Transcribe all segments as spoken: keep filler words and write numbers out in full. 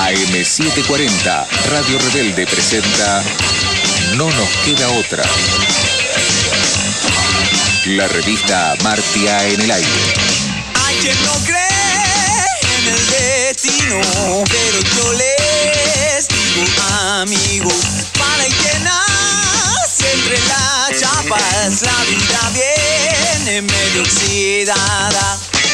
A M setecientos cuarenta, Radio Rebelde presenta No nos queda otra. La revista Martia en el aire. Hay quien no cree en el destino, pero yo les digo, amigo, para el que nace entre las chapas, la vida viene medio oxidada.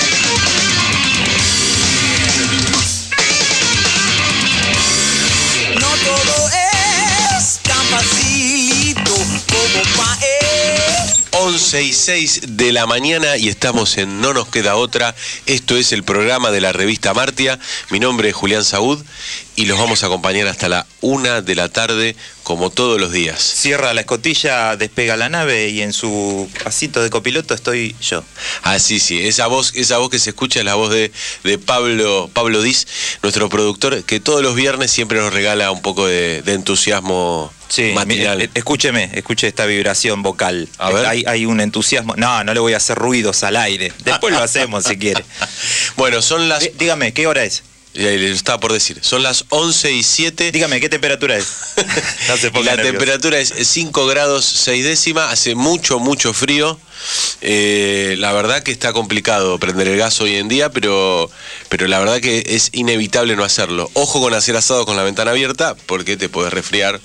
No todo es tan facilito como pa' él. once y seis de la mañana y estamos en No nos queda otra. Esto es el programa de la revista Martia. Mi nombre es Julián Saúd y los vamos a acompañar hasta la una de la tarde, como todos los días. Cierra la escotilla, despega la nave y en su pasito de copiloto estoy yo. Ah, sí, sí, esa voz, esa voz que se escucha es la voz de, de Pablo, Pablo Diz, nuestro productor, que todos los viernes siempre nos regala un poco de, de entusiasmo. Sí, matinal. mi, escúcheme, escuche esta vibración vocal. A ver. Hay, hay un entusiasmo. No, no le voy a hacer ruidos al aire. Después lo hacemos si quiere. Bueno, son las... D- dígame, ¿qué hora es? Ya le estaba por decir, son las once y siete. Dígame, ¿qué temperatura es? No se Y ponga la nervioso. temperatura es cinco grados seis décimas, hace mucho, mucho frío. Eh, la verdad que está complicado prender el gas hoy en día, pero, pero la verdad que es inevitable no hacerlo. Ojo con hacer asado con la ventana abierta, porque te podés resfriar.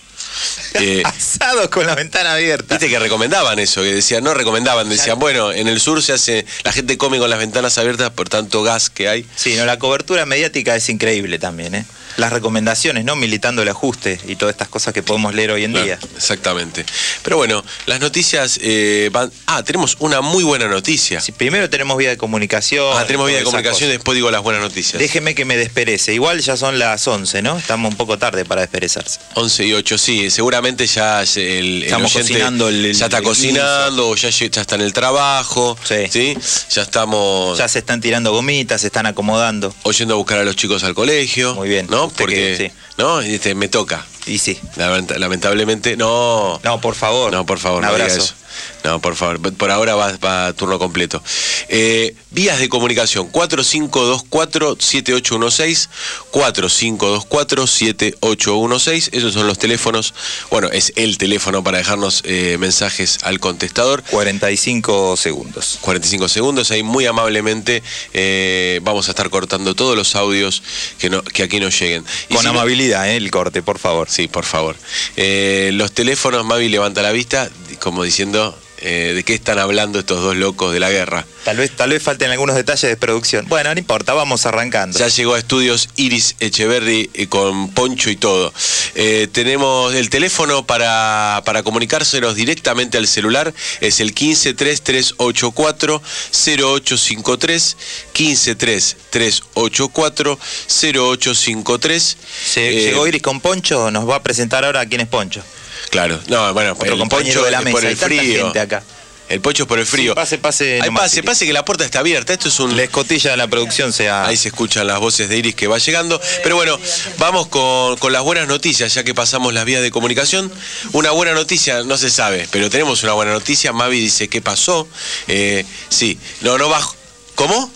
Eh, Asados con la ventana abierta. Viste que recomendaban eso, que decían, no recomendaban, decían, bueno, en el sur se hace, la gente come con las ventanas abiertas por tanto gas que hay. Sí, no, la cobertura mediática es increíble también, ¿eh? Las recomendaciones, ¿no? Militando el ajuste y todas estas cosas que podemos leer hoy en Claro, día. exactamente. Pero bueno, las noticias eh, van... Ah, tenemos una muy buena noticia. Sí, primero tenemos vía de comunicación. Ah, tenemos vía de todas esas comunicación y cosas. después digo las buenas noticias. Déjeme que me desperece. Igual ya son las once, ¿no? Estamos un poco tarde para desperezarse. once y ocho, sí, seguramente ya el, el Estamos oyente cocinando el- el- ya está el cocinando, o ya, lle- ya está en el trabajo, Sí. ya estamos Ya se están tirando gomitas, se están acomodando. oyendo a buscar a los chicos al colegio. Muy bien. ¿No? Usted Porque, que- sí. ¿no? Este, me toca. Y sí. Lamenta- Lamentablemente, no. No, por favor. No, por favor, Un no diga abrazo. eso. No, por favor, por ahora va, va a turno completo. Eh, vías de comunicación, cuatro cinco dos cuatro siete ocho uno seis, cuatro cinco dos cuatro siete ocho uno seis, esos son los teléfonos, bueno, es el teléfono para dejarnos eh, mensajes al contestador. cuarenta y cinco segundos. cuarenta y cinco segundos, ahí muy amablemente eh, vamos a estar cortando todos los audios que, no, que aquí nos lleguen. Y Con si no- amabilidad, ¿eh? El corte, por favor. Sí, por favor. Eh, los teléfonos, Mavi levanta la vista, como diciendo, eh, ¿de qué están hablando estos dos locos de la guerra? Tal vez, tal vez falten algunos detalles de producción. Bueno, no importa, vamos arrancando. Ya llegó a estudios Iris Echeverry eh, con poncho y todo. Eh, tenemos el teléfono para, para comunicárselos directamente al celular, es el quince tres tres ocho cuatro cero ocho cinco tres, quince tres tres ocho cuatro cero ocho cinco tres. Se- Eh, Llegó Iris con Poncho, nos va a presentar ahora quién es Poncho. Claro, no, bueno, Otro el compañero poncho de la es mesa. por Hay el tanta frío. gente acá. El poncho es por el frío. Sí, pase, pase Ahí nomás, pase, Iris. pase que la puerta está abierta. Esto es un... La escotilla de la producción se ha... Ahí se escuchan las voces de Iris que va llegando. Pero bueno, vamos con, con las buenas noticias, ya que pasamos las vías de comunicación. Una buena noticia, no se sabe, pero tenemos una buena noticia. Mavi dice, ¿qué pasó? Eh, sí, no, no bajo. ¿Cómo?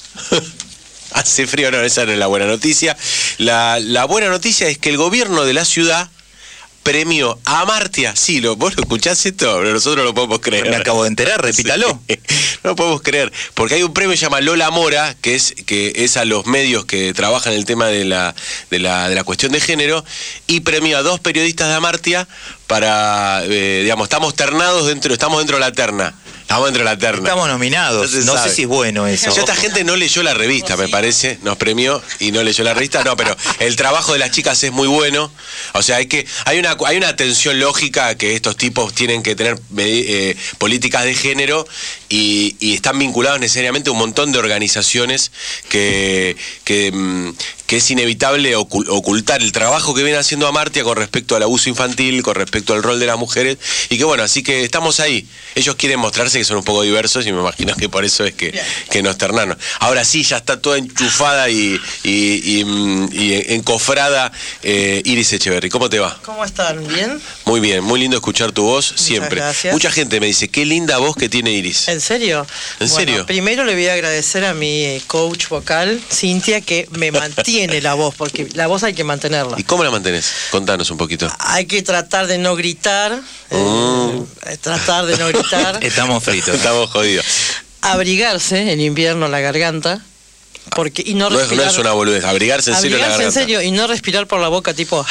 Hace frío, no, esa no es la buena noticia. La, la buena noticia es que el gobierno de la ciudad premio a Amartya. Sí, lo, vos lo escuchás esto, pero nosotros no lo podemos creer. Me acabo de enterar, repítalo. Sí. No lo podemos creer, porque hay un premio que se llama Lola Mora, que es, que es a los medios que trabajan el tema de la, de la, de la cuestión de género, y premio a dos periodistas de Amartya para, eh, digamos, estamos ternados dentro, estamos dentro de la terna. Estamos dentro de la terna. Estamos nominados. No se No sabe. sé si es bueno eso. Ya esta gente no leyó la revista, me parece, nos premió y no leyó la revista, no, pero el trabajo de las chicas es muy bueno, o sea, hay que hay una hay una tensión lógica que estos tipos tienen que tener eh, políticas de género y, y están vinculados necesariamente a un montón de organizaciones que, que, mm, que es inevitable ocul- ocultar el trabajo que viene haciendo Amartya con respecto al abuso infantil, con respecto al rol de las mujeres, y que bueno, así que estamos ahí. Ellos quieren mostrarse que son un poco diversos y me imagino que por eso es que, que nos ternaron. Ahora sí, ya está toda enchufada y, y, y, mm, y encofrada eh, Iris Echeverry. ¿Cómo te va? ¿Cómo están? ¿Bien? Muy bien, muy lindo escuchar tu voz siempre. gracias. Mucha gente me dice, qué linda voz que tiene Iris. ¿En serio? ¿En Bueno, serio? primero le voy a agradecer a mi eh, coach vocal, Cintia, que me mantiene mantiene la voz, porque la voz hay que mantenerla. ¿Y cómo la mantenés? Contanos un poquito. Hay que tratar de no gritar, Mm. eh, tratar de no gritar, Estamos fritos. Estamos jodidos. abrigarse en invierno la garganta, porque y no No es, respirar. no es una boludez, abrigarse en serio la abrigarse en garganta. serio y no respirar por la boca tipo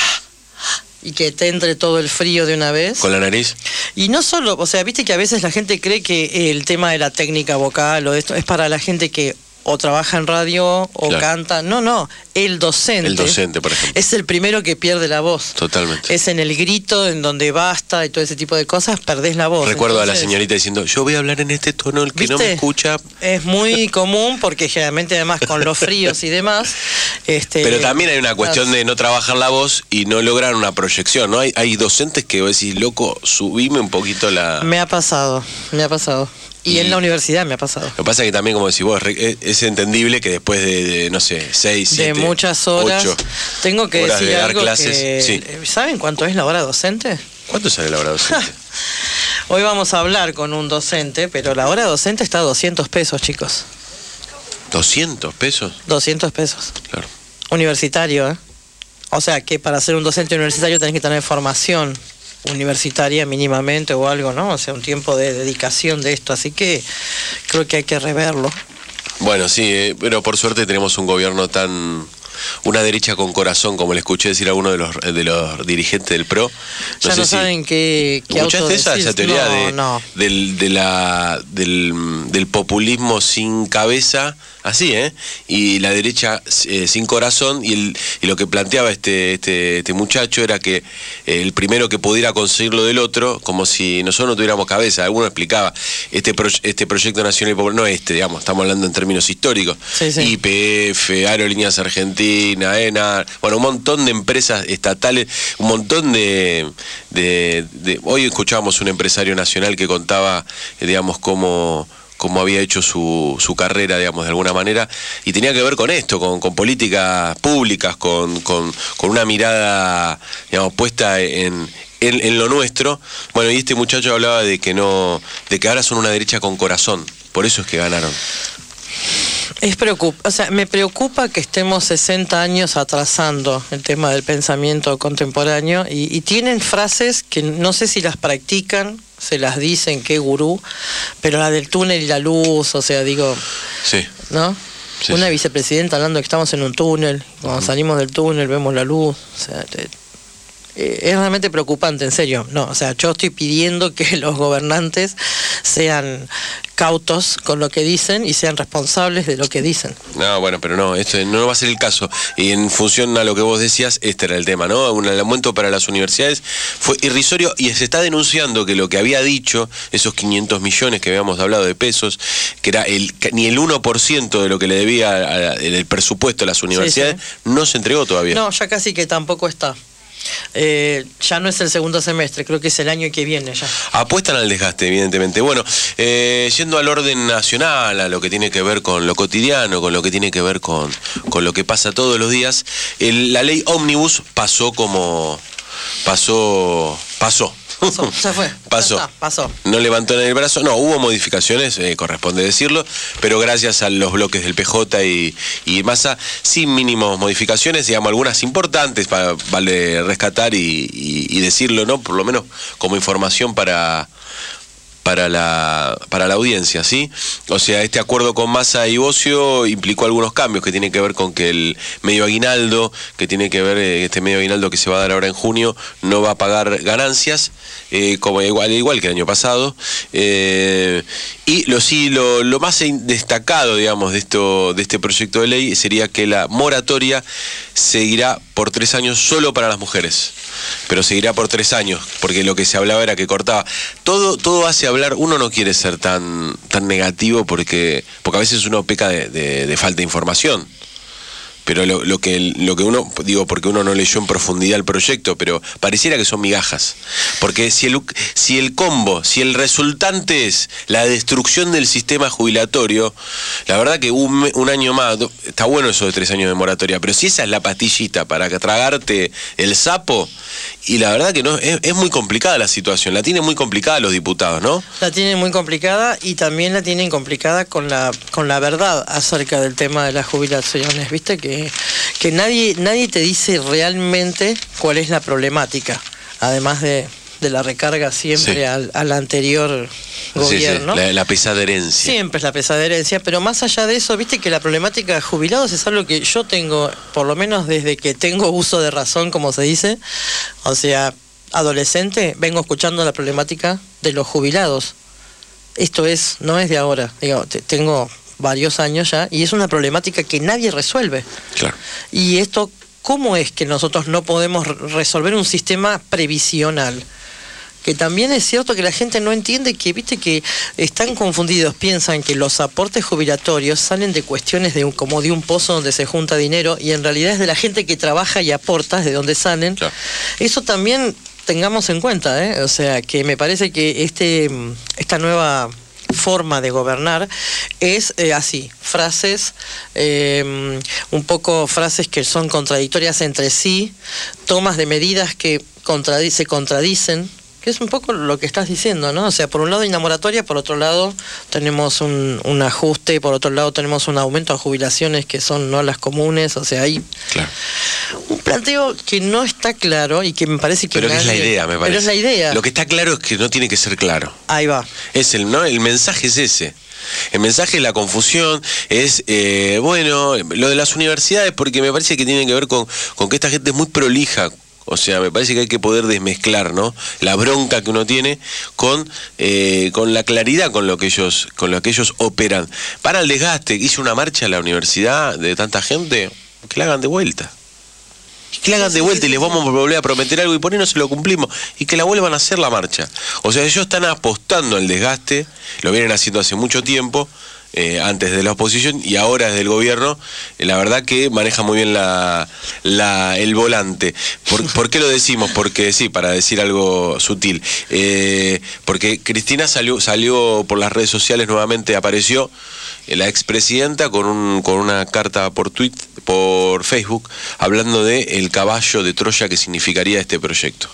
y que te entre todo el frío de una vez. ¿Con la nariz? Y no solo, o sea, viste que a veces la gente cree que el tema de la técnica vocal o de esto es para la gente que o trabaja en radio o Claro. canta. No, no, el docente. El docente, por ejemplo. Es el primero que pierde la voz. Totalmente. Es en el grito, en donde basta y todo ese tipo de cosas, perdés la voz. Recuerdo a la Entonces, señorita diciendo, yo voy a hablar en este tono, el que no me ¿viste? escucha. Es muy común porque generalmente además con los fríos y demás. Este, Pero también hay una cuestión de no trabajar la voz y no lograr una proyección, ¿no? Hay, hay docentes que vos decís, loco, subime un poquito la... Me ha pasado, me ha pasado. Y, Y- en la universidad me ha pasado. Lo que pasa es que también, como decís vos, re- es, es entendible que después de, de, no sé, seis, De siete, muchas horas. ocho Tengo que horas decir de dar algo clases, que... sí. ¿Saben cuánto es la hora docente? ¿Cuánto sale la hora docente? Hoy vamos a hablar con un docente, pero la hora docente está a doscientos pesos, chicos. ¿doscientos pesos? doscientos pesos. Claro. Universitario, ¿eh? O sea que para ser un docente universitario tenés que tener formación universitaria mínimamente o algo, ¿no? O sea, un tiempo de dedicación de esto. Así que creo que hay que reverlo. Bueno, sí, eh, pero por suerte tenemos un gobierno tan... Una derecha con corazón, como le escuché decir a uno de los, de los dirigentes del P R O. Ya no sé si- saben qué, qué ¿Escuchaste esa, autodecir. esa teoría no, de, no. Del, de la, del, del populismo sin cabeza, así, ¿eh? Y la derecha eh, sin corazón, y, el, y lo que planteaba este, este, este muchacho era que eh, el primero que pudiera conseguir lo del otro, como si nosotros no tuviéramos cabeza. Alguno explicaba, este, pro, este proyecto nacional y popular, no este, digamos, estamos hablando en términos históricos, Sí, sí. Y P F, Aerolíneas Argentinas, ENA, bueno, un montón de empresas estatales, un montón de, de, de... Hoy escuchábamos un empresario nacional que contaba, eh, digamos, cómo... cómo había hecho su, su carrera, digamos, de alguna manera, y tenía que ver con esto, con, con políticas públicas, con, con, con una mirada, digamos, puesta en, en, en lo nuestro. Bueno, y este muchacho hablaba de que no, de que ahora son una derecha con corazón, por eso es que ganaron. Es preocup o sea, me preocupa que estemos sesenta años atrasando el tema del pensamiento contemporáneo y, y tienen frases que no sé si las practican, se las dicen, qué gurú, pero la del túnel y la luz, o sea, digo, Sí. ¿no? Sí, Una sí. vicepresidenta hablando de que estamos en un túnel, cuando Ujú. salimos del túnel vemos la luz, o sea, te- eh, es realmente preocupante, en serio. No, o sea, yo estoy pidiendo que los gobernantes sean cautos con lo que dicen y sean responsables de lo que dicen. No, bueno, pero no, esto no va a ser el caso. Y en función a lo que vos decías, este era el tema, ¿no? Un aumento para las universidades fue irrisorio y se está denunciando que lo que había dicho, esos quinientos millones que habíamos hablado de pesos, que era el ni el uno por ciento de lo que le debía a- a- el presupuesto a las universidades, no se entregó todavía. No, ya casi que tampoco está. Eh, ya no es el segundo semestre, creo que es el año que viene ya. Apuestan al desgaste, evidentemente. Bueno, eh, yendo al orden nacional, a lo que tiene que ver con lo cotidiano, con lo que tiene que ver con, con lo que pasa todos los días, el- la ley Ómnibus pasó como... Pasó... Pasó. Pasó, ya fue. Pasó. Ya está, pasó. No levantó en el brazo. No, hubo modificaciones, eh, corresponde decirlo, pero gracias a los bloques del P J y, y Massa, sin mínimos modificaciones, digamos, algunas importantes, para, vale rescatar y, y- y decirlo, ¿no? Por lo menos como información para... para la para la audiencia, ¿sí? O sea, este acuerdo con Massa y Bocio implicó algunos cambios que tienen que ver con que el medio aguinaldo, que tiene que ver eh, este medio aguinaldo que se va a dar ahora en junio, no va a pagar ganancias, eh, como igual, igual que el año pasado. Eh, y lo sí, lo, lo más destacado, digamos, de esto, de este proyecto de ley sería que la moratoria seguirá por tres años solo para las mujeres. Pero seguirá por tres años, porque lo que se hablaba era que cortaba. Todo, todo hace hablar, uno no quiere ser tan, tan negativo porque, porque a veces uno peca de, de, de falta de información. Pero lo, lo que lo que uno, digo, porque uno no leyó en profundidad el proyecto, pero pareciera que son migajas. Porque si el, si el combo, si el resultante es la destrucción del sistema jubilatorio, la verdad que un, un año más, está bueno eso de tres años de moratoria, pero si esa es la pastillita para tragarte el sapo, y la verdad que no es, es muy complicada la situación, la tienen muy complicada los diputados, ¿no? La tienen muy complicada y también la tienen complicada con la con la verdad acerca del tema de las jubilaciones, ¿viste? Que, que nadie, nadie te dice realmente cuál es la problemática, además de, de la recarga siempre Sí. al, al anterior gobierno. Sí, sí, la, la pesada herencia. Siempre es la pesada herencia, pero más allá de eso, viste que la problemática de jubilados es algo que yo tengo, por lo menos desde que tengo uso de razón, como se dice, o sea, adolescente, vengo escuchando la problemática de los jubilados. Esto es, no es de ahora, digo, te, tengo varios años ya, y es una problemática que nadie resuelve. Claro. Y esto, ¿cómo es que nosotros no podemos resolver un sistema previsional? Que también es cierto que la gente no entiende que, viste, que están confundidos, piensan que los aportes jubilatorios salen de cuestiones de un, como de un pozo donde se junta dinero, y en realidad es de la gente que trabaja y aporta, es de donde salen. Claro. Eso también tengamos en cuenta, ¿eh? O sea, que me parece que este esta nueva forma de gobernar es eh, así, frases, eh, un poco frases que son contradictorias entre sí, tomas de medidas que contradi- se contradicen, que es un poco lo que estás diciendo, ¿no? O sea, por un lado hay una moratoria, por otro lado tenemos un, un ajuste, por otro lado tenemos un aumento a jubilaciones que son no las comunes, o sea, hay Claro. un planteo que no está claro y que me parece que Pero que es la nadie- idea, me parece. Pero es la idea. Lo que está claro es que no tiene que ser claro. Ahí va. Es el, ¿no? El mensaje es ese. El mensaje es la confusión, es, eh, bueno, lo de las universidades, porque me parece que tiene que ver con, con que esta gente es muy prolija. O sea, me parece que hay que poder desmezclar, ¿no? La bronca que uno tiene con, eh, con la claridad con lo que ellos, con lo que ellos operan. Para el desgaste, hizo una marcha a la universidad de tanta gente, que la hagan de vuelta. Que la hagan de vuelta y les vamos a volver a prometer algo y por ahí no se lo cumplimos. Y que la vuelvan a hacer la marcha. O sea, ellos están apostando al desgaste, lo vienen haciendo hace mucho tiempo, eh, antes de la oposición y ahora desde el gobierno. Eh, la verdad que maneja muy bien la, la, el volante. ¿Por, ¿Por qué lo decimos? Porque sí, para decir algo sutil. Eh, porque Cristina salió, salió por las redes sociales nuevamente, apareció la expresidenta con un con una carta por tweet, por Facebook, hablando de el caballo de Troya que significaría este proyecto.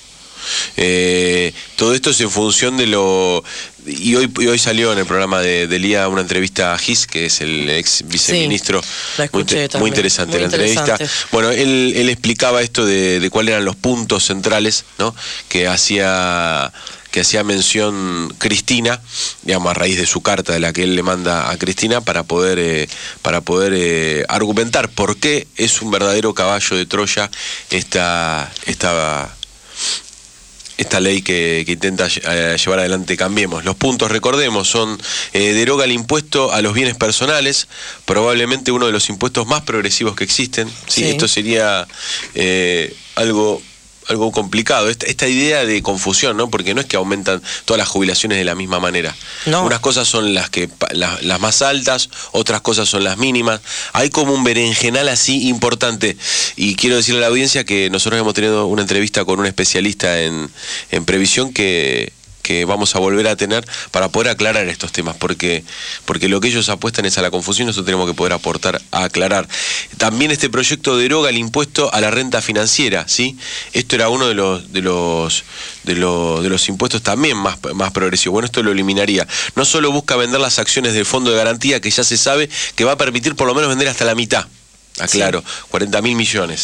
Eh, todo esto es en función de lo... Y hoy, y hoy salió en el programa de, de Lía una entrevista a Gis, que es el ex viceministro. Sí, la escuché muy, también. muy interesante Muy la interesante. entrevista. Bueno, él, él explicaba esto de, de cuáles eran los puntos centrales, ¿no? que hacía... que hacía mención Cristina, digamos, a raíz de su carta de la que él le manda a Cristina para poder eh, para poder eh, argumentar por qué es un verdadero caballo de Troya esta esta esta ley que, que intenta eh, llevar adelante Cambiemos. Los puntos, recordemos, son eh, deroga el impuesto a los bienes personales, probablemente uno de los impuestos más progresivos que existen. ¿sí? Sí. Esto sería eh, algo algo complicado, esta, esta idea de confusión, ¿no? Porque no es que aumentan todas las jubilaciones de la misma manera. No. Unas cosas son las que las, las más altas, otras cosas son las mínimas. Hay como un berenjenal así importante. Y quiero decirle a la audiencia que nosotros hemos tenido una entrevista con un especialista en, en previsión que... que vamos a volver a tener para poder aclarar estos temas, porque porque lo que ellos apuestan es a la confusión, nosotros tenemos que poder aportar a aclarar. También este proyecto deroga el impuesto a la renta financiera, ¿sí? Esto era uno de los de los de los de los impuestos también más, más progresivos. Bueno, esto lo eliminaría. No solo busca vender las acciones del Fondo de Garantía, que ya se sabe que va a permitir por lo menos vender hasta la mitad. Aclaro, sí. cuarenta mil millones.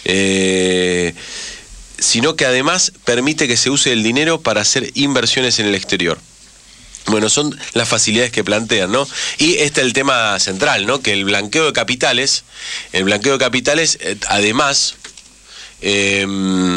Eh sino que además permite que se use el dinero para hacer inversiones en el exterior. Bueno, son las facilidades que plantean, ¿no? Y este es el tema central, ¿no? Que el blanqueo de capitales, el blanqueo de capitales, eh, además, eh,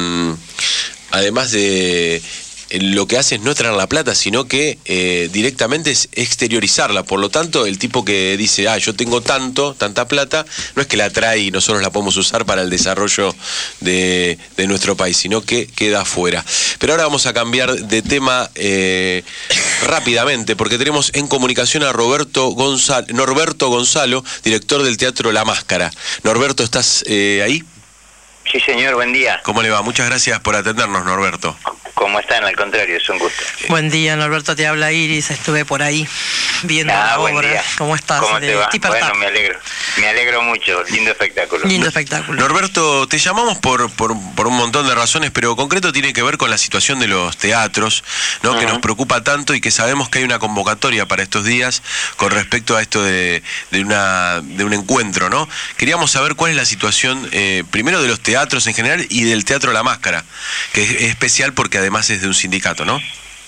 además de... lo que hace es no traer la plata, sino que eh, directamente es exteriorizarla. Por lo tanto, el tipo que dice, ah, yo tengo tanto, tanta plata, no es que la trae y nosotros la podemos usar para el desarrollo de, de nuestro país, sino que queda afuera. Pero ahora vamos a cambiar de tema eh, rápidamente, porque tenemos en comunicación a Roberto Gonzalo, Norberto Gonzalo, director del Teatro La Máscara. Norberto, ¿estás eh, ahí? Sí, señor, buen día. ¿Cómo le va? Muchas gracias por atendernos, Norberto. ¿Cómo están? Al contrario, es un gusto. Buen día, Norberto, te habla Iris, estuve por ahí viendo ah, la buen obra. Día. ¿Cómo estás? ¿Cómo te de va? Tipertap. Bueno, me alegro. Me alegro mucho, lindo espectáculo. Lindo espectáculo. Norberto, te llamamos por, por, por un montón de razones, pero concreto tiene que ver con la situación de los teatros, ¿no? Uh-huh. Que nos preocupa tanto y que sabemos que hay una convocatoria para estos días con respecto a esto de, de, una, de un encuentro, ¿no? Queríamos saber cuál es la situación, eh, primero de los teatros en general y del Teatro La Máscara, que es especial porque además es de un sindicato, ¿no?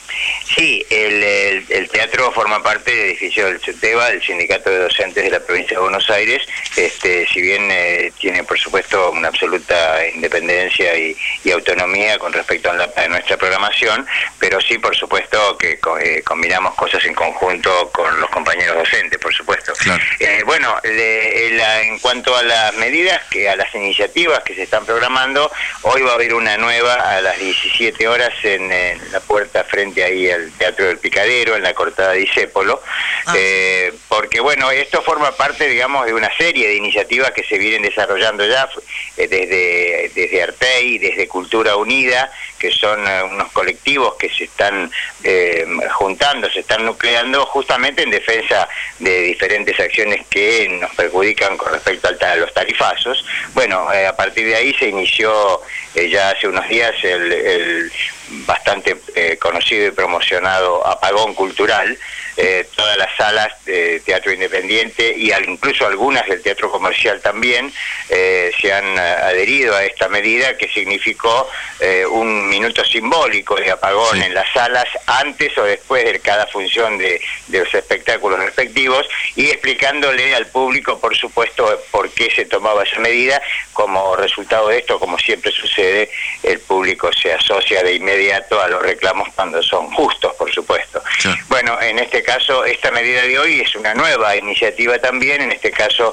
Sí, el, el, el teatro forma parte del edificio del CETEBA, del Sindicato de Docentes de la Provincia de Buenos Aires. Este, si bien eh, tiene, por supuesto, una absoluta independencia y, y autonomía con respecto a, la, a nuestra programación, pero sí, por supuesto, que eh, combinamos cosas en conjunto con los compañeros docentes, por supuesto. Claro. Eh, bueno, le, la, en cuanto a las medidas, que a las iniciativas que se están programando, hoy va a haber una nueva a las diecisiete horas en, en la puerta frente ahí al Teatro del Picadero, en la cortada de Discépolo, ah. eh, porque bueno, esto forma parte, digamos, de una serie de iniciativas que se vienen desarrollando ya eh, desde, desde Artei, desde Cultura Unida, que son eh, unos colectivos que se están eh, juntando, se están nucleando justamente en defensa de diferentes acciones que nos perjudican con respecto al, a los tarifazos. Bueno, eh, a partir de ahí se inició eh, ya hace unos días el, el bastante eh, conocido y promocionado Apagón Cultural. Eh, todas las salas de teatro independiente y al, incluso algunas del teatro comercial también eh, se han adherido a esta medida, que significó eh, un minuto simbólico de apagón sí. en las salas antes o después de cada función de, de los espectáculos respectivos, y explicándole al público, por supuesto, por qué se tomaba esa medida. Como resultado de esto, como siempre sucede, el público se asocia de inmediato a los reclamos cuando son justos, por supuesto. Sí. Bueno, en este caso, esta medida de hoy es una nueva iniciativa también, en este caso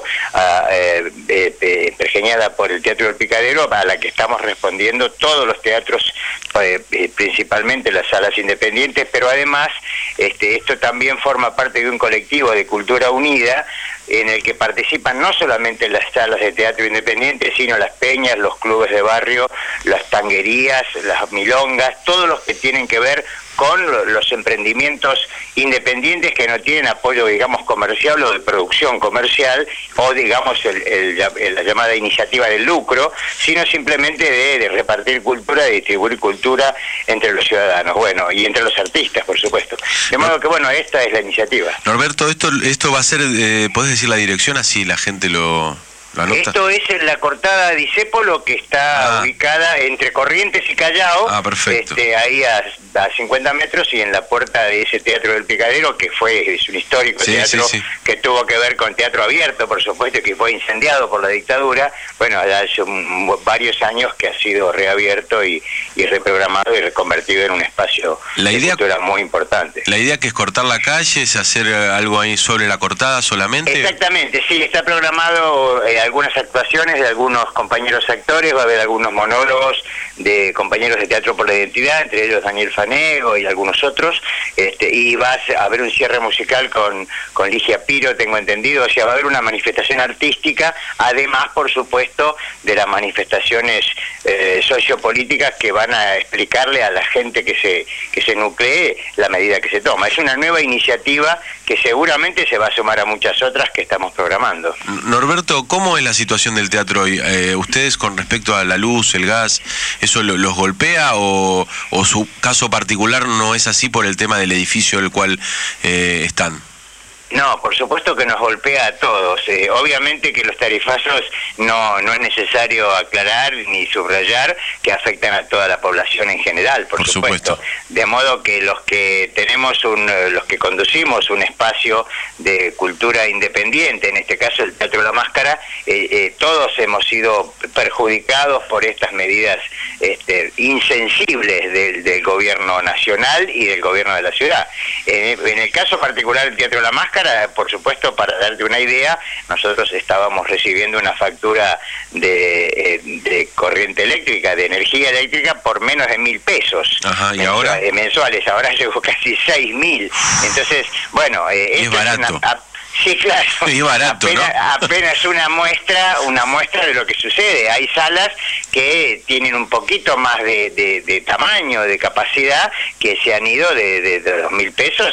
eh, eh, pergeñada por el Teatro del Picadero, a la que estamos respondiendo todos los teatros, eh, eh, principalmente las salas independientes, pero además este, esto también forma parte de un colectivo de Cultura Unida, en el que participan no solamente las salas de teatro independiente, sino las peñas, los clubes de barrio, las tanguerías, las milongas, todos los que tienen que ver con los emprendimientos independientes que no tienen apoyo, digamos, comercial o de producción comercial, o digamos el, el, el, la llamada iniciativa del lucro, sino simplemente de, de repartir cultura, de distribuir cultura entre los ciudadanos, bueno, y entre los artistas, por supuesto. De modo que, bueno, esta es la iniciativa. Norberto, esto esto va a ser, eh, ¿podés decir la dirección así la gente lo... Esto es en la cortada de Discépolo, que está ah. ubicada entre Corrientes y Callao, ah, perfecto. Este, ahí a, a cincuenta metros, y en la puerta de ese Teatro del Picadero, que fue es un histórico sí, teatro sí, sí. que tuvo que ver con teatro abierto, por supuesto, que fue incendiado por la dictadura. Bueno, hace un, varios años que ha sido reabierto y, y reprogramado y reconvertido en un espacio la idea, de cultura muy importante. La idea que es cortar la calle, es hacer algo ahí sobre la cortada solamente. Exactamente, sí, está programado eh, algunas actuaciones de algunos compañeros actores, va a haber algunos monólogos de compañeros de Teatro por la Identidad, entre ellos Daniel Fanego y algunos otros, este, y va a haber un cierre musical con, con Ligia Piro, tengo entendido, o sea, va a haber una manifestación artística, además, por supuesto, de las manifestaciones eh, sociopolíticas que van a explicarle a la gente que se, que se nuclee la medida que se toma. Es una nueva iniciativa que seguramente se va a sumar a muchas otras que estamos programando. Norberto, ¿cómo es la situación del teatro hoy? Eh, ¿Ustedes con respecto a la luz, el gas, eso lo, los golpea o, o su caso particular no es así por el tema del edificio del cual eh, están? No, por supuesto que nos golpea a todos. Eh, obviamente que los tarifazos no, no es necesario aclarar ni subrayar que afectan a toda la población en general, por, por supuesto. supuesto. De modo que los que tenemos un, los que conducimos un espacio de cultura independiente, en este caso el Teatro La Máscara, eh, eh, todos hemos sido perjudicados por estas medidas este, insensibles del, del gobierno nacional y del gobierno de la ciudad. Eh, en el caso particular del Teatro La Máscara, por supuesto, para darte una idea, nosotros estábamos recibiendo una factura de, de corriente eléctrica, de energía eléctrica, por menos de mil pesos. Ajá, ¿y ahora? Mensuales, ahora llegó casi seis mil. Entonces, bueno, eh, es barato. Es una, sí, claro. Es barato, apenas, ¿no? apenas una muestra, una muestra de lo que sucede. Hay salas que tienen un poquito más de, de, de tamaño, de capacidad, que se han ido de, de, de dos mil pesos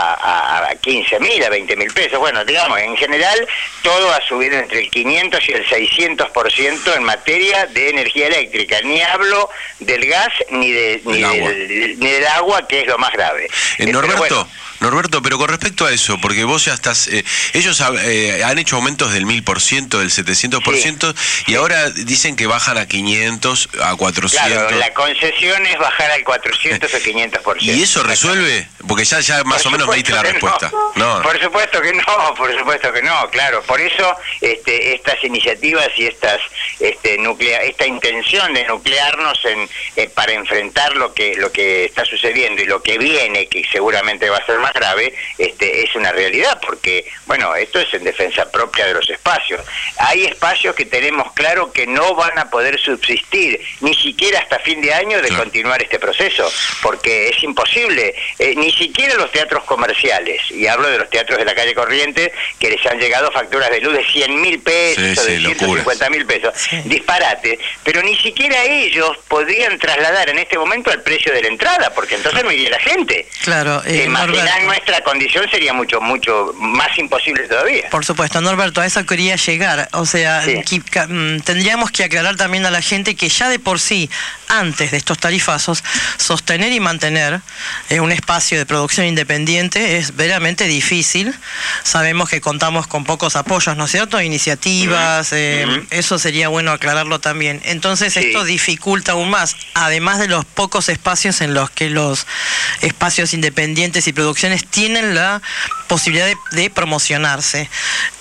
a, a quince mil, a veinte mil pesos. Bueno, digamos, en general todo ha subido entre el quinientos y el seiscientos por ciento en materia de energía eléctrica. Ni hablo del gas ni, de, ni, del, ni del agua, que es lo más grave. Eh, Norberto, Norberto, pero con respecto a eso, porque vos ya estás, eh, ellos eh, han hecho aumentos del mil por ciento, del setecientos por ciento, sí, y ahora dicen que bajan a quinientos, a cuatrocientos. Claro, la concesión es bajar al cuatrocientos o quinientos por ciento. ¿Y eso resuelve? Porque ya, ya más o menos me diste la respuesta. No. No. Por supuesto que no, por supuesto que no, claro. Por eso este, estas iniciativas y estas este, nuclea esta intención de nuclearnos en, eh, para enfrentar lo que lo que está sucediendo y lo que viene, que seguramente va a ser más grave, este, es una realidad, porque, bueno, esto es en defensa propia de los espacios. Hay espacios que tenemos claro que no van a poder subsistir, ni siquiera hasta fin de año, de claro. continuar este proceso, porque es imposible. Eh, ni siquiera los teatros comerciales, y hablo de los teatros de la calle Corrientes, que les han llegado facturas de luz de cien mil pesos, sí, o de sí, ciento cincuenta mil pesos, sí. disparate, pero ni siquiera ellos podrían trasladar en este momento el precio de la entrada, porque entonces no iría la gente. Claro, eh, imaginar nuestra condición sería mucho, mucho más imposible todavía. Por supuesto, Norberto, a eso quería llegar. O sea, sí. que, que, tendríamos que aclarar también a la gente que ya de por sí, antes de estos tarifazos, sostener y mantener eh, un espacio de producción independiente es veramente difícil. Sabemos que contamos con pocos apoyos, ¿no es cierto? Iniciativas, eh, uh-huh. eso sería bueno aclararlo también. Entonces sí. esto dificulta aún más, además de los pocos espacios en los que los espacios independientes y producciones tienen la posibilidad de, de promocionarse.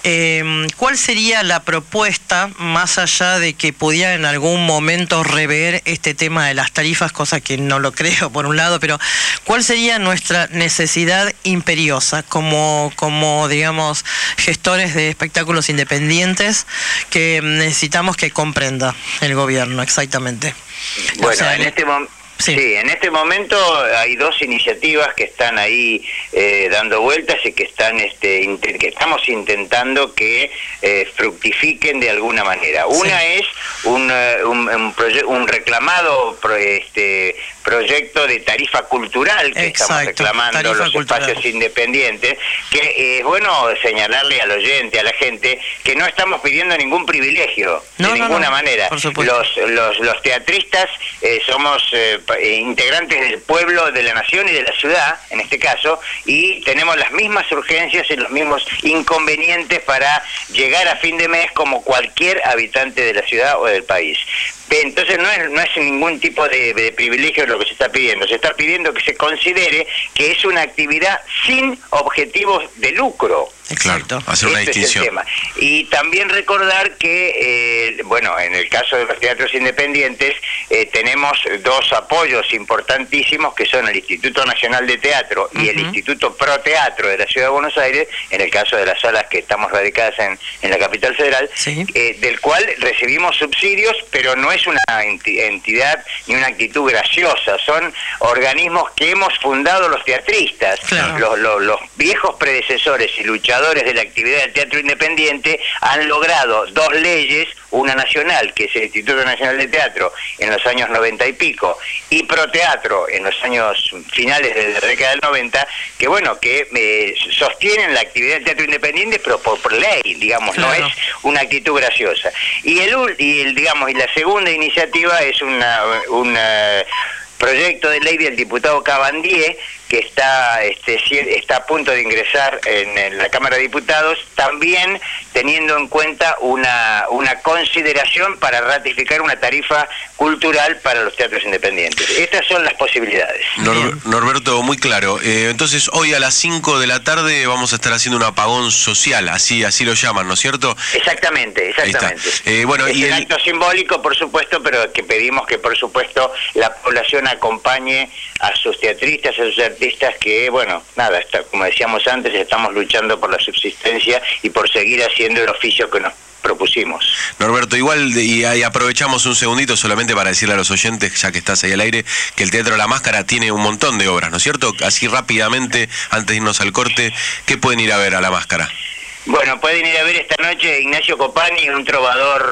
Eh, ¿Cuál sería la propuesta, más allá de que pudiera en algún momento rever este tema de las tarifas, cosa que no lo creo por un lado, pero cuál sería nuestra necesidad imperiosa como, como digamos, gestores de espectáculos independientes que necesitamos que comprenda el gobierno exactamente? Bueno, o sea, en este momento... Sí. sí, en este momento hay dos iniciativas que están ahí eh, dando vueltas y que están este, inter, que estamos intentando que eh, fructifiquen de alguna manera. Una sí. es un, un, un, proye un reclamado pro, este, proyecto de tarifa cultural que Exacto, estamos reclamando los cultural. espacios independientes, que es bueno señalarle al oyente, a la gente, que no estamos pidiendo ningún privilegio, no, de no, ninguna no, manera. Los, los, los teatristas eh, somos... Eh, integrantes del pueblo, de la nación y de la ciudad, en este caso, y tenemos las mismas urgencias y los mismos inconvenientes para llegar a fin de mes como cualquier habitante de la ciudad o del país. Entonces no es, no es ningún tipo de, de privilegio lo que se está pidiendo, se está pidiendo que se considere que es una actividad sin objetivos de lucro. Exacto, hacer una este distinción. Es el tema. Y también recordar que, eh, bueno, en el caso de los teatros independientes, eh, tenemos dos apoyos importantísimos que son el Instituto Nacional de Teatro y uh-huh. el Instituto Pro Teatro de la Ciudad de Buenos Aires, en el caso de las salas que estamos radicadas en, en la capital federal, sí. eh, del cual recibimos subsidios, pero no es una entidad ni una actitud graciosa, son organismos que hemos fundado los teatristas, claro. los, los, los viejos predecesores y luchadores de la actividad del teatro independiente han logrado dos leyes, una nacional, que es el Instituto Nacional de Teatro, en los años noventa y pico, y Proteatro en los años finales de la década del noventa, que bueno, que eh, sostienen la actividad del teatro independiente, pero por, por ley, digamos, claro. no es una actitud graciosa. Y el, y el digamos, y la segunda iniciativa es una, una proyecto de ley del diputado Cabandier, que está este, está a punto de ingresar en, en la Cámara de Diputados, también teniendo en cuenta una, una consideración para ratificar una tarifa cultural para los teatros independientes. Estas son las posibilidades. Nor Norberto, muy claro. Eh, entonces, hoy a las cinco de la tarde vamos a estar haciendo un apagón social, así así lo llaman, ¿no es cierto? Exactamente, exactamente. Eh, bueno, es y un el... acto simbólico, por supuesto, pero que pedimos que, por supuesto, la población acompañe a sus teatristas, a sus artistas, que, bueno, nada, está, como decíamos antes, estamos luchando por la subsistencia y por seguir haciendo el oficio que nos propusimos. Norberto, igual, y, y aprovechamos un segundito solamente para decirle a los oyentes, ya que estás ahí al aire, que el Teatro La Máscara tiene un montón de obras, ¿no es cierto? Así rápidamente, antes de irnos al corte, ¿qué pueden ir a ver a La Máscara? Bueno, pueden ir a ver esta noche Ignacio Copani, un trovador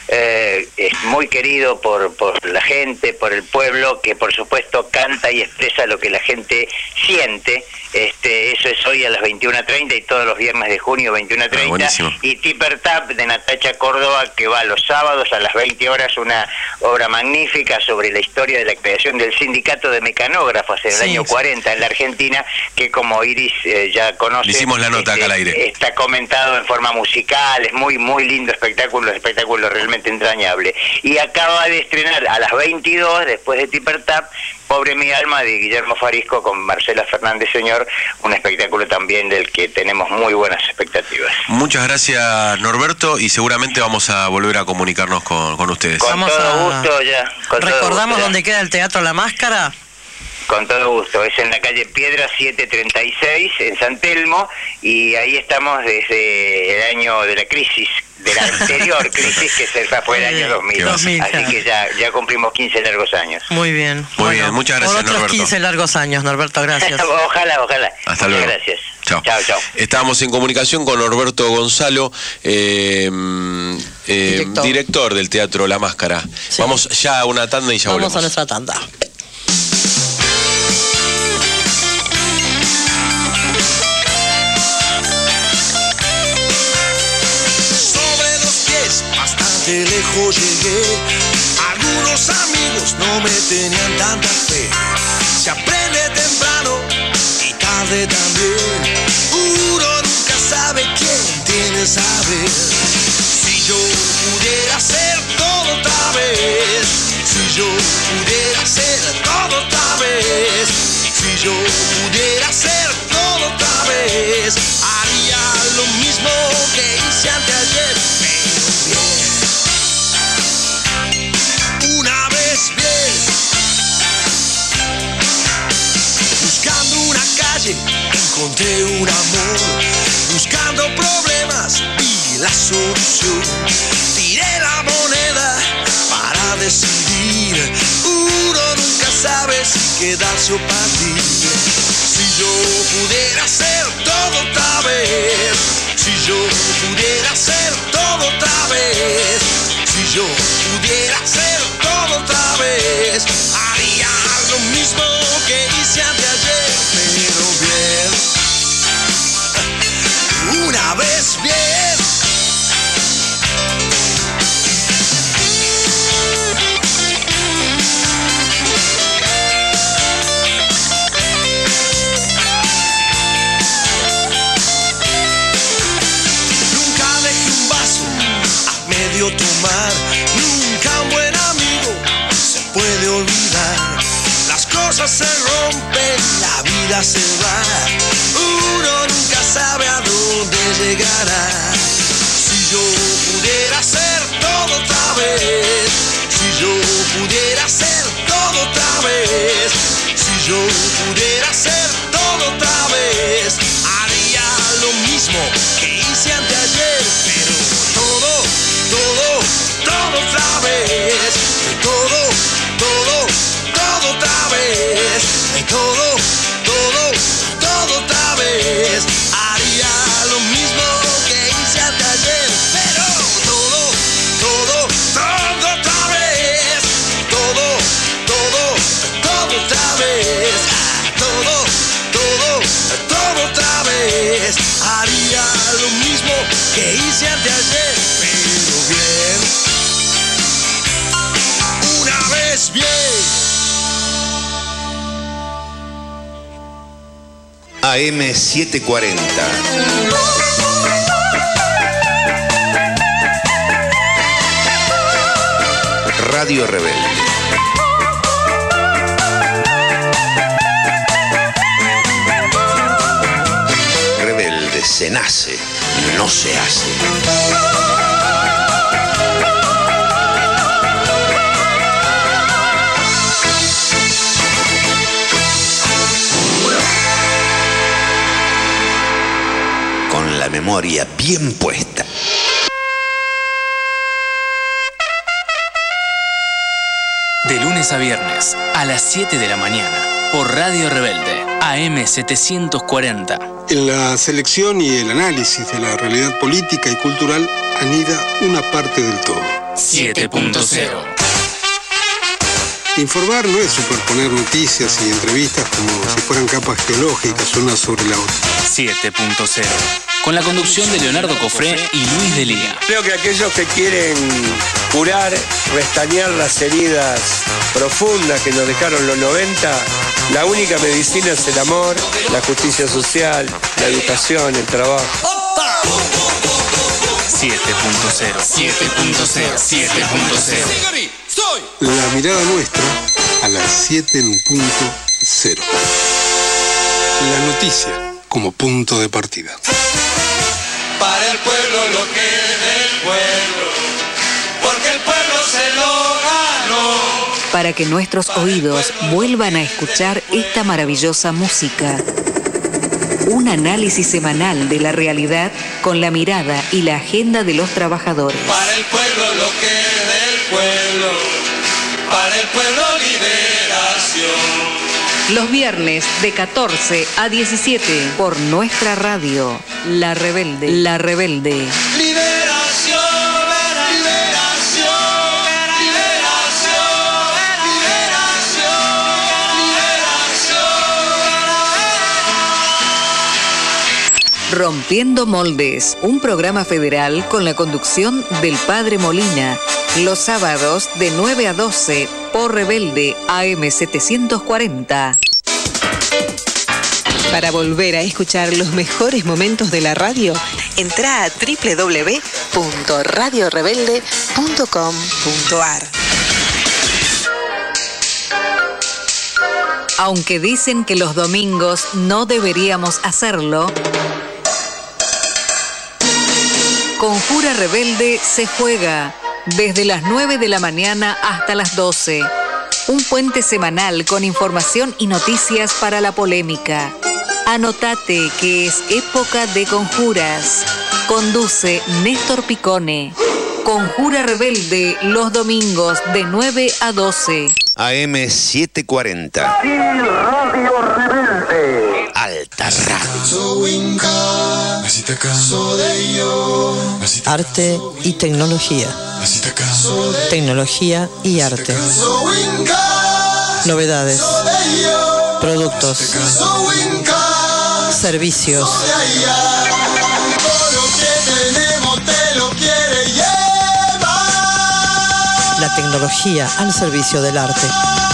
eh, es muy querido por, por la gente, por el pueblo, que por supuesto canta y expresa lo que la gente siente. Este, eso es hoy a las veintiuna treinta y todos los viernes de junio veintiuna treinta. Ah, y Tipper Tap de Natacha Córdoba, que va los sábados a las veinte horas, una obra magnífica sobre la historia de la creación del sindicato de mecanógrafos en el sí, año cuarenta en la Argentina, que como Iris eh, ya conoce, hicimos la nota este, acá al aire. Está comentado en forma musical, es muy muy lindo espectáculo, espectáculo realmente entrañable. Y acaba de estrenar a las veintidós, después de Tipper Tap, Pobre mi alma, de Guillermo Farisco con Marcela Fernández Señor, un espectáculo también del que tenemos muy buenas expectativas. Muchas gracias, Norberto, y seguramente vamos a volver a comunicarnos con, con ustedes. Con vamos todo a... gusto ya. Con ¿Recordamos todo gusto, dónde queda el Teatro La Máscara? Con todo gusto, es en la calle Piedra setecientos treinta y seis, en San Telmo, y ahí estamos desde el año de la crisis, de la anterior crisis, que se fue el año dos mil. dos mil, Así que ya, ya cumplimos quince largos años. Muy bien. Muy bueno, bien, muchas gracias, por otros Norberto. quince largos años, Norberto, gracias. Ojalá, ojalá. Hasta Muchas luego. gracias. Chao. Chao, chao. Estábamos en comunicación con Norberto Gonzalo, eh, eh, Director. director del Teatro La Máscara. Sí. Vamos ya a una tanda y ya Vamos volvemos. a nuestra tanda. De lejos llegué, algunos amigos no me tenían tanta fe. Se aprende temprano y tarde también. Uno nunca sabe quién tiene saber. Si yo pudiera hacer todo otra vez, si yo pudiera hacer todo otra vez, si yo pudiera hacer todo otra vez, haría lo mismo que hice anteayer, pero bien. Una vez bien, buscando una calle, encontré un amor, buscando problemas y la solución. Tiré la moneda para decidir, uno nunca sabe si quedarse o partir. Si yo pudiera hacer todo otra vez, si yo pudiera hacer todo otra vez, si yo pudiera hacer todo otra vez, haría lo mismo que hice anteayer, pero bien, una vez bien. Nunca dejé un vaso a medio tomar, nunca un buen amigo se puede olvidar. Las cosas se rompen, la vida se va, uno nunca sabe a dónde llegará. Si yo pudiera hacer todo otra vez, si yo pudiera hacer todo otra vez, si yo pudiera hacer todo otra vez, haría lo mismo que hice anteayer, pero todo, todo, todo otra vez, todo, todo, todo otra vez, todo, todo, todo otra vez, haría lo mismo que hice anteayer, pero todo, todo, todo otra vez, todo, todo, todo otra vez, todo, todo, todo otra vez, haría lo mismo que hice anteayer, pero bien, una vez bien. A M setecientos cuarenta. Radio Rebelde. Rebelde se nace, no se hace. Con la memoria bien puesta. De lunes a viernes, a las siete de la mañana, por Radio Rebelde, A M setecientos cuarenta. En la selección y el análisis de la realidad política y cultural anida una parte del todo. siete punto cero. Informar no es superponer noticias y entrevistas como si fueran capas geológicas una sobre la otra. siete punto cero. Con la conducción de Leonardo Cofré y Luis Delía. Creo que aquellos que quieren curar, restañar las heridas profundas que nos dejaron los noventa, la única medicina es el amor, la justicia social, la educación, el trabajo. siete punto cero. siete punto cero. siete punto cero. La mirada nuestra a las siete en punto cero. La noticia como punto de partida. Para el pueblo lo que es del pueblo, porque el pueblo se lo ganó. Para que nuestros oídos vuelvan a escuchar esta maravillosa música. Un análisis semanal de la realidad con la mirada y la agenda de los trabajadores. Para el pueblo lo que es del pueblo, para el pueblo liberación. Los viernes de catorce a diecisiete por nuestra radio, La Rebelde. La Rebelde. Liberación, liberación, liberación, liberación, liberación. Rompiendo Moldes, un programa federal con la conducción del Padre Molina, los sábados de nueve a doce por Rebelde A M setecientos cuarenta. Para volver a escuchar los mejores momentos de la radio, entra a doble u doble u doble u punto radio rebelde punto com punto a r. Aunque dicen que los domingos no deberíamos hacerlo, Conjura Rebelde se juega desde las nueve de la mañana hasta las doce. Un puente semanal con información y noticias para la polémica. Anotate que es época de conjuras. Conduce Néstor Picone. Conjura Rebelde los domingos de nueve a doce. A M setecientos cuarenta. Radio Rebelde. Alta Radio. Arte y tecnología. Tecnología y arte. Novedades. Productos. Servicios. La tecnología al servicio del arte.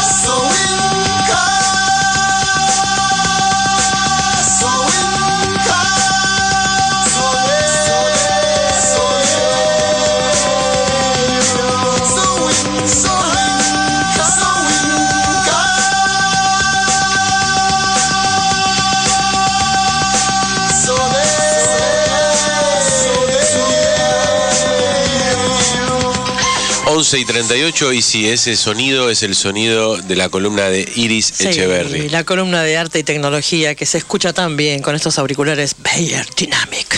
once y treinta y ocho, y sí, ese sonido es el sonido de la columna de Iris Sí, Echeverry. la columna de arte y tecnología que se escucha tan bien con estos auriculares Bayer Dynamic.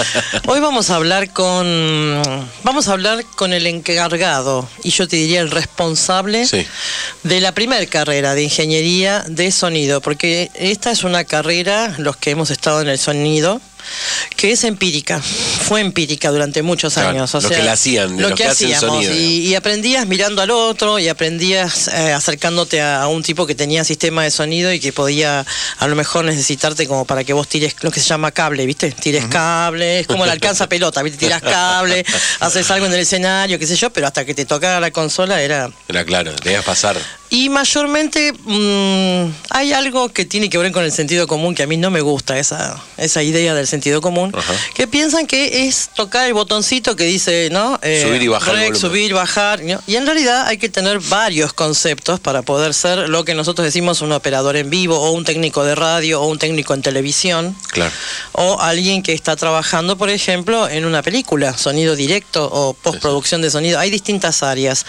Hoy vamos a hablar con vamos a hablar con el encargado, y yo te diría el responsable Sí. de la primera carrera de ingeniería de sonido, porque esta es una carrera, los que hemos estado en el sonido, que es empírica, fue empírica durante muchos Claro, años. O los sea, que la hacían, de lo los que, que hacen hacíamos, sonido, y, y aprendías mirando al otro, y aprendías eh, acercándote a, a un tipo que tenía sistema de sonido y que podía a lo mejor necesitarte como para que vos tires lo que se llama cable, ¿viste? Tires uh-huh. cable, es como la alcanza pelota, ¿viste? Tiras cable, haces algo en el escenario, qué sé yo, pero hasta que te tocara la consola era... Era claro, debías pasar. Y mayormente mmm, hay algo que tiene que ver con el sentido común, que a mí no me gusta esa, esa idea del sentido común, uh-huh. que piensan que es tocar el botoncito que dice, ¿no? Eh, subir y bajar. Rec, subir, bajar, ¿no? Y en realidad hay que tener varios conceptos para poder ser lo que nosotros decimos un operador en vivo, o un técnico de radio, o un técnico en televisión. Claro. O alguien que está trabajando, por ejemplo, en una película, sonido directo o postproducción de sonido. Hay distintas áreas.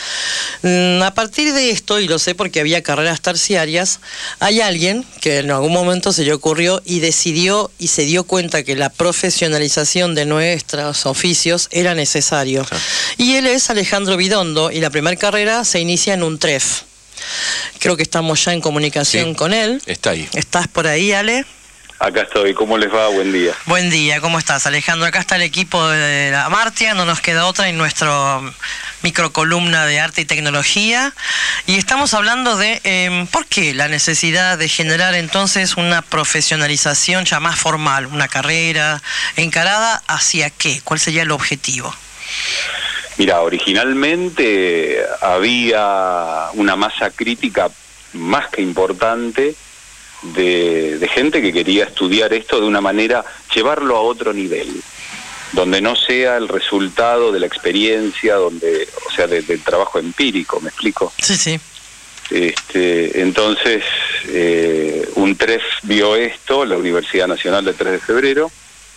Mm, a partir de esto, y lo sé porque había carreras terciarias, hay alguien que en algún momento se le ocurrió y decidió y se dio cuenta que la profesionalización de nuestros oficios era necesario. Claro. Y él es Alejandro Bidondo, y la primera carrera se inicia en un T R E F. Creo que estamos ya en comunicación sí, con él. Está ahí. ¿Estás por ahí, Ale? Acá estoy, ¿cómo les va? Buen día. Buen día, ¿cómo estás, Alejandro? Acá está el equipo de la Martia, no nos queda otra, y nuestro microcolumna de arte y tecnología, y estamos hablando de eh, por qué la necesidad de generar entonces una profesionalización ya más formal, una carrera encarada hacia qué, cuál sería el objetivo. Mira, originalmente había una masa crítica más que importante de, de gente que quería estudiar esto de una manera, llevarlo a otro nivel, donde no sea el resultado de la experiencia, donde, o sea, de, del trabajo empírico, ¿me explico? Sí, sí. Este, entonces, eh, UNTREF vio esto, la Universidad Nacional del tres de febrero,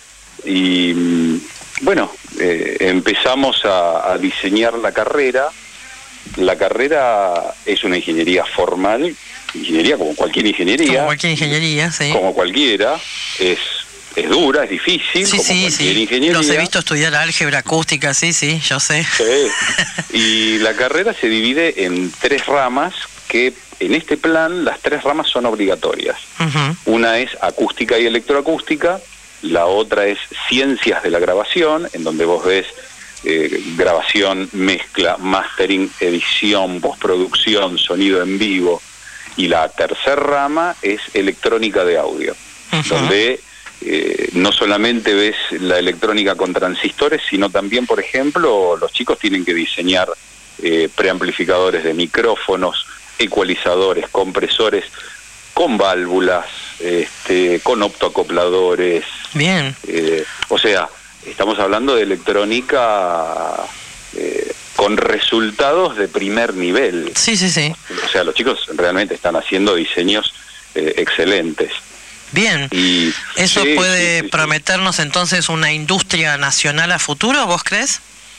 y bueno, eh, empezamos a, a diseñar la carrera. La carrera es una ingeniería formal, ingeniería como cualquier ingeniería. Como cualquier ingeniería, sí. Como cualquiera, es, es dura, es difícil, sí, como sí, cualquier sí. ingeniería. Los he visto estudiar álgebra acústica, sí, sí, yo sé. Sí. Y la carrera se divide en tres ramas, que en este plan las tres ramas son obligatorias. Uh-huh. Una es acústica y electroacústica, la otra es ciencias de la grabación, en donde vos ves eh, grabación, mezcla, mastering, edición, postproducción, sonido en vivo, y la tercera rama es electrónica de audio, uh-huh. donde eh, no solamente ves la electrónica con transistores, sino también, por ejemplo, los chicos tienen que diseñar eh, preamplificadores de micrófonos, ecualizadores, compresores, con válvulas, este, con optoacopladores. Bien. Eh, o sea, estamos hablando de electrónica eh, con resultados de primer nivel. Sí, sí, sí. O sea, los chicos realmente están haciendo diseños eh, excelentes. Bien. Y, ¿Eso sí, puede sí, sí, prometernos entonces una industria nacional a futuro, vos crees?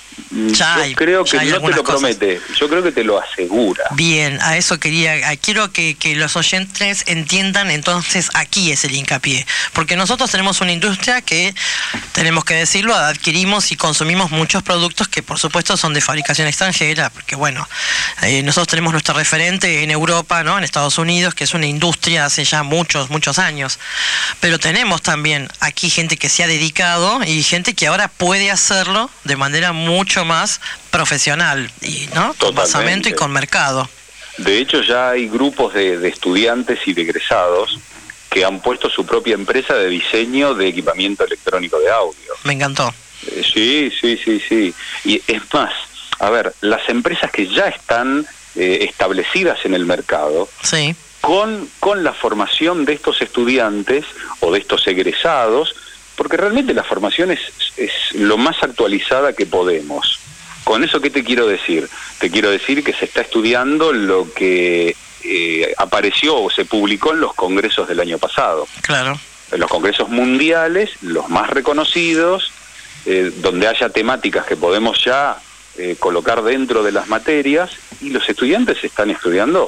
Ya yo hay, creo que ya hay no te lo cosas. promete, yo creo que te lo asegura. Bien, a eso quería, a, quiero que, que los oyentes entiendan, entonces aquí es el hincapié, porque nosotros tenemos una industria que, tenemos que decirlo, adquirimos y consumimos muchos productos que por supuesto son de fabricación extranjera, porque bueno, eh, nosotros tenemos nuestro referente en Europa, ¿no? En Estados Unidos, que es una industria hace ya muchos, muchos años, pero tenemos también aquí gente que se ha dedicado y gente que ahora puede hacerlo de manera muy mucho más profesional, y ¿no? Con basamento y con mercado. De hecho, ya hay grupos de, de estudiantes y de egresados que han puesto su propia empresa de diseño de equipamiento electrónico de audio. Me encantó. Eh, sí, sí, sí, sí. Y es más, a ver, las empresas que ya están eh, establecidas en el mercado, sí. con, con la formación de estos estudiantes o de estos egresados, porque realmente la formación es, es lo más actualizada que podemos. ¿Con eso qué te quiero decir? Te quiero decir que se está estudiando lo que eh, apareció o se publicó en los congresos del año pasado. Claro. En los congresos mundiales, los más reconocidos, eh, donde haya temáticas que podemos ya eh, colocar dentro de las materias, y los estudiantes están estudiando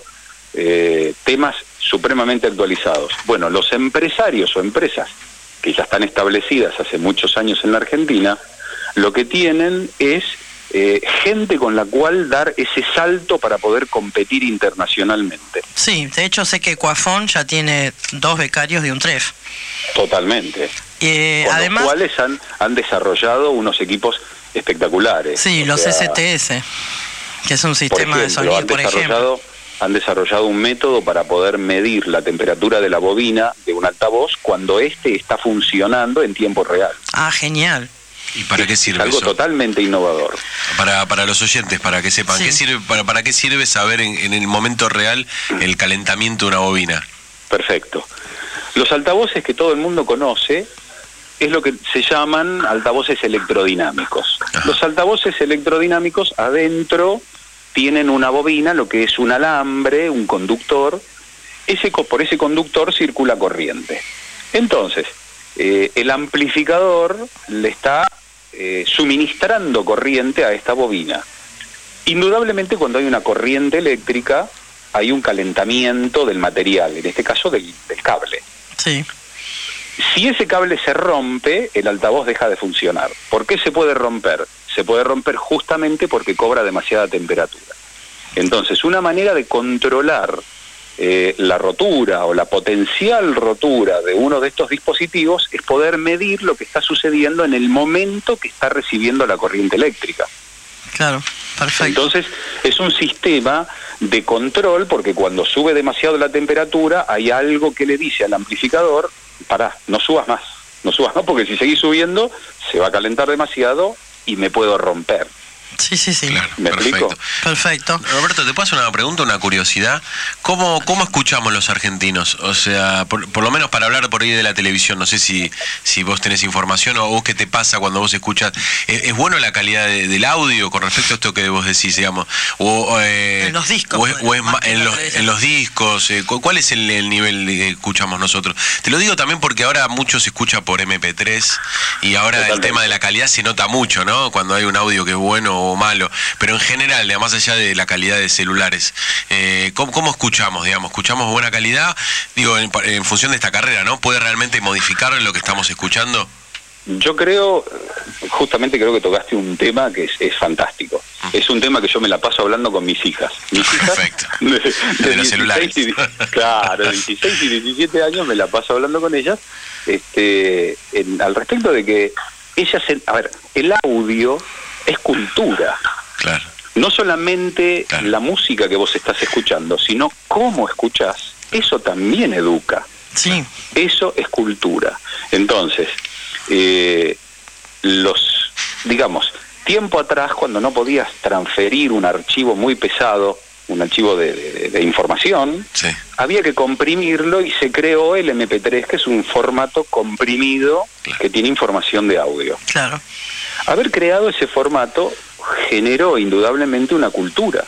eh, temas supremamente actualizados. Bueno, los empresarios o empresas que ya están establecidas hace muchos años en la Argentina, lo que tienen es eh, gente con la cual dar ese salto para poder competir internacionalmente. Sí, de hecho sé que Coafón ya tiene dos becarios de UNTREF. Totalmente. Eh, con además, los cuales han, han desarrollado unos equipos espectaculares. Sí, los sea, S T S, que es un sistema ejemplo, de sonido, han por ejemplo. Han desarrollado un método para poder medir la temperatura de la bobina de un altavoz cuando éste está funcionando en tiempo real. Ah, genial. ¿Y para qué sirve es algo eso? Totalmente innovador. Para, para los oyentes, para que sepan, Sí. ¿qué sirve, para, ¿para qué sirve saber en, en el momento real el calentamiento de una bobina? Perfecto. Los altavoces que todo el mundo conoce es lo que se llaman altavoces electrodinámicos. Ajá. Los altavoces electrodinámicos adentro tienen una bobina, lo que es un alambre, un conductor. Ese, por ese conductor circula corriente. Entonces, eh, el amplificador le está eh, suministrando corriente a esta bobina. Indudablemente, cuando hay una corriente eléctrica, hay un calentamiento del material, en este caso del, del cable. Sí. Si ese cable se rompe, el altavoz deja de funcionar. ¿Por qué se puede romper? Se puede romper justamente porque cobra demasiada temperatura. Entonces, una manera de controlar eh, la rotura o la potencial rotura de uno de estos dispositivos es poder medir lo que está sucediendo en el momento que está recibiendo la corriente eléctrica. Claro, perfecto. Entonces, es un sistema de control, porque cuando sube demasiado la temperatura, hay algo que le dice al amplificador, pará, no subas más, no subas más, porque si seguís subiendo, se va a calentar demasiado y me puedo romper. Sí, sí, sí. Claro, ¿Me perfecto. explico? Perfecto. Roberto, ¿te puedo hacer una pregunta, una curiosidad? ¿Cómo, cómo escuchamos los argentinos? O sea, por, por lo menos para hablar por ahí de la televisión, no sé si, si vos tenés información o vos qué te pasa cuando vos escuchas. ¿Es, es bueno la calidad de, del audio con respecto a esto que vos decís, digamos? O, eh, en los discos. O es, o es ma- en, los, en los discos. Eh, ¿Cuál es el, el nivel que escuchamos nosotros? Te lo digo también porque ahora mucho se escucha por eme pe tres y ahora Totalmente. El tema de la calidad se nota mucho, ¿no? Cuando hay un audio que es bueno o malo, pero en general, más allá de la calidad de celulares, eh, ¿cómo, ¿cómo escuchamos, digamos? ¿Escuchamos buena calidad? Digo, en, en función de esta carrera, ¿no? ¿Puede realmente modificar lo que estamos escuchando? Yo creo, justamente creo que tocaste un tema que es, es fantástico. Uh-huh. Es un tema que yo me la paso hablando con mis hijas. Mis hijas Perfecto. De, de, de, de los celulares. Y, claro, de dieciséis y diecisiete años me la paso hablando con ellas este, en, al respecto de que ellas, a ver, el audio es cultura. Claro. No solamente claro. la música que vos estás escuchando, sino cómo escuchás. Eso también educa. Sí. Eso es cultura. Entonces, eh, los, digamos, tiempo atrás, cuando no podías transferir un archivo muy pesado, un archivo de, de, de información, sí. había que comprimirlo y se creó el eme pe tres, que es un formato comprimido claro. que tiene información de audio. Claro. Haber creado ese formato generó indudablemente una cultura,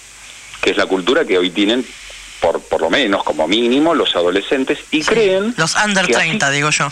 que es la cultura que hoy tienen, por, por lo menos como mínimo, los adolescentes, y sí, creen... Los under treinta, así... digo yo.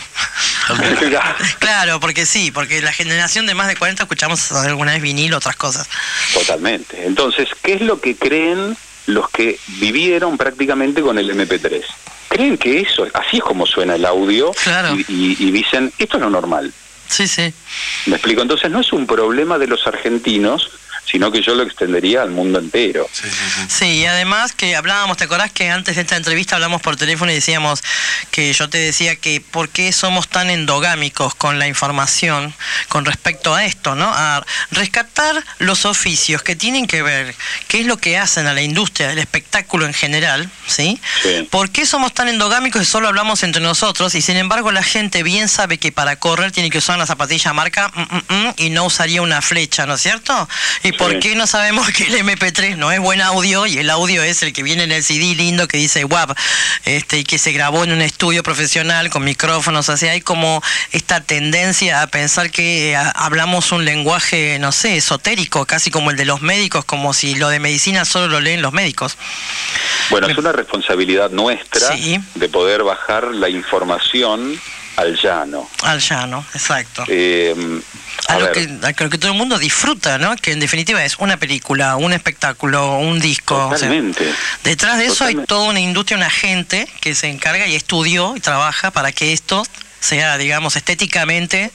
Claro. Claro, porque sí, porque la generación de más de cuarenta escuchamos alguna vez vinilo, otras cosas. Totalmente. Entonces, ¿qué es lo que creen los que vivieron prácticamente con el eme pe tres? Creen que eso, así es como suena el audio, claro. y, y, y dicen, esto es lo normal. Sí, sí. ¿Me explico? Entonces no es un problema de los argentinos, sino que yo lo extendería al mundo entero. Sí, sí, sí. Sí, y además que hablábamos, ¿te acordás que antes de esta entrevista hablamos por teléfono y decíamos que yo te decía que por qué somos tan endogámicos con la información con respecto a esto, ¿no? A rescatar los oficios que tienen que ver, qué es lo que hacen a la industria del espectáculo en general, ¿sí? Sí. ¿Por qué somos tan endogámicos y solo hablamos entre nosotros? Y sin embargo la gente bien sabe que para correr tiene que usar una zapatilla marca mm, mm, mm, y no usaría una flecha, ¿no es cierto? Y ¿por qué no sabemos que el eme pe tres no es buen audio y el audio es el que viene en el ce de lindo que dice W A V, este, y que se grabó en un estudio profesional con micrófonos? Así hay como esta tendencia a pensar que a, hablamos un lenguaje, no sé, esotérico, casi como el de los médicos, como si lo de medicina solo lo leen los médicos. Bueno, es una responsabilidad nuestra sí. de poder bajar la información al llano. Al llano, exacto. Eh, a, a lo ver. que, a lo que todo el mundo disfruta, ¿no? Que en definitiva es una película, un espectáculo, un disco. Totalmente. O sea, detrás de eso Totalmente. hay toda una industria, una gente que se encarga y estudió y trabaja para que esto sea, digamos, estéticamente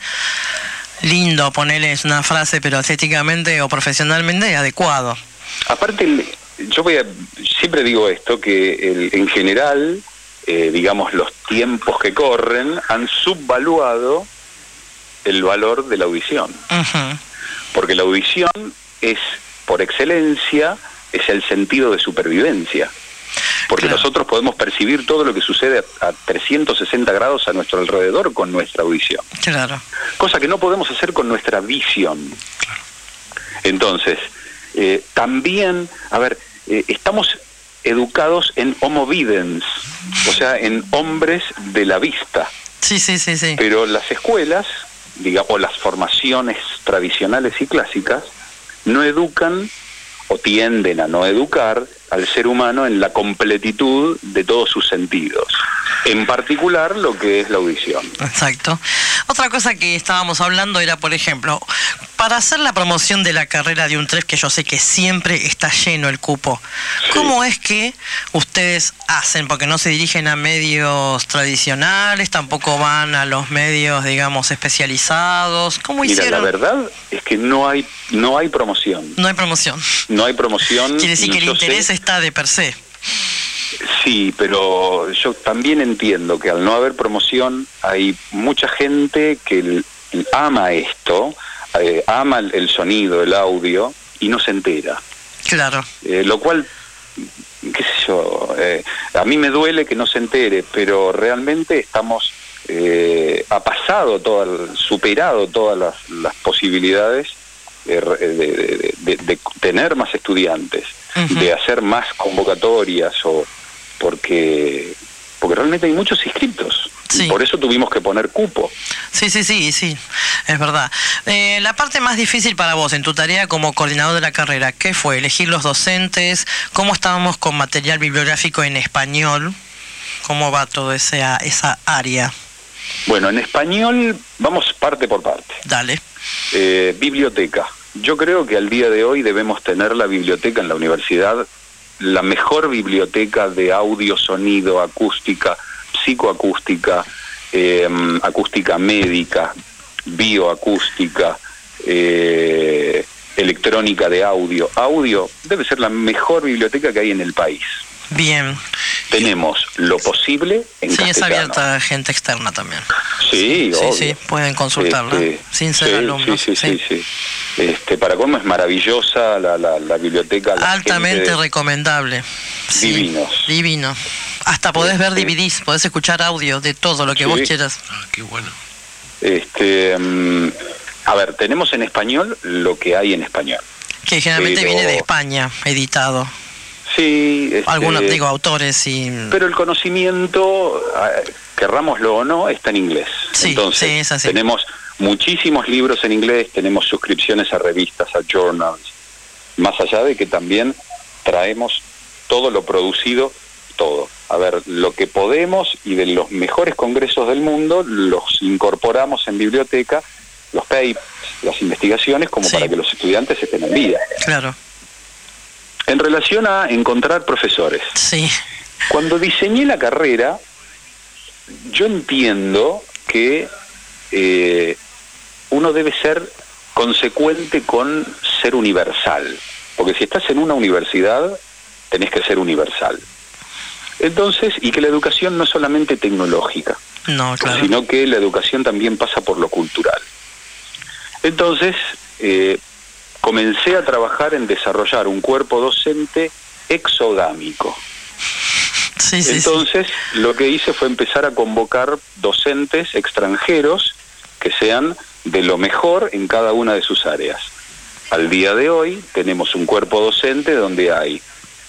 lindo, ponerle una frase, pero estéticamente o profesionalmente adecuado. Aparte, yo voy a, siempre digo esto, que el, en general, eh, digamos, los tiempos que corren han subvaluado el valor de la audición. Uh-huh. Porque la audición es, por excelencia, es el sentido de supervivencia. Porque claro. nosotros podemos percibir todo lo que sucede a, a trescientos sesenta grados a nuestro alrededor con nuestra audición. Claro. Cosa que no podemos hacer con nuestra visión. Claro. Entonces, eh, también, a ver, eh, estamos educados en homo videns, o sea, en hombres de la vista. Sí, sí, sí, sí. Pero las escuelas, digamos, o las formaciones tradicionales y clásicas, no educan o tienden a no educar al ser humano en la completitud de todos sus sentidos, en particular lo que es la audición. Exacto. Otra cosa que estábamos hablando era, por ejemplo, para hacer la promoción de la carrera de un tres, que yo sé que siempre está lleno el cupo, sí. ¿Cómo es que ustedes hacen? Porque no se dirigen a medios tradicionales, tampoco van a los medios, digamos, especializados. ¿Cómo Mira, hicieron? la verdad es que no hay no hay promoción. No hay promoción. No hay promoción. Quiere decir que el interés sé, está de per se. Sí, pero yo también entiendo que al no haber promoción hay mucha gente que ama esto, eh, ama el sonido, el audio, y no se entera. Claro. Eh, lo cual, qué sé yo, eh, a mí me duele que no se entere, pero realmente estamos, eh, ha pasado, todo, superado todas las, las posibilidades de, de, de, de, de tener más estudiantes, uh-huh. de hacer más convocatorias, o porque, porque realmente hay muchos inscriptos. Sí. Y por eso tuvimos que poner cupo. Sí, sí, sí, sí, es verdad. Eh, la parte más difícil para vos en tu tarea como coordinador de la carrera, ¿qué fue? ¿Elegir los docentes? ¿Cómo estábamos con material bibliográfico en español? ¿Cómo va toda esa, esa área? Bueno, en español vamos parte por parte. Dale. Eh, biblioteca. Yo creo que al día de hoy debemos tener la biblioteca en la universidad, la mejor biblioteca de audio, sonido, acústica, psicoacústica, eh, acústica médica, bioacústica, eh, electrónica de audio. Audio debe ser la mejor biblioteca que hay en el país. Bien. Tenemos lo posible en sí, castellano. Es abierta a gente externa también. Sí, sí, obvio. sí, pueden consultarla, este, sin ser sí, alumnos. Sí, sí, sí, sí. sí. Este, para colmo es maravillosa la, la, la biblioteca. La altamente de... recomendable. Divinos. Sí, divino. Hasta podés este... ver D V Ds, podés escuchar audio de todo lo que sí. vos quieras. Ah, qué bueno. Este, um, a ver, tenemos en español lo que hay en español. Que generalmente pero... viene de España, editado. Sí, este, algunos, digo, autores y... Pero el conocimiento, querrámoslo o no, está en inglés. Sí, Entonces, sí, es así. Tenemos muchísimos libros en inglés, tenemos suscripciones a revistas, a journals, más allá de que también traemos todo lo producido, todo. A ver, lo que podemos y de los mejores congresos del mundo los incorporamos en biblioteca, los papers, las investigaciones, como sí. para que los estudiantes estén al día. Claro. En relación a encontrar profesores. Sí. Cuando diseñé la carrera, yo entiendo que eh, uno debe ser consecuente con ser universal. Porque si estás en una universidad, tenés que ser universal. Entonces, y que la educación no es solamente tecnológica, no, claro. sino que la educación también pasa por lo cultural. Entonces, eh, comencé a trabajar en desarrollar un cuerpo docente exogámico. Sí, sí, Entonces, sí. lo que hice fue empezar a convocar docentes extranjeros que sean de lo mejor en cada una de sus áreas. Al día de hoy tenemos un cuerpo docente donde hay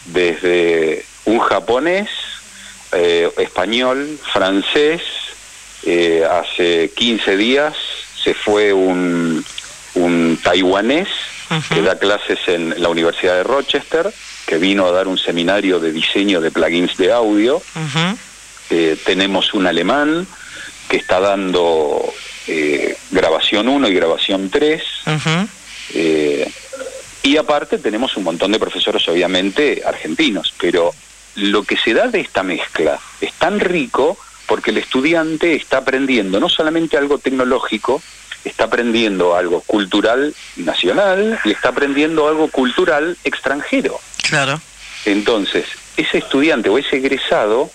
desde un japonés, eh, español, francés, eh, hace quince días se fue un, un taiwanés, uh-huh. que da clases en la Universidad de Rochester, que vino a dar un seminario de diseño de plugins de audio. Uh-huh. Eh, tenemos un alemán que está dando eh, grabación uno y grabación tres. Uh-huh. eh, y aparte tenemos un montón de profesores, obviamente, argentinos. Pero lo que se da de esta mezcla es tan rico porque el estudiante está aprendiendo no solamente algo tecnológico, está aprendiendo algo cultural nacional y está aprendiendo algo cultural extranjero. Claro. Entonces, ese estudiante o ese egresado,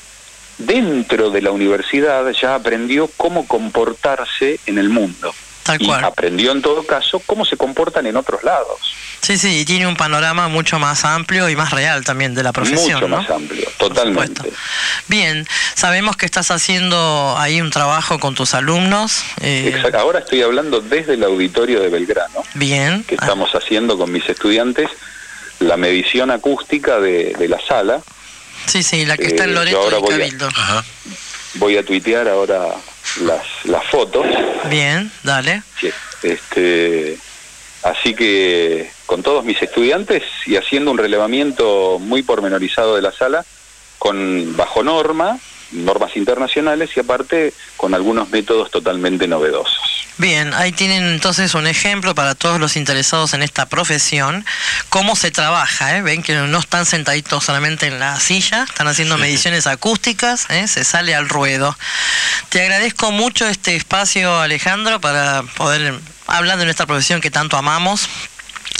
dentro de la universidad ya aprendió cómo comportarse en el mundo. Tal y cual. aprendió en todo caso cómo se comportan en otros lados. Sí, sí, y tiene un panorama mucho más amplio y más real también de la profesión, Mucho ¿no? más amplio, totalmente. Bien, sabemos que estás haciendo ahí un trabajo con tus alumnos. Eh... Exacto. Ahora estoy hablando desde el auditorio de Belgrano. Bien. Que estamos ah. haciendo con mis estudiantes la medición acústica de, de la sala. Sí, sí, la que eh, está en Loreto y Cabildo. A, Ajá. Voy a tuitear ahora las, las fotos. Bien, dale. Sí, este, así que con todos mis estudiantes y haciendo un relevamiento muy pormenorizado de la sala, con bajo norma, normas internacionales y aparte con algunos métodos totalmente novedosos. Bien, ahí tienen entonces un ejemplo para todos los interesados en esta profesión, cómo se trabaja, ¿eh? Ven que no están sentaditos solamente en la silla, están haciendo mediciones acústicas, ¿eh? Se sale al ruedo. Te agradezco mucho este espacio, Alejandro, para poder hablar de nuestra profesión que tanto amamos.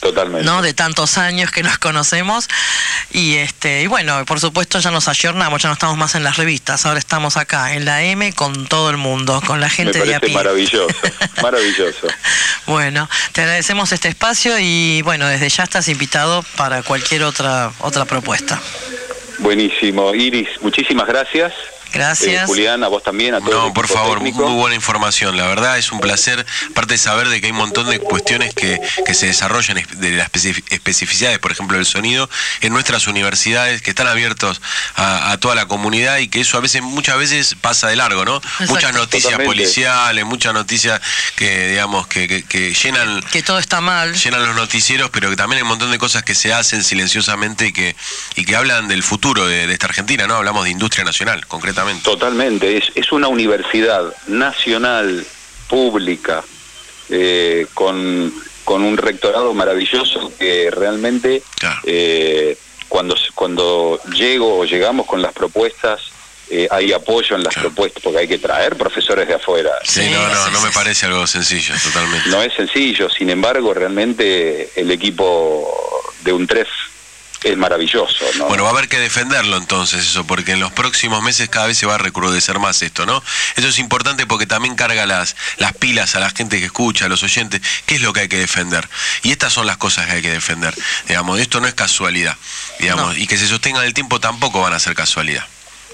Totalmente. ¿no? De tantos años que nos conocemos. Y este y bueno, por supuesto ya nos ayornamos, ya no estamos más en las revistas, ahora estamos acá en la M con todo el mundo, con la gente Me de a parece pie. maravilloso, maravilloso. Bueno, te agradecemos este espacio y bueno, desde ya estás invitado para cualquier otra otra propuesta. Buenísimo. Iris, muchísimas gracias. Gracias. Eh, Julián, a vos también, a todos. No, por favor, muy buena información. La verdad es un placer, aparte de saber de que hay un montón de cuestiones que, que se desarrollan de las especificidades, por ejemplo, del sonido, en nuestras universidades, que están abiertos a, a toda la comunidad y que eso a veces, muchas veces pasa de largo, ¿no? Exacto. Muchas noticias Totalmente. policiales, muchas noticias que, digamos, que, que, que llenan... Que todo está mal. Llenan los noticieros, pero que también hay un montón de cosas que se hacen silenciosamente y que, y que hablan del futuro de, de esta Argentina, ¿no? Hablamos de industria nacional, concretamente. Totalmente, es, es una universidad nacional, pública, eh, con, con un rectorado maravilloso que realmente Claro. eh, cuando, cuando llego o llegamos con las propuestas, eh, hay apoyo en las Claro. propuestas, porque hay que traer profesores de afuera. Sí, Sí, no, no, sí, no sí, me sí. parece algo sencillo, totalmente. No es sencillo, sin embargo, realmente el equipo de UNTREF es maravilloso, ¿no? Bueno, va a haber que defenderlo entonces eso, porque en los próximos meses cada vez se va a recrudecer más esto, ¿no? Eso es importante porque también carga las, las pilas a la gente que escucha, a los oyentes, qué es lo que hay que defender. Y estas son las cosas que hay que defender. Digamos, esto no es casualidad, digamos, No. y que se sostenga en el tiempo tampoco van a ser casualidad.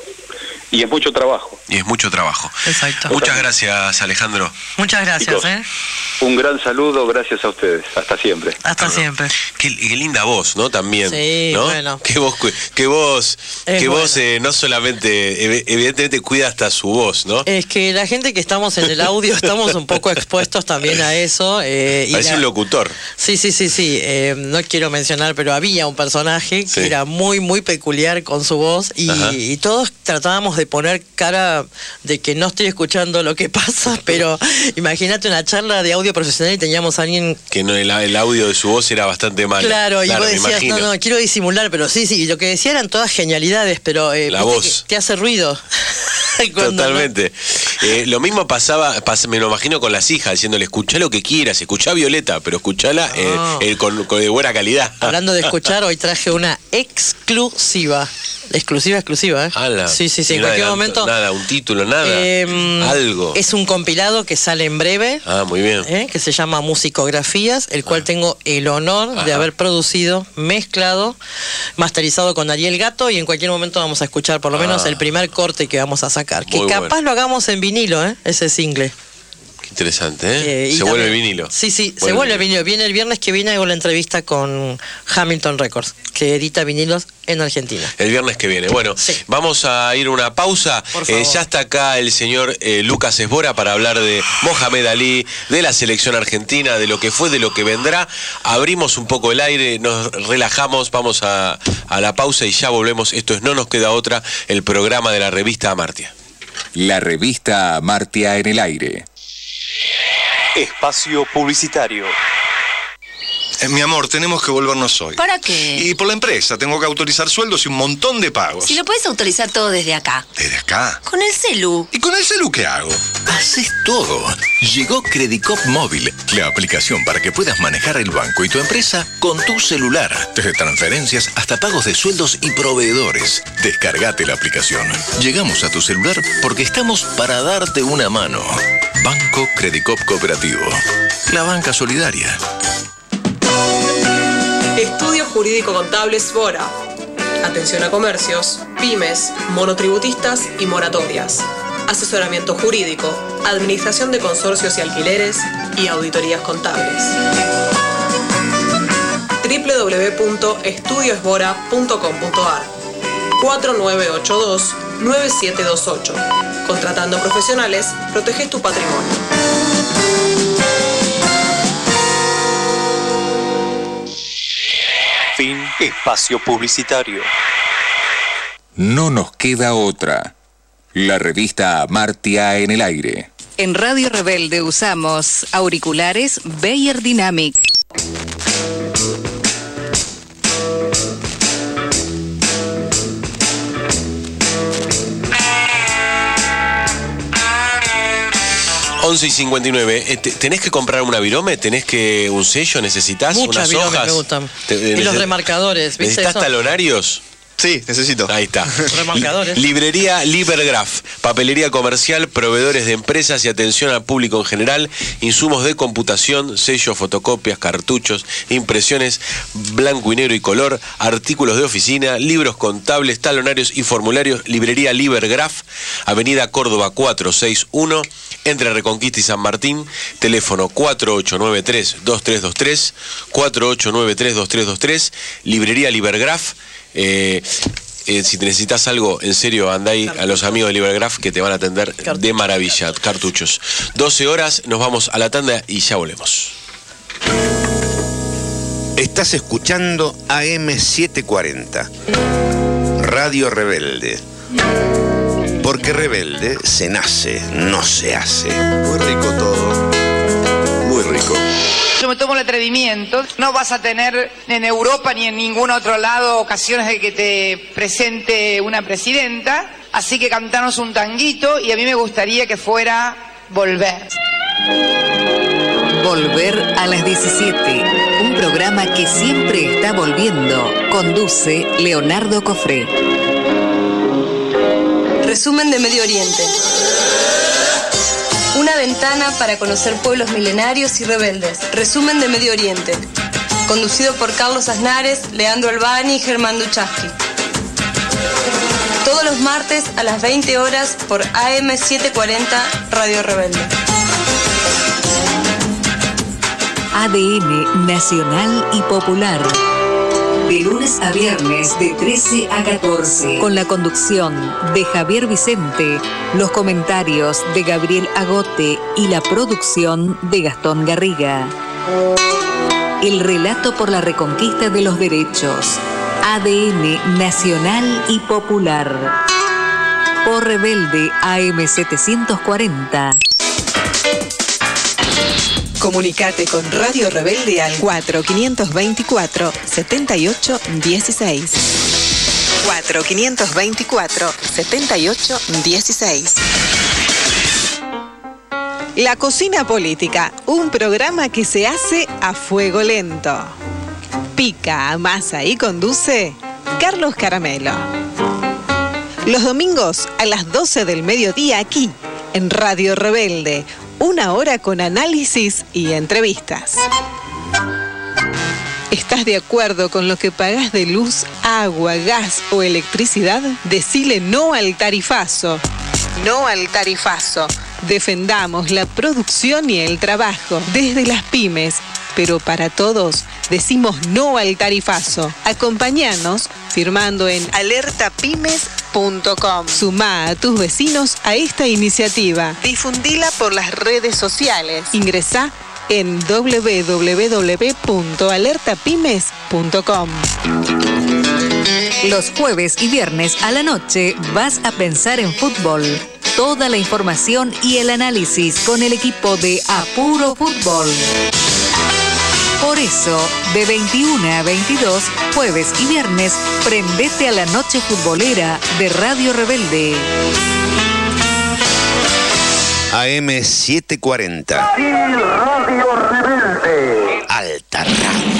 Y es mucho trabajo. Y es mucho trabajo. Exacto. Muchas gracias, Alejandro. Muchas gracias, Chicos, ¿eh? Un gran saludo, gracias a ustedes. Hasta siempre. Hasta siempre. Qué, qué linda voz, ¿no? También. Sí, ¿no? bueno. Qué voz, cu- qué voz, Es qué voz bueno. eh, no solamente, ev- evidentemente cuida hasta su voz, ¿no? Es que la gente que estamos en el audio estamos un poco expuestos también a eso. Eh, y Parece la- un locutor. Sí, sí, sí, sí. Eh, no quiero mencionar, pero había un personaje que Sí. era muy, muy peculiar con su voz y, Ajá. y todos tratábamos de poner cara de que no estoy escuchando lo que pasa, pero imagínate una charla de audio profesional y teníamos a alguien... Que no, el, el audio de su voz era bastante malo. Claro, y vos me decías, no, imagino. no, quiero disimular, pero sí, sí, y lo que decía eran todas genialidades, pero eh, La viste voz. que te hace ruido. Cuando no- Totalmente. Eh, lo mismo pasaba, pas- me lo imagino con las hijas, diciéndole, escuchá lo que quieras, escuchá a Violeta, pero escuchala eh, No. eh, con, con de buena calidad. Hablando de escuchar, hoy traje una exclusiva. Exclusiva, exclusiva, ¿eh? Ala. Sí, sí, sí, Y en un cualquier adelanto, momento. Nada, un título, nada. Eh, Algo. Es un compilado que sale en breve, Ah, muy bien. ¿eh? Que se llama Musicografías, el cual tengo el honor de Ajá. haber producido, mezclado, masterizado con Ariel Gato, y en cualquier momento vamos a escuchar por lo menos Ah. el primer corte que vamos a sacar. Que Muy capaz bueno. lo hagamos en vinilo, ¿eh? Ese single. Qué interesante, ¿eh? Eh, y Se vuelve también- vinilo. Sí, sí, se Vuelve vuelve vinilo. Viene el viernes que viene, hago la entrevista con Hamilton Records, que edita vinilos en Argentina. El viernes que viene. Bueno, Sí. vamos a ir a una pausa. Por favor. Eh, ya está acá el señor eh, Lucas Esbora para hablar de Mohamed Ali, de la selección argentina, de lo que fue, de lo que vendrá. Abrimos un poco el aire, nos relajamos, vamos a, a la pausa y ya volvemos. Esto es No Nos Queda Otra, el programa de la revista Amartya. La revista Amartya en el aire. Espacio publicitario. Eh, mi amor, tenemos que volvernos hoy. ¿Para qué? Y por la empresa, tengo que autorizar sueldos y un montón de pagos. Si lo puedes autorizar todo desde acá. ¿Desde acá? Con el celu. ¿Y con el celu qué hago? Haces todo. Llegó Credicop Móvil, la aplicación para que puedas manejar el banco y tu empresa con tu celular. Desde transferencias hasta pagos de sueldos y proveedores. Descargate la aplicación. Llegamos a tu celular porque estamos para darte una mano. Banco Credicop Cooperativo. La banca solidaria. Estudio Jurídico Contable Sbora. Atención a comercios, pymes, monotributistas y moratorias. Asesoramiento jurídico, administración de consorcios y alquileres y auditorías contables. doble u doble u doble u punto estudio esbora punto com punto a r cuatro nueve ocho dos nueve siete dos ocho. Contratando profesionales, proteges tu patrimonio. Fin. Espacio publicitario. No nos queda otra. La revista Amartya en el aire. En Radio Rebelde usamos auriculares Beyer Dynamic. once y cincuenta y nueve. Eh, te- ¿Tenés que comprar una virome? ¿Tenés que un sello? ¿Necesitas Muchas unas viromes hojas? me gustan. Te- Y los neces- remarcadores, ¿viste ¿Necesitas eso? talonarios? Sí, necesito. Ahí está. Remarcadores. Librería Libergraph, papelería comercial, proveedores de empresas y atención al público en general, insumos de computación, sellos, fotocopias, cartuchos, impresiones, blanco y negro y color, artículos de oficina, libros contables, talonarios y formularios. Librería Libergraph, Avenida Córdoba cuatrocientos sesenta y uno, entre Reconquista y San Martín, teléfono cuatro ocho nueve tres, dos tres dos tres, cuatro ocho nueve tres, dos tres dos tres, Librería Libergraph. Eh, eh, si te necesitas algo, en serio, anda ahí a los amigos de Libergraph que te van a atender de maravilla. Cartuchos. doce horas, nos vamos a la tanda y ya volvemos. Estás escuchando A M setecientos cuarenta, Radio Rebelde. Porque rebelde se nace, no se hace. Muy rico todo. Muy rico. Yo me tomo el atrevimiento, no vas a tener en Europa ni en ningún otro lado ocasiones de que te presente una presidenta, así que cantanos un tanguito y a mí me gustaría que fuera Volver. Volver a las diecisiete, un programa que siempre está volviendo. Conduce Leonardo Cofré. Resumen de Medio Oriente. Una ventana para conocer pueblos milenarios y rebeldes. Resumen de Medio Oriente. Conducido por Carlos Aznares, Leandro Albani y Germán Duchaski. Todos los martes a las veinte horas por A M setecientos cuarenta Radio Rebelde. A D N Nacional y Popular. De lunes a viernes de trece a catorce. Con la conducción de Javier Vicente, los comentarios de Gabriel Agote y la producción de Gastón Garriga. El relato por la reconquista de los derechos. A D N Nacional y Popular. Por Rebelde A M setecientos cuarenta. Comunicate con Radio Rebelde al cuatro quinientos veinticuatro, setenta y ocho dieciséis. cuatro quinientos veinticuatro, setenta y ocho dieciséis. La Cocina Política, un programa que se hace a fuego lento. Pica, amasa y conduce Carlos Caramelo. Los domingos a las doce del mediodía aquí, en Radio Rebelde. Una hora con análisis y entrevistas. ¿Estás de acuerdo con lo que pagás de luz, agua, gas o electricidad? Decile no al tarifazo. No al tarifazo. Defendamos la producción y el trabajo desde las pymes, pero para todos decimos no al tarifazo. Acompáñanos firmando en alerta pymes punto com. Sumá a tus vecinos a esta iniciativa. Difundila por las redes sociales. Ingresá en doble u doble u doble u punto alerta pymes punto com. Los jueves y viernes a la noche vas a pensar en fútbol. Toda la información y el análisis con el equipo de Apuro Fútbol. Por eso, de veintiuna a veintidós, jueves y viernes, prendete a la noche futbolera de Radio Rebelde. A M setecientos cuarenta. Radio Rebelde. Alta Radio.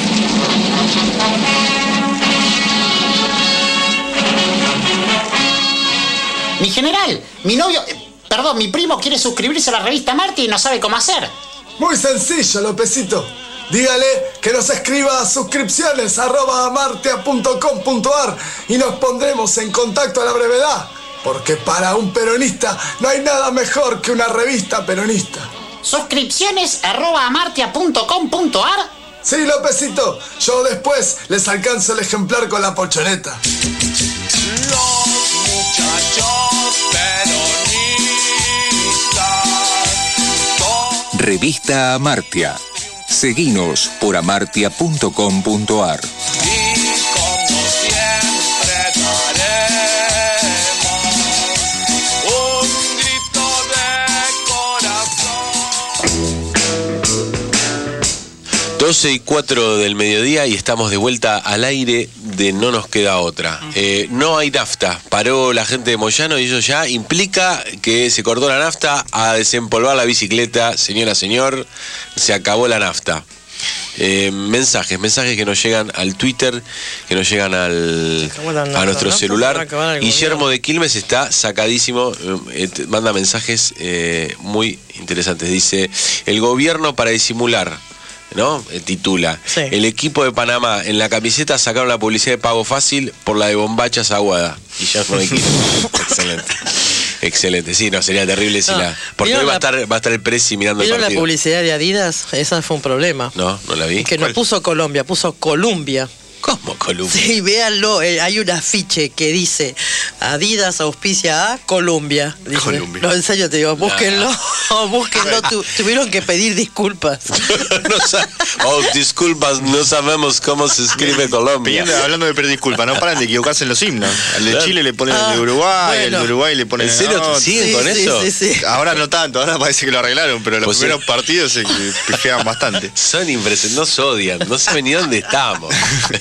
Mi general, mi novio, eh, perdón, mi primo quiere suscribirse a la revista Marti y no sabe cómo hacer. Muy sencillo, Lopecito. Dígale que nos escriba a suscripciones arroba martia punto com punto ar y nos pondremos en contacto a la brevedad. Porque para un peronista no hay nada mejor que una revista peronista. Suscripciones arroba amartia punto com punto ar. Sí, Lopecito. Yo después les alcanzo el ejemplar con la pochoneta. Revista Amartya. Seguinos por amartya punto com punto ar. doce y cuatro del mediodía y estamos de vuelta al aire de No Nos Queda Otra. Eh, no hay nafta, paró la gente de Moyano y eso ya implica que se cortó la nafta, a desempolvar la bicicleta, señora, señor, se acabó la nafta. Eh, mensajes, mensajes que nos llegan al Twitter, que nos llegan al a nuestro celular. Guillermo de Quilmes está sacadísimo, eh, manda mensajes eh, muy interesantes. Dice, el gobierno para disimular, ¿no? Eh, titula, sí. El equipo de Panamá en la camiseta sacaron la publicidad de pago fácil por la de bombachas aguada. Guillermo de Quilmes. Excelente. Excelente, sí, no, sería terrible si no, la... Porque hoy va, la, a estar, va a estar el Presi mirando el partido. ¿Vieron la publicidad de Adidas? Esa fue un problema. No, no la vi. Que no puso Colombia, puso Columbia. ¿Cómo Columbia? Sí, véanlo, eh, hay un afiche que dice Adidas auspicia a Columbia. Dice. Columbia. No, en serio te digo, búsquenlo, nah. búsquenlo, tu, tuvieron que pedir disculpas. no oh, disculpas, no sabemos cómo se escribe Colombia. Pidiendo, hablando de pedir disculpas, no paran de equivocarse en los himnos. Al de Chile le ponen ah, el de Uruguay, bueno. el de Uruguay le ponen... ¿En serio no, siguen sí, con sí, eso? Sí, sí. Ahora no tanto, ahora parece que lo arreglaron, pero los pues primeros sí. partidos se pifean bastante. Son impresionantes, nos odian, no saben ni dónde estamos.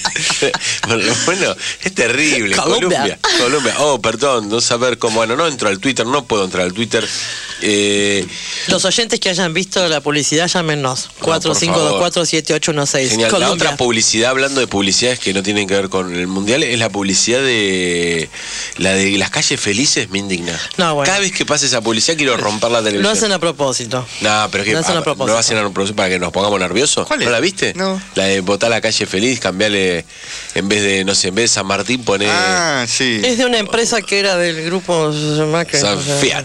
Bueno, es terrible. Colombia. Colombia. Colombia. Oh, perdón, no saber cómo. Bueno, no entro al Twitter, no puedo entrar al Twitter. Eh... Los oyentes que hayan visto la publicidad, llámenos. cuatro cinco dos cuatro siete ocho uno seis. Genial. La otra publicidad, hablando de publicidades que no tienen que ver con el mundial, es la publicidad de la de las calles felices, me indigna. No, bueno. Cada vez que pase esa publicidad quiero romper la televisión. Lo hacen a propósito. No, pero es que lo hacen a propósito. ¿No lo hacen a propósito para que nos pongamos nerviosos? ¿Cuál es? ¿No la viste? No. La de votar la calle feliz, cambiarle en vez de, no sé, en vez de San Martín poner... Ah, sí. Es de una empresa que era del grupo Macri. San Fiat.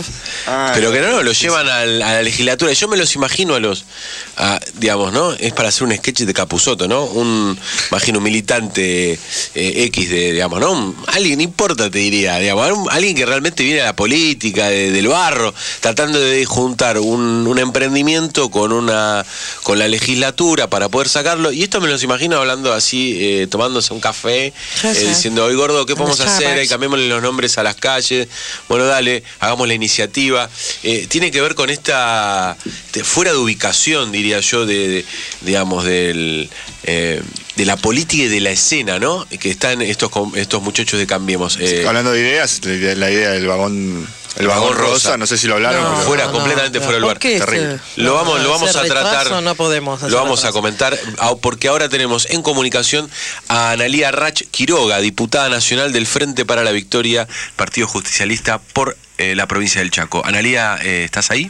ah, Pero que no, no, lo llevan a la, a la legislatura. Yo me los imagino a los, a, digamos, ¿no? Es para hacer un sketch de Capusotto, ¿no? Un, imagino, un militante eh, X de, digamos, ¿no? Un, alguien, no importa, te diría, digamos, un, alguien que realmente viene a la política, de, del barro, tratando de juntar un, un emprendimiento con una con la legislatura para poder sacarlo. Y esto me los imagino hablando así, eh, tomándose un café, eh, diciendo, oye gordo, ¿qué podemos hacer? Eh, cambiémosle los nombres a las calles. Bueno, dale, hagamos la iniciativa. Eh, tiene que ver con esta, de, fuera de ubicación, diría yo, de, de digamos, del... Eh, de la política y de la escena, ¿no? Que están estos estos muchachos de Cambiemos. Eh, sí, hablando de ideas, la idea del vagón... El vagón rosa, rosa, no sé si lo hablaron. No, pero... Fuera, no, completamente no, fuera del lugar. Terrible. Se... Lo vamos, lo vamos a tratar. No podemos lo vamos retraso. a comentar, porque ahora tenemos en comunicación a Analía Rach Quiroga, diputada nacional del Frente para la Victoria, Partido Justicialista por eh, la provincia del Chaco. Analía, eh, ¿estás ahí?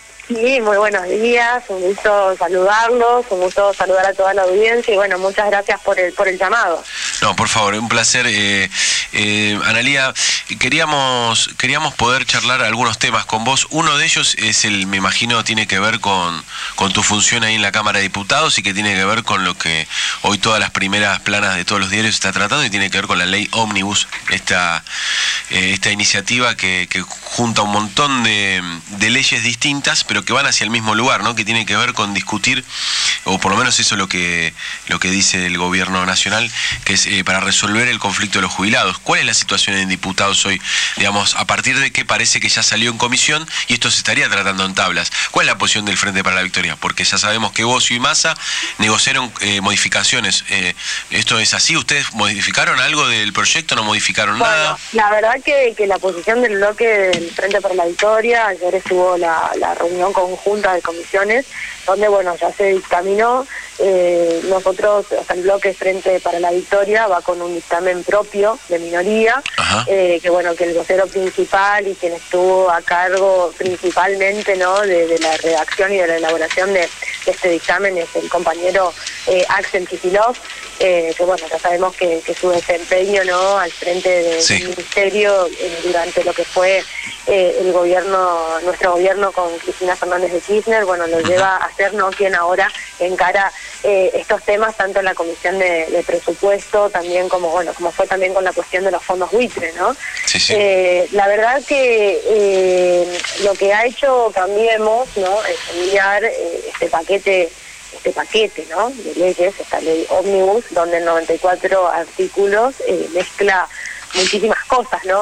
Sí, muy buenos días, un gusto saludarlos, un gusto saludar a toda la audiencia y bueno, muchas gracias por el por el llamado. No, por favor, un placer. Eh, eh, Analía, queríamos queríamos poder charlar algunos temas con vos. Uno de ellos es el, me imagino, tiene que ver con, con tu función ahí en la Cámara de Diputados y que tiene que ver con lo que hoy todas las primeras planas de todos los diarios está tratando y tiene que ver con la ley Ómnibus, esta, eh, esta iniciativa que, que junta un montón de, de leyes distintas, pero que van hacia el mismo lugar, ¿no? Que tiene que ver con discutir, o por lo menos eso es lo que lo que dice el gobierno nacional, que es eh, para resolver el conflicto de los jubilados. ¿Cuál es la situación en diputados hoy? Digamos, a partir de que parece que ya salió en comisión y esto se estaría tratando en tablas. ¿Cuál es la posición del Frente para la Victoria? Porque ya sabemos que Bocio y Massa negociaron eh, modificaciones. Eh, ¿Esto es así? ¿Ustedes modificaron algo del proyecto? ¿No modificaron bueno, nada? La verdad que, que la posición del bloque del Frente para la Victoria, ayer estuvo la, la reunión conjunta de comisiones, donde bueno, ya se dictaminó, eh, nosotros, o sea, el bloque Frente para la Victoria va con un dictamen propio de minoría, eh, que bueno, que el vocero principal y quien estuvo a cargo principalmente, ¿no?, de, de la redacción y de la elaboración de, de este dictamen es el compañero eh, Axel Kicillof, eh, que bueno, ya sabemos que, que su desempeño, ¿no?, al frente de, sí. del ministerio eh, durante lo que fue eh, el gobierno, nuestro gobierno con Cristina Fernández de Kirchner, bueno, lo lleva a ser, ¿no?, quien ahora encara eh, estos temas tanto en la comisión de, de presupuesto, también como, bueno, como fue también con la cuestión de los fondos buitre, ¿no? Sí, sí. Eh, la verdad que eh, lo que ha hecho Cambiemos, ¿no?, es enviar eh, este paquete este paquete, ¿no?, de leyes, esta ley Ómnibus, donde en noventa y cuatro artículos eh, mezcla muchísimas cosas, ¿no?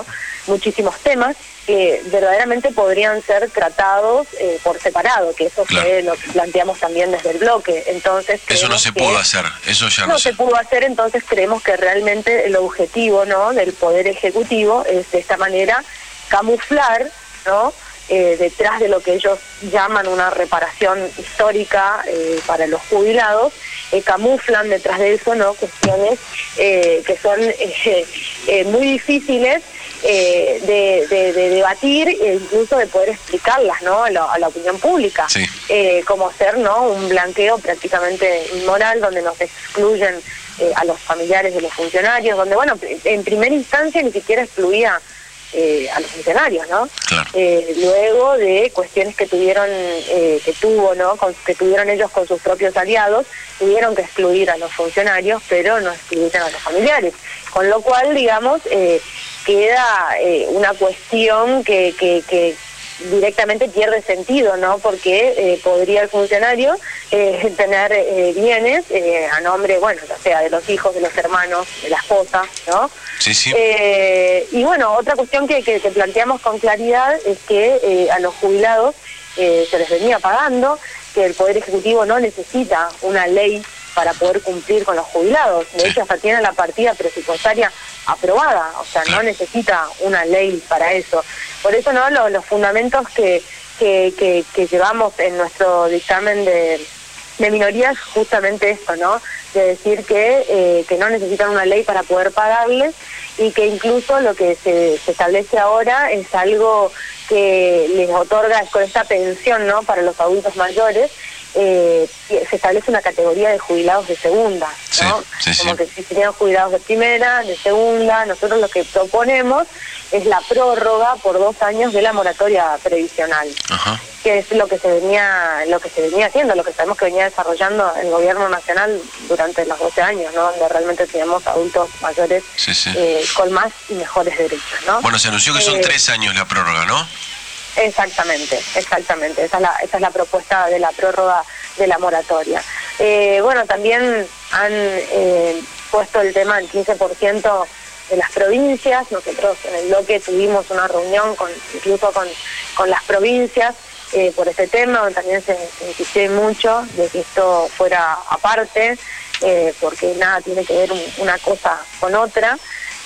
muchísimos temas que verdaderamente podrían ser tratados eh, por separado, que eso claro. fue lo que planteamos también desde el bloque. Entonces eso no se pudo hacer, eso ya no, no se pudo hacer, entonces creemos que realmente el objetivo, ¿no?, del Poder Ejecutivo es de esta manera camuflar, ¿no?, Eh, detrás de lo que ellos llaman una reparación histórica eh, para los jubilados, eh, camuflan detrás de eso, ¿no?, cuestiones eh, que son eh, eh, muy difíciles eh, de, de, de debatir e incluso de poder explicarlas, ¿no?, a la, a la opinión pública, sí. eh, como ser, ¿no?, un blanqueo prácticamente inmoral donde nos excluyen eh, a los familiares de los funcionarios, donde, bueno, en primera instancia ni siquiera excluía Eh, a los funcionarios, ¿no? Claro. Eh, luego de cuestiones que tuvieron, eh, que tuvo, ¿no?, con, que tuvieron ellos con sus propios aliados, tuvieron que excluir a los funcionarios, pero no excluyeron a los familiares. Con lo cual, digamos, eh, queda eh, una cuestión que, que, que directamente pierde sentido, ¿no? Porque eh, podría el funcionario eh, tener eh, bienes eh, a nombre, bueno, ya sea de los hijos, de los hermanos, de la esposa, ¿no? Sí, sí. Eh, y bueno, otra cuestión que, que, que planteamos con claridad es que eh, a los jubilados eh, se les venía pagando, que el Poder Ejecutivo no necesita una ley para poder cumplir con los jubilados. De sí. hecho, hasta tiene la partida presupuestaria aprobada, o sea, no necesita una ley para eso. Por eso, ¿no?, los, los fundamentos que, que, que, que llevamos en nuestro dictamen de, de minorías, justamente esto, ¿no?, de decir que, eh, que no necesitan una ley para poder pagarles y que incluso lo que se, se establece ahora es algo que les otorga con esta pensión, ¿no?, para los adultos mayores. Eh, se establece una categoría de jubilados de segunda, ¿no? Sí, sí, como sí. que si serían jubilados de primera, de segunda. Nosotros lo que proponemos es la prórroga por dos años de la moratoria previsional, Ajá. que es lo que se venía lo que se venía haciendo, lo que sabemos que venía desarrollando el gobierno nacional durante los doce años, ¿no?, donde realmente teníamos adultos mayores sí, sí. Eh, con más y mejores derechos, ¿no? Bueno, se anunció que son eh, tres años la prórroga, ¿no? Exactamente, exactamente. Esa es la, esa es la propuesta de la prórroga de la moratoria. Eh, bueno, también han eh, puesto el tema del quince por ciento de las provincias. Nosotros en el bloque tuvimos una reunión con incluso con, con las provincias eh, por este tema, donde también se, se insistió mucho de que esto fuera aparte, eh, porque nada tiene que ver un, una cosa con otra.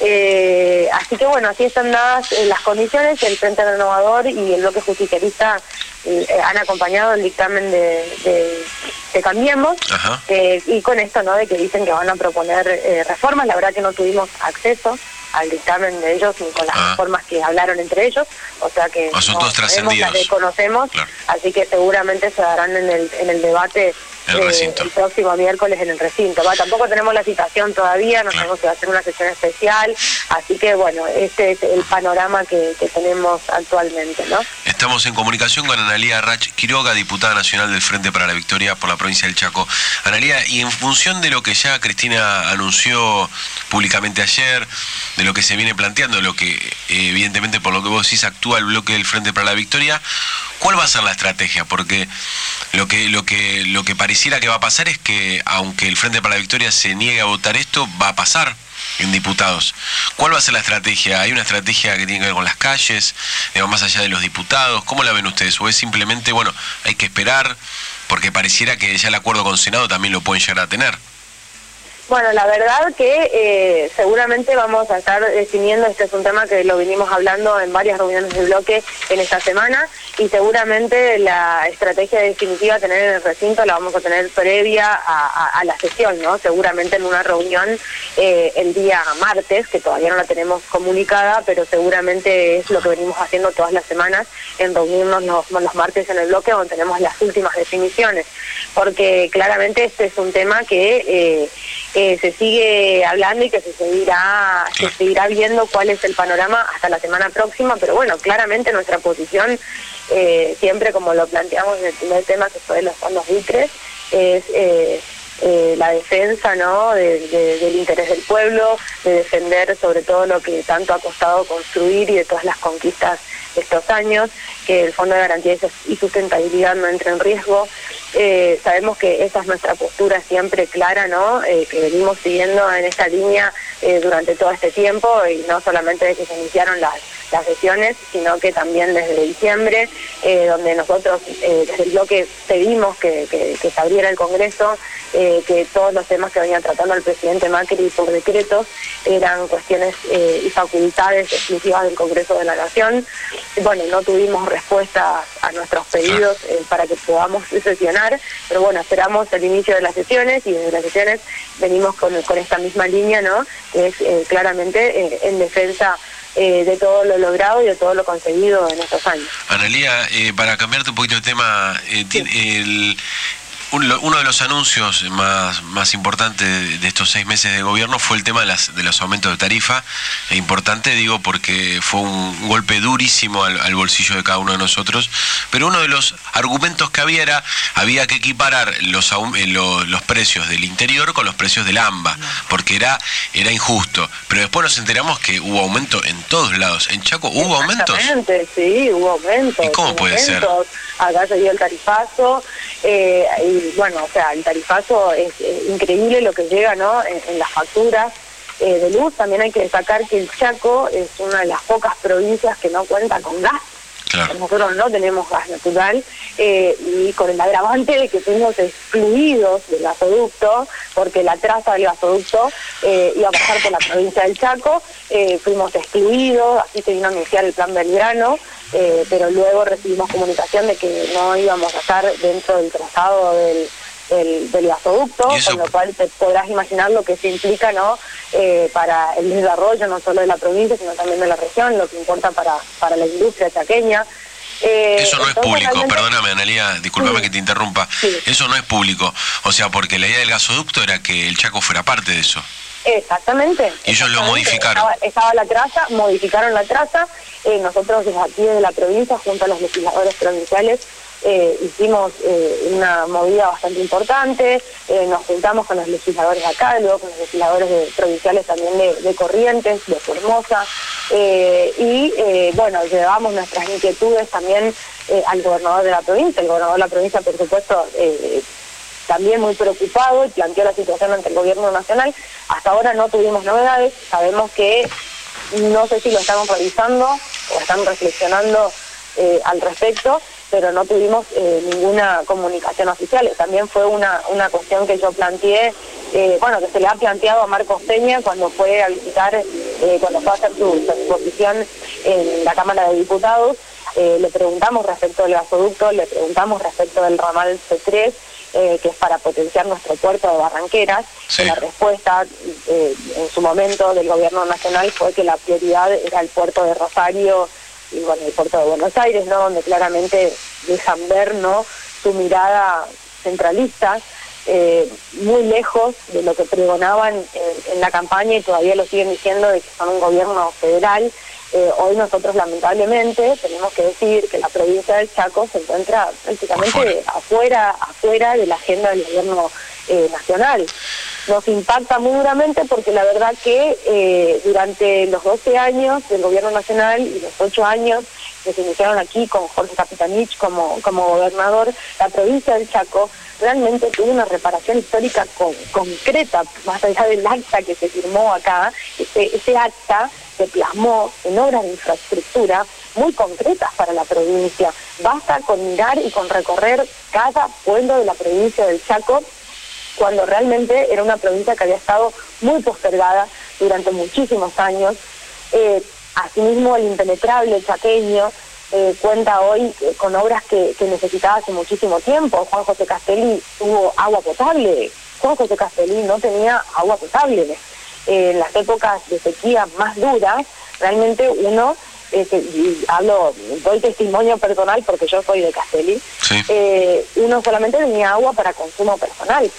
Eh, así que bueno, así están dadas eh, las condiciones. El Frente Renovador y el bloque justicialista eh, han acompañado el dictamen de, de, de Cambiemos, eh, y con esto, ¿no?, de que dicen que van a proponer eh, reformas. La verdad que no tuvimos acceso al dictamen de ellos ni con las ah. reformas que hablaron entre ellos, o sea que o son no todos trascendidos, las conocemos, claro. Así que seguramente se darán en el en el debate el, eh, el próximo miércoles en el recinto. ¿va? Tampoco tenemos la citación todavía, no claro. sabemos si va a ser una sesión especial, así que bueno, este es el panorama que, que tenemos actualmente, ¿no? Estamos en comunicación con Analía Rach Quiroga, diputada nacional del Frente para la Victoria por la provincia del Chaco. Analía, y en función de lo que ya Cristina anunció públicamente ayer, de lo que se viene planteando, lo que evidentemente por lo que vos decís actúa el bloque del Frente para la Victoria, ¿cuál va a ser la estrategia? Porque lo que lo que lo que pareciera que va a pasar es que aunque el Frente para la Victoria se niegue a votar esto, va a pasar en diputados. ¿Cuál va a ser la estrategia? ¿Hay una estrategia que tiene que ver con las calles, digamos, más allá de los diputados? ¿Cómo la ven ustedes? ¿O es simplemente, bueno, hay que esperar porque pareciera que ya el acuerdo con Senado también lo pueden llegar a tener? Bueno, la verdad que eh, seguramente vamos a estar definiendo, este es un tema que lo vinimos hablando en varias reuniones del bloque en esta semana, y seguramente la estrategia definitiva a tener en el recinto la vamos a tener previa a, a, a la sesión, ¿no? Seguramente en una reunión eh, el día martes, que todavía no la tenemos comunicada, pero seguramente es lo que venimos haciendo todas las semanas, en reunirnos los, los martes en el bloque donde tenemos las últimas definiciones, porque claramente este es un tema que... Eh, Eh, se sigue hablando y que se seguirá se seguirá viendo cuál es el panorama hasta la semana próxima, pero bueno, claramente nuestra posición, eh, siempre como lo planteamos en el primer tema, que fue de los fondos buitres, es eh, eh, la defensa, ¿no?, de, de, del interés del pueblo, de defender sobre todo lo que tanto ha costado construir y de todas las conquistas de estos años, que el Fondo de Garantía y Sustentabilidad no entre en riesgo. Eh, sabemos que esa es nuestra postura siempre clara, ¿no?, eh, que venimos siguiendo en esta línea eh, durante todo este tiempo, y no solamente desde que se iniciaron las, las sesiones, sino que también desde diciembre, eh, donde nosotros eh, desde el bloque pedimos que, que, que se abriera el Congreso, eh, que todos los temas que venía tratando el presidente Macri por decretos eran cuestiones eh, y facultades exclusivas del Congreso de la Nación. Y bueno, no tuvimos respuesta a nuestros pedidos eh, para que podamos sesionar, pero bueno, esperamos el inicio de las sesiones y desde las sesiones venimos con, con esta misma línea, ¿no? Que es eh, claramente eh, en defensa Eh, de todo lo logrado y de todo lo conseguido en estos años. Analía, eh, para cambiarte un poquito de tema, eh, sí. el, un, uno de los anuncios más, más importantes de, de estos seis meses de gobierno fue el tema de, las, de los aumentos de tarifa. E importante, digo, porque fue un golpe durísimo al, al bolsillo de cada uno de nosotros, pero uno de los argumentos que había era, había que equiparar los, los, los precios del interior con los precios del AMBA, porque era, era injusto. Pero después nos enteramos que hubo aumento en todos lados. ¿En Chaco hubo aumentos? Exactamente, sí, hubo aumentos. ¿Y cómo puede aumentos. ser? Acá se dio el tarifazo, eh, y bueno, o sea, el tarifazo es, es increíble lo que llega, ¿no?, en, en las facturas eh, de luz. También hay que destacar que el Chaco es una de las pocas provincias que no cuenta con gas. Claro. Nosotros no tenemos gas natural, eh, y con el agravante de que fuimos excluidos del gasoducto, porque la traza del gasoducto eh, iba a pasar por la provincia del Chaco, eh, fuimos excluidos, así se vino a anunciar el plan Belgrano, eh, pero luego recibimos comunicación de que no íbamos a estar dentro del trazado del... Del, del gasoducto, con lo cual te podrás imaginar lo que eso implica, ¿no?, eh, para el desarrollo no solo de la provincia, sino también de la región, lo que importa para, para la industria chaqueña. Eh, Eso no es público, realmente... perdóname, Analía, discúlpame sí. que te interrumpa. Sí. Eso no es público, o sea, porque la idea del gasoducto era que el Chaco fuera parte de eso. Exactamente. Y ellos lo modificaron. Estaba, estaba la traza, modificaron la traza, eh, nosotros desde aquí de la provincia, junto a los legisladores provinciales, Eh, hicimos eh, una movida bastante importante, eh, nos juntamos con los legisladores de acá, luego con los legisladores de, provinciales también de, de Corrientes, de Formosa, eh, y eh, bueno, llevamos nuestras inquietudes también eh, al gobernador de la provincia. El gobernador de la provincia, por supuesto, eh, también muy preocupado y planteó la situación ante el gobierno nacional. Hasta ahora no tuvimos novedades, sabemos que no sé si lo estamos revisando o están reflexionando eh, al respecto, pero no tuvimos eh, ninguna comunicación oficial. También fue una, una cuestión que yo planteé, eh, bueno, que se le ha planteado a Marcos Peña cuando fue a visitar, eh, cuando fue a hacer su, su exposición en la Cámara de Diputados. Eh, le preguntamos respecto del gasoducto, le preguntamos respecto del ramal C tres, eh, que es para potenciar nuestro puerto de Barranqueras. Sí. La respuesta eh, en su momento del gobierno nacional fue que la prioridad era el puerto de Rosario y bueno, el puerto de Buenos Aires, ¿no?, donde claramente dejan ver, ¿no?, su mirada centralista, eh, muy lejos de lo que pregonaban en, en la campaña, y todavía lo siguen diciendo de que son un gobierno federal. Eh, hoy nosotros lamentablemente tenemos que decir que la provincia del Chaco se encuentra prácticamente afuera, afuera de la agenda del gobierno eh, nacional. Nos impacta muy duramente porque la verdad que eh, durante los doce años del gobierno nacional y los ocho años que se iniciaron aquí con Jorge Capitanich como, como gobernador, la provincia del Chaco realmente tuvo una reparación histórica con, concreta, más allá del acta que se firmó acá. Ese, ese acta se plasmó en obras de infraestructura muy concretas para la provincia. Basta con mirar y con recorrer cada pueblo de la provincia del Chaco, cuando realmente era una provincia que había estado muy postergada durante muchísimos años. Eh, asimismo, el impenetrable chaqueño eh, cuenta hoy eh, con obras que, que necesitaba hace muchísimo tiempo. Juan José Castelli tuvo agua potable. Juan José Castelli no tenía agua potable. Eh, en las épocas de sequía más duras, realmente uno, eh, y hablo, doy testimonio personal porque yo soy de Castelli, sí. eh, uno solamente tenía agua para consumo personal.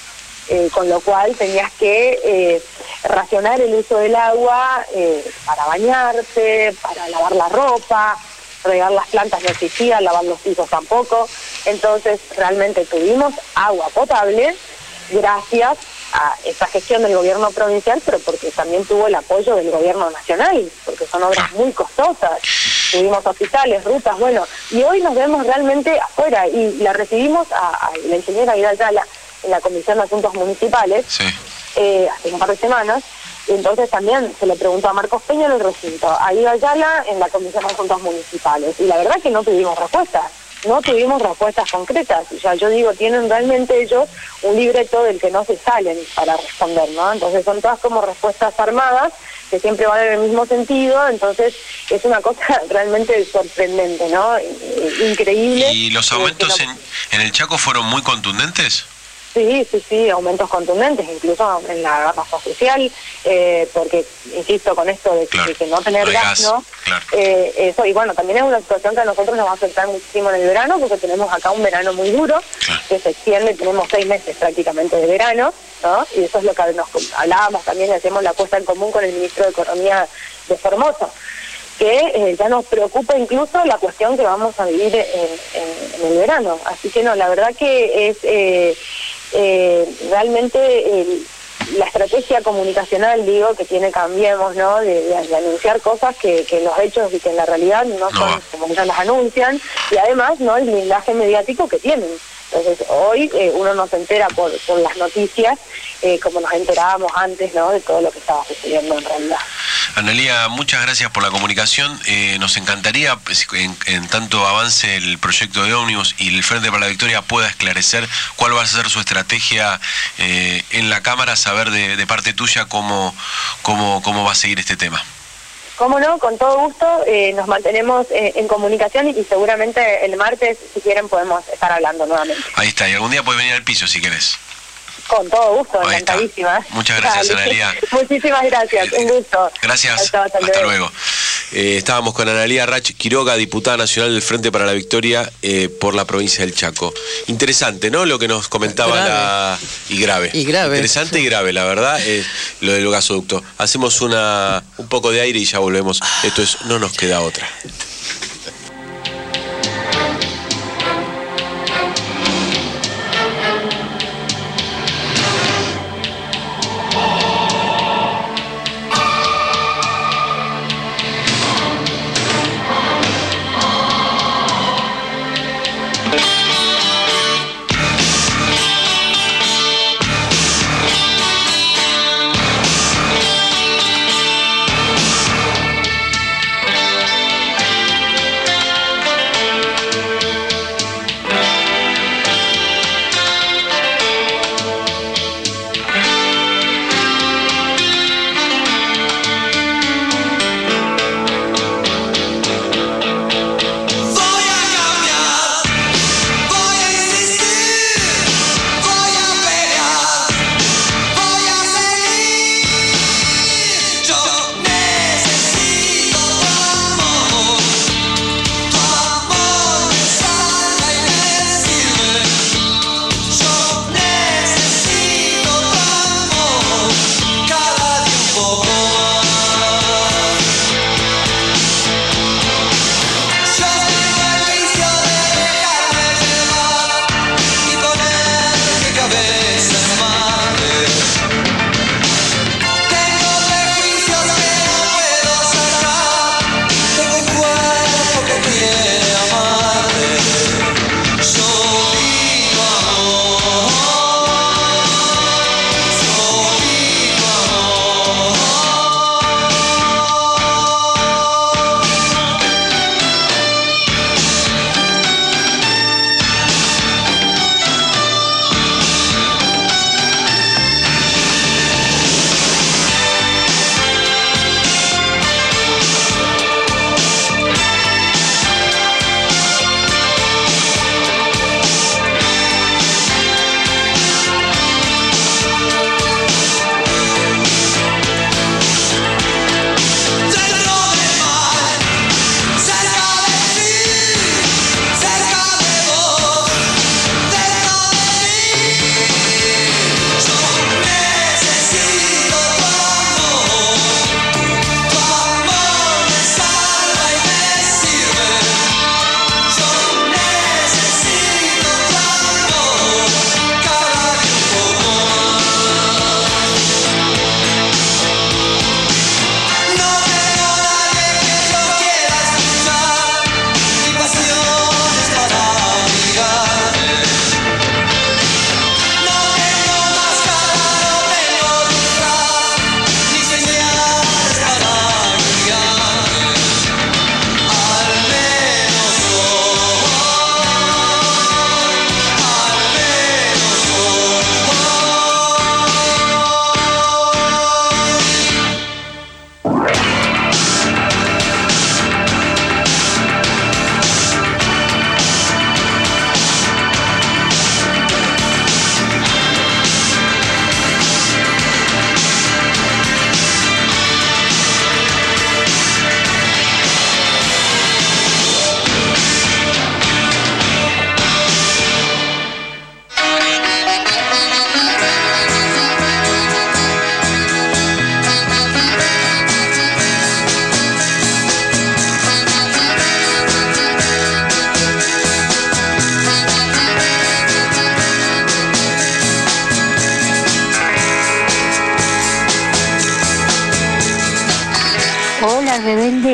Eh, con lo cual tenías que eh, racionar el uso del agua eh, para bañarse, para lavar la ropa, regar las plantas no existía, lavar los pisos tampoco. Entonces realmente tuvimos agua potable gracias a esa gestión del gobierno provincial, pero porque también tuvo el apoyo del gobierno nacional, porque son obras muy costosas. Tuvimos hospitales, rutas, bueno, y hoy nos vemos realmente afuera, y la recibimos a, a la ingeniera Ida Ayala en la Comisión de Asuntos Municipales, sí. eh, hace un par de semanas, Y entonces también se le preguntó a Marcos Peña en el recinto, a Ido Ayala en la Comisión de Asuntos Municipales. Y la verdad que no tuvimos respuestas, no tuvimos respuestas concretas. O sea, yo digo, tienen realmente ellos un libreto del que no se salen para responder, ¿no? Entonces son todas como respuestas armadas, que siempre van en el mismo sentido, entonces es una cosa realmente sorprendente, ¿no? Increíble. ¿Y los aumentos en, en el Chaco fueron muy contundentes? Sí, sí, sí, aumentos contundentes, incluso en la gama social, eh, porque, insisto, con esto de, claro, de que no tener gas, gas, ¿no? Claro. Eh, eso, y bueno, también es una situación que a nosotros nos va a afectar muchísimo en el verano, porque tenemos acá un verano muy duro, claro, que se extiende, tenemos seis meses prácticamente de verano, ¿no? Y eso es lo que nos hablábamos también, hacemos la puesta en común con el ministro de Economía de Formosa, que eh, ya nos preocupa incluso la cuestión que vamos a vivir en, en, en el verano. Así que no, la verdad que es eh, eh, realmente eh, la estrategia comunicacional, digo, que tiene Cambiemos, ¿no? De, de, de anunciar cosas que, que en los hechos y que en la realidad no son no. como ellos las anuncian, y además, ¿no? El blindaje mediático que tienen. Entonces, hoy eh, uno no se entera por, por las noticias, eh, como nos enterábamos antes, ¿no? De todo lo que estaba sucediendo en realidad. Analía, muchas gracias por la comunicación. Eh, nos encantaría, pues, en, en tanto avance el proyecto de ómnibus y el Frente para la Victoria pueda esclarecer cuál va a ser su estrategia eh, en la Cámara, saber de, de parte tuya cómo, cómo, cómo va a seguir este tema. Cómo no, con todo gusto, eh, nos mantenemos eh, en comunicación y, y seguramente el martes, si quieren, podemos estar hablando nuevamente. Ahí está, y algún día puedes venir al piso si querés. Con todo gusto, ahí encantadísima. Está. Muchas gracias, Analía. Muchísimas gracias, un gusto. Gracias, hasta, hasta, hasta luego. luego. Eh, estábamos con Analía Rach Quiroga, diputada nacional del Frente para la Victoria eh, por la provincia del Chaco. Interesante, ¿no? Lo que nos comentaba grave. la... Y grave. Y grave. Interesante sí. y grave, la verdad, eh, lo del gasoducto. Hacemos una un poco de aire y ya volvemos. Esto es No Nos Queda Otra.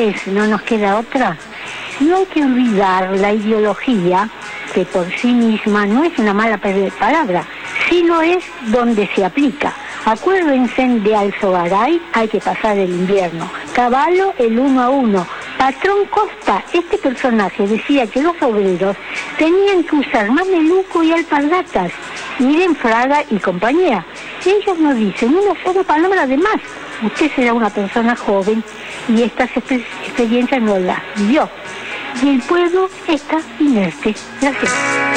es No nos queda otra? No hay que olvidar la ideología, que por sí misma no es una mala palabra, sino es donde se aplica. Acuérdense de Alzogaray, hay que pasar el invierno. Caballo, el uno a uno. Patrón Costa, este personaje decía que los obreros tenían que usar mameluco y alpargatas. Miren Fraga y compañía. Ellos no dicen una sola palabra de más. Usted será una persona joven y estas exper- experiencias no las vivió. Y el pueblo está inerte. Gracias.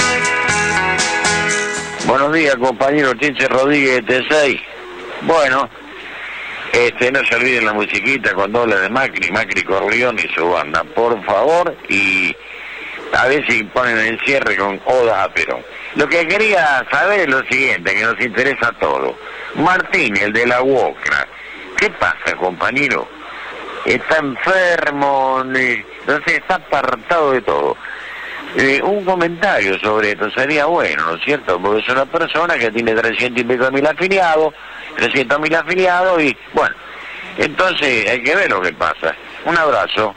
Buenos días, compañero Chiche Rodríguez de T seis. Bueno, este, no se olviden la musiquita cuando habla de Macri, Macri Corleone y su banda, por favor, y a ver si ponen el cierre con Oda a Perón. Lo que quería saber es lo siguiente, que nos interesa a todos. Martín, el de la U O C R A, ¿qué pasa, compañero? Está enfermo, no sé, está apartado de todo. Eh, un comentario sobre esto sería bueno, ¿no es cierto? Porque es una persona que tiene trescientos y pico mil afiliados, trescientos mil afiliados y, bueno, entonces hay que ver lo que pasa. Un abrazo.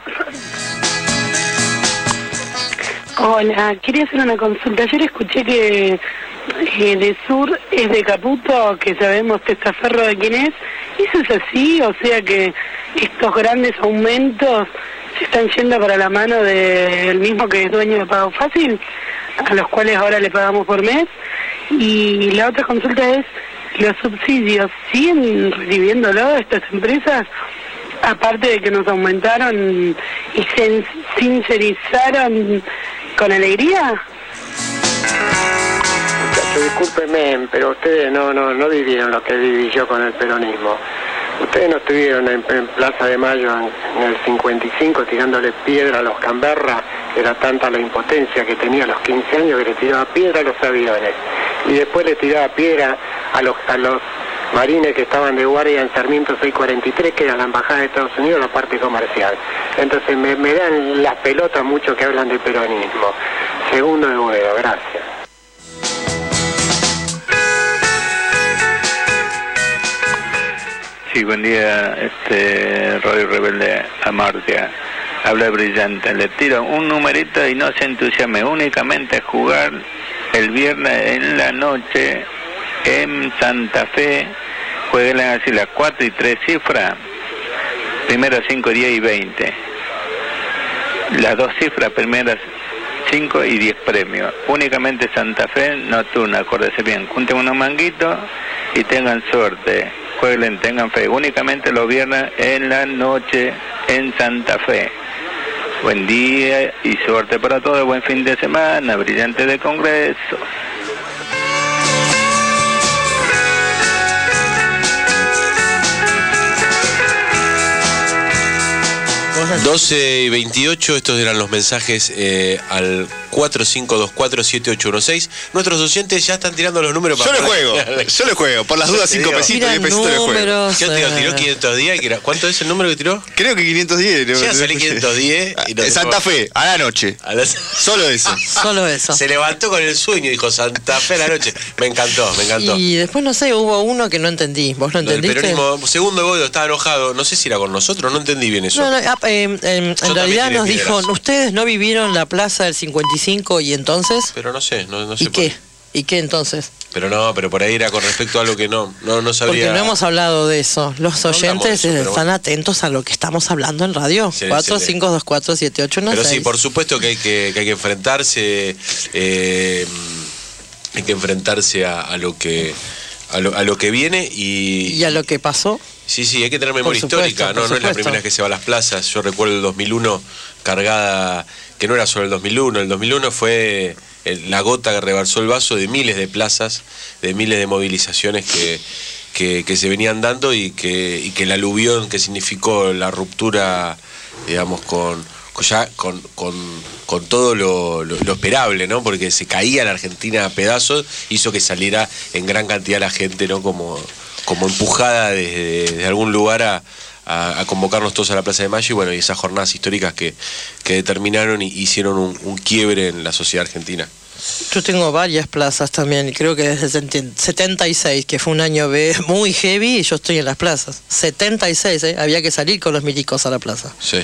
Hola, quería hacer una consulta. Ayer escuché que eh, de Sur es de Caputo, que sabemos Testaferro de quién es. ¿Eso es así? O sea que estos grandes aumentos se están yendo para la mano del mismo que es dueño de Pago Fácil, a los cuales ahora le pagamos por mes. Y la otra consulta es, ¿los subsidios siguen recibiéndolo estas empresas? Aparte de que nos aumentaron y se sincerizaron con alegría. Muchachos, discúlpenme, pero ustedes no, no, no vivieron lo que viví yo con el peronismo. Ustedes no estuvieron en, en Plaza de Mayo en, en el cincuenta y cinco tirándole piedra a los Canberra, era tanta la impotencia que tenía a los quince años que le tiraba piedra a los aviones. Y después le tiraba piedra a los, a los marines que estaban de guardia en Sarmiento seiscientos cuarenta y tres, que era la embajada de Estados Unidos, la parte comercial. Entonces me, me dan las pelotas mucho que hablan de peronismo. Segundo de Boedo, gracias. Sí, buen día, este Radio Rebelde Amartia. Habla Brillante. Le tiro un numerito y no se entusiasme. Únicamente jugar el viernes en la noche en Santa Fe. Jueguen así las cuatro y tres cifras. Primero cinco, diez y veinte. Las dos cifras, primeras cinco y diez premios. Únicamente Santa Fe nocturna, acuérdense bien. Junten unos manguitos y tengan suerte. Jueguen, tengan fe. Únicamente los viernes en la noche en Santa Fe. Buen día y suerte para todos. Buen fin de semana. Brillante de Congreso. doce y veintiocho, estos eran los mensajes eh, al cuatro cinco dos cuatro siete ocho uno seis. Nuestros oyentes ya están tirando los números para... Yo le juego, yo le juego. Por las dudas, cinco pesitos, diez pesitos le juego. ¿Qué tiró? ¿Tiró quinientos diez? ¿Cuánto es el número que tiró? Creo que quinientos diez. Sí, a salir quinientos diez. Y no Santa Fe, a la noche. A la... Solo eso. Solo eso. Se levantó con el sueño y dijo Santa Fe a la noche. Me encantó, me encantó. Y después, no sé, hubo uno que no entendí. ¿Vos no entendiste? El peronismo, segundo Boedo estaba enojado. No sé si era con nosotros, no entendí bien eso. No, no, ah, eh, eh, en realidad nos dijo, ustedes no vivieron la plaza del cincuenta y cinco y entonces... Pero no sé, no, no sé. ¿Y qué? ¿Y qué entonces? Pero no, pero por ahí era con respecto a algo que no, no, no sabría. Porque no hemos hablado de eso. Los oyentes no eso, están bueno. atentos a lo que estamos hablando en radio. Sí, cuatro cinco dos cuatro siete ocho uno seis. Pero sí, por supuesto que hay que, que, hay que enfrentarse, eh, hay que enfrentarse a, a lo que a lo, a lo que viene y... ¿Y a lo que pasó? Sí, sí, hay que tener memoria supuesto, histórica, no, no es la primera vez que se va a las plazas. Yo recuerdo el dos mil uno cargada, que no era solo el dos mil uno, el dos mil uno fue el, la gota que rebalsó el vaso de miles de plazas, de miles de movilizaciones que, que, que se venían dando y que, y que el aluvión que significó la ruptura, digamos, con... ya con, con, con todo lo, lo, lo esperable, ¿no? Porque se caía la Argentina a pedazos, hizo que saliera en gran cantidad la gente, ¿no? Como, como empujada desde, desde algún lugar a, a, a convocarnos todos a la Plaza de Mayo y bueno, y esas jornadas históricas que, que determinaron y hicieron un, un quiebre en la sociedad argentina. Yo tengo varias plazas también, y creo que desde el setenta y seis, que fue un año muy heavy, y yo estoy en las plazas. setenta y seis, ¿eh? Había que salir con los milicos a la plaza. Sí.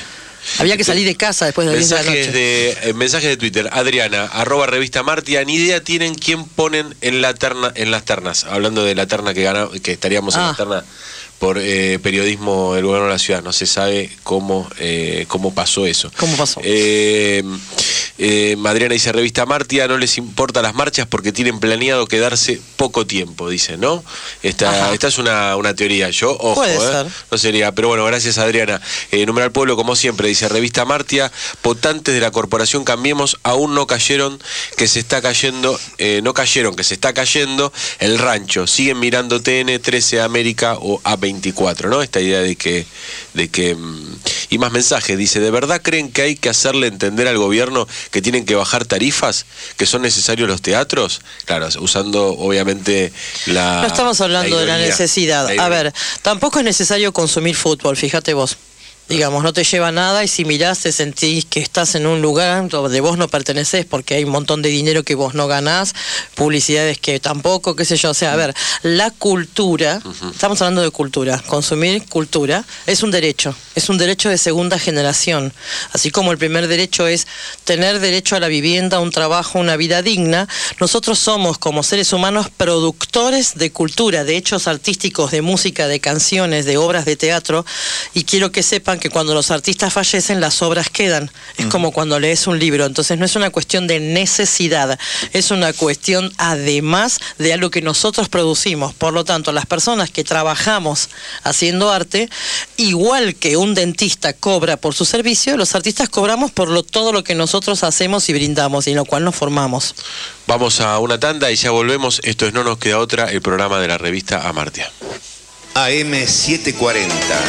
Había que salir de casa después de las diez de la Mensajes noche. de, eh, mensajes de Twitter. Adriana, arroba revista Martia. Ni idea tienen quién ponen en la terna, en las ternas. Hablando de la terna que gana, que estaríamos en Ah. la terna por eh, periodismo del gobierno de la ciudad. No se sabe cómo, eh, cómo pasó eso. ¿Cómo pasó? Eh, eh, Adriana dice, revista Martia, no les importa las marchas porque tienen planeado quedarse poco tiempo, dice, ¿no? Esta, esta es una, una teoría. Yo, ojo, Puede eh, ser. no sería, pero bueno, gracias Adriana. Eh, Numeral Pueblo, como siempre, dice, revista Martia, votantes de la corporación Cambiemos aún no cayeron, que se está cayendo, eh, no cayeron, que se está cayendo el rancho. Siguen mirando T N, trece América o A veinticuatro, ¿no? Esta idea de que, de que mm, y más mensajes, dice, ¿de verdad creen que hay que hacerle entender al gobierno que tienen que bajar tarifas, que son necesarios los teatros? Claro, usando obviamente la... No estamos hablando la de la ironía. necesidad. La A ironía. ver, tampoco es necesario consumir fútbol, fíjate vos. Digamos, no te lleva nada y si mirás te sentís que estás en un lugar donde vos no pertenecés porque hay un montón de dinero que vos no ganás, publicidades que tampoco, qué sé yo. O sea, a ver, la cultura, uh-huh. estamos hablando de cultura, consumir cultura es un derecho, es un derecho de segunda generación. Así como el primer derecho es tener derecho a la vivienda, un trabajo, una vida digna, nosotros somos como seres humanos productores de cultura, de hechos artísticos, de música, de canciones, de obras de teatro, y quiero que sepan que cuando los artistas fallecen las obras quedan, es uh-huh. como cuando lees un libro, entonces no es una cuestión de necesidad, es una cuestión además de algo que nosotros producimos. Por lo tanto, las personas que trabajamos haciendo arte, igual que un dentista cobra por su servicio, los artistas cobramos por lo, todo lo que nosotros hacemos y brindamos y en lo cual nos formamos. Vamos a una tanda y ya volvemos. Esto es No Nos Queda Otra, el programa de la revista Amartya. A M setecientos cuarenta.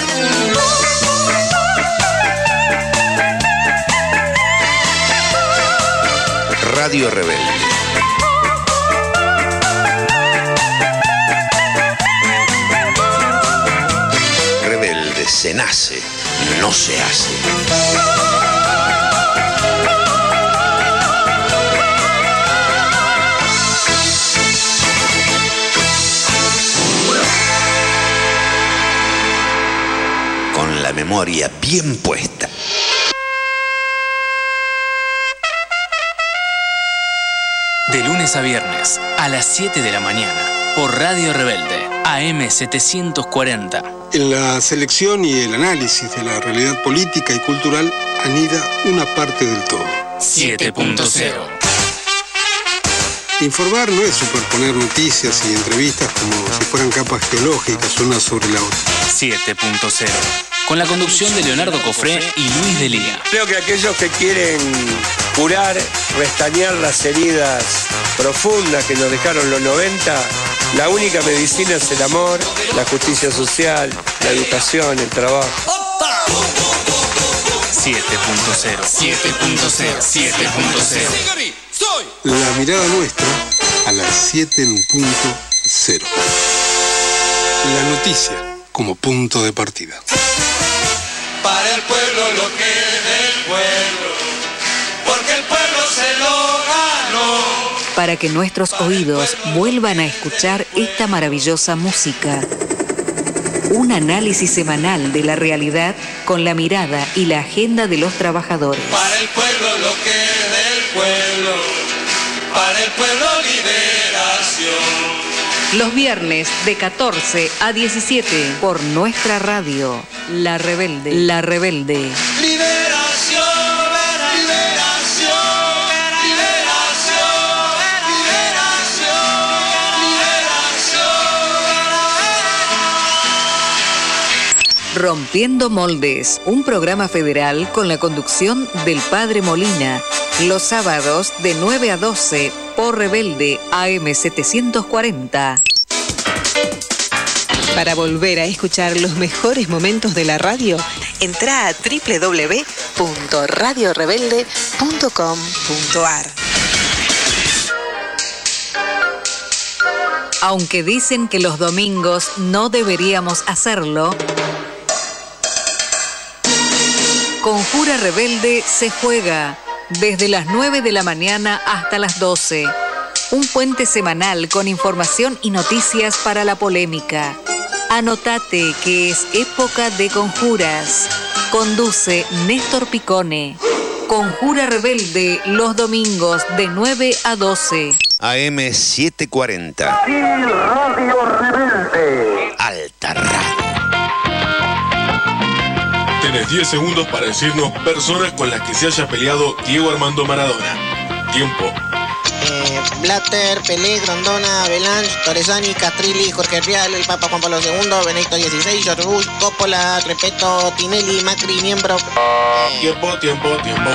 Radio Rebelde. Rebelde se nace, no se hace. Con la memoria bien puesta. De lunes a viernes, a las siete de la mañana, por Radio Rebelde, A M setecientos cuarenta. En la selección y el análisis de la realidad política y cultural anida una parte del todo. siete punto cero. Informar no es superponer noticias y entrevistas como si fueran capas geológicas unas sobre la otra. siete punto cero. Con la conducción de Leonardo Cofré y Luis Delía. Creo que aquellos que quieren curar, restañar las heridas profundas que nos dejaron los noventa, la única medicina es el amor, la justicia social, la educación, el trabajo. siete punto cero. siete punto cero. siete punto cero. La mirada nuestra a las siete en punto cero. La noticia como punto de partida. Para el pueblo lo que es del pueblo, porque el pueblo se lo ganó. Para que nuestros oídos vuelvan a escuchar esta maravillosa música. Un análisis semanal de la realidad con la mirada y la agenda de los trabajadores. Para el pueblo lo que es del pueblo, para el pueblo liberación. Los viernes de catorce a diecisiete por nuestra radio, La Rebelde. La Rebelde. Liberación, liberación, liberación, liberación, liberación. Rompiendo Moldes, un programa federal con la conducción del Padre Molina, los sábados de nueve a doce por Rebelde A M setecientos cuarenta. Para volver a escuchar los mejores momentos de la radio, entra a doble u doble u doble u punto radio rebelde punto com punto a r. Aunque dicen que los domingos no deberíamos hacerlo, Conjura Rebelde se juega desde las nueve de la mañana hasta las doce. Un puente semanal con información y noticias para la polémica. Anotate que es época de conjuras. Conduce Néstor Picone. Conjura Rebelde los domingos de nueve a doce. A M setecientos cuarenta. Y Radio Rebelde. Alta Radio. Tenés diez segundos para decirnos personas con las que se haya peleado Diego Armando Maradona. Tiempo. Eh, Blatter, Pelé, Grondona, Belange, Torresani, Castrilli, Jorge Rial, el Papa Juan Pablo segundo, Benedicto dieciséis, George Bush, Coppola, Repetto, Tinelli, Macri, miembro. Eh... Tiempo, tiempo, tiempo.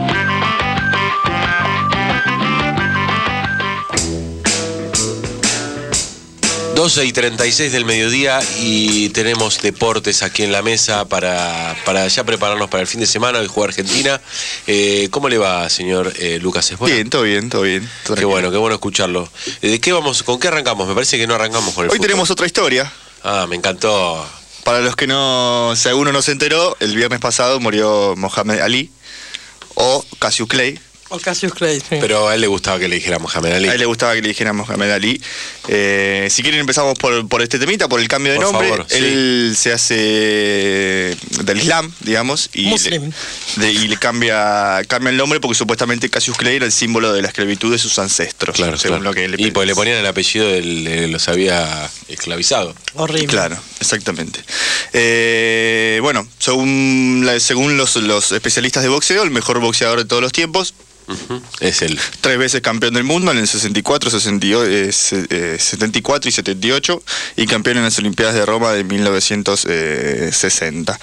doce y treinta y seis del mediodía y tenemos deportes aquí en la mesa para, para ya prepararnos para el fin de semana y jugar Argentina. Eh, ¿Cómo le va, señor eh, Lucas Esbora? Bien, todo bien, todo bien. Todo qué bueno, qué bueno escucharlo. ¿De qué vamos, con qué arrancamos? Me parece que no arrancamos con el Hoy fútbol. tenemos otra historia. Ah, me encantó. Para los que no, si alguno no se enteró, el viernes pasado murió Mohamed Ali o Cassius Clay. O Cassius Clay, sí. Pero a él le gustaba que le dijera Mohamed Ali. A él le gustaba que le dijera Mohamed Ali. Eh, si quieren empezamos por, por este temita, por el cambio de por nombre. Favor, él sí. se hace del Islam, digamos, y, Muslim. le, de, y le cambia, cambia el nombre porque supuestamente Cassius Clay era el símbolo de la esclavitud de sus ancestros. Claro, según claro. Lo que él y pues le ponían el apellido del de los había esclavizado. Horrible. Claro, exactamente. Eh, bueno, según, la, según los, los especialistas de boxeo, el mejor boxeador de todos los tiempos. Uh-huh. Es él. Tres veces campeón del mundo en el sesenta y cuatro, sesenta y ocho, eh, setenta y cuatro y setenta y ocho y campeón en las Olimpiadas de Roma de mil novecientos sesenta.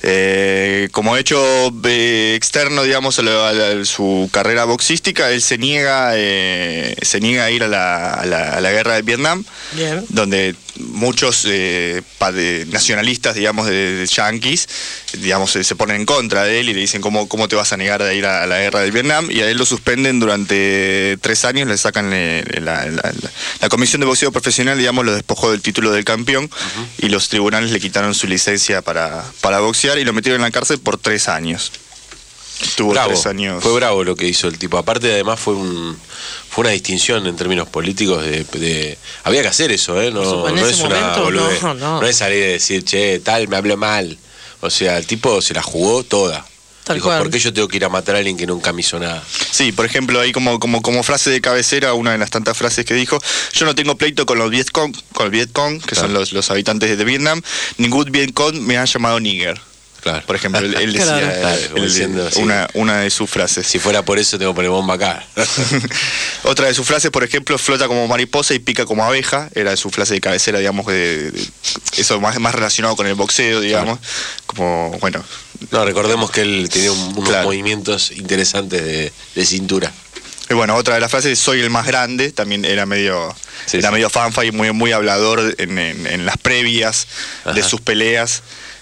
Eh, como hecho eh, externo, digamos, a, la, a, la, a su carrera boxística, él se niega, eh, se niega a ir a la, a la, a la guerra de Vietnam, Bien. donde muchos eh, nacionalistas, digamos, de, de yanquis, digamos, se, se ponen en contra de él y le dicen cómo, cómo te vas a negar de ir a, a la guerra de Vietnam, y a él lo suspenden durante tres años, le sacan le, la, la, la, la comisión de boxeo profesional, digamos, lo despojó del título del campeón, uh-huh. y los tribunales le quitaron su licencia para, para boxear y lo metieron en la cárcel por tres años. Tuvo bravo, tres años. Fue bravo lo que hizo el tipo. Aparte, además, fue un fue una distinción en términos políticos. De, de había que hacer eso, ¿eh? No, no es una momento, boludez. No, no. No es salir y decir, che, tal, me habló mal. O sea, el tipo se la jugó toda. Tal Dijo, cual. ¿por qué yo tengo que ir a matar a alguien que nunca me hizo nada? Sí, por ejemplo, ahí como, como, como frase de cabecera, una de las tantas frases que dijo: yo no tengo pleito con los Vietcong, con el Vietcong, que claro. son los, los habitantes de Vietnam. Ningún Vietcong me ha llamado nigger. Claro. Por ejemplo, él, él decía claro. Claro, él, diciendo, una, una de sus frases. Si fuera por eso, tengo que poner bomba acá. Otra de sus frases, por ejemplo, flota como mariposa y pica como abeja. Era su frase de cabecera, digamos, de, de, eso más, más relacionado con el boxeo, digamos. Claro. Como, bueno. No, recordemos que él tenía un, unos claro. movimientos interesantes de, de cintura. Y bueno, otra de las frases, soy el más grande, también era medio, sí, era sí. medio fanfa y muy, muy hablador en, en, en las previas Ajá. de sus peleas.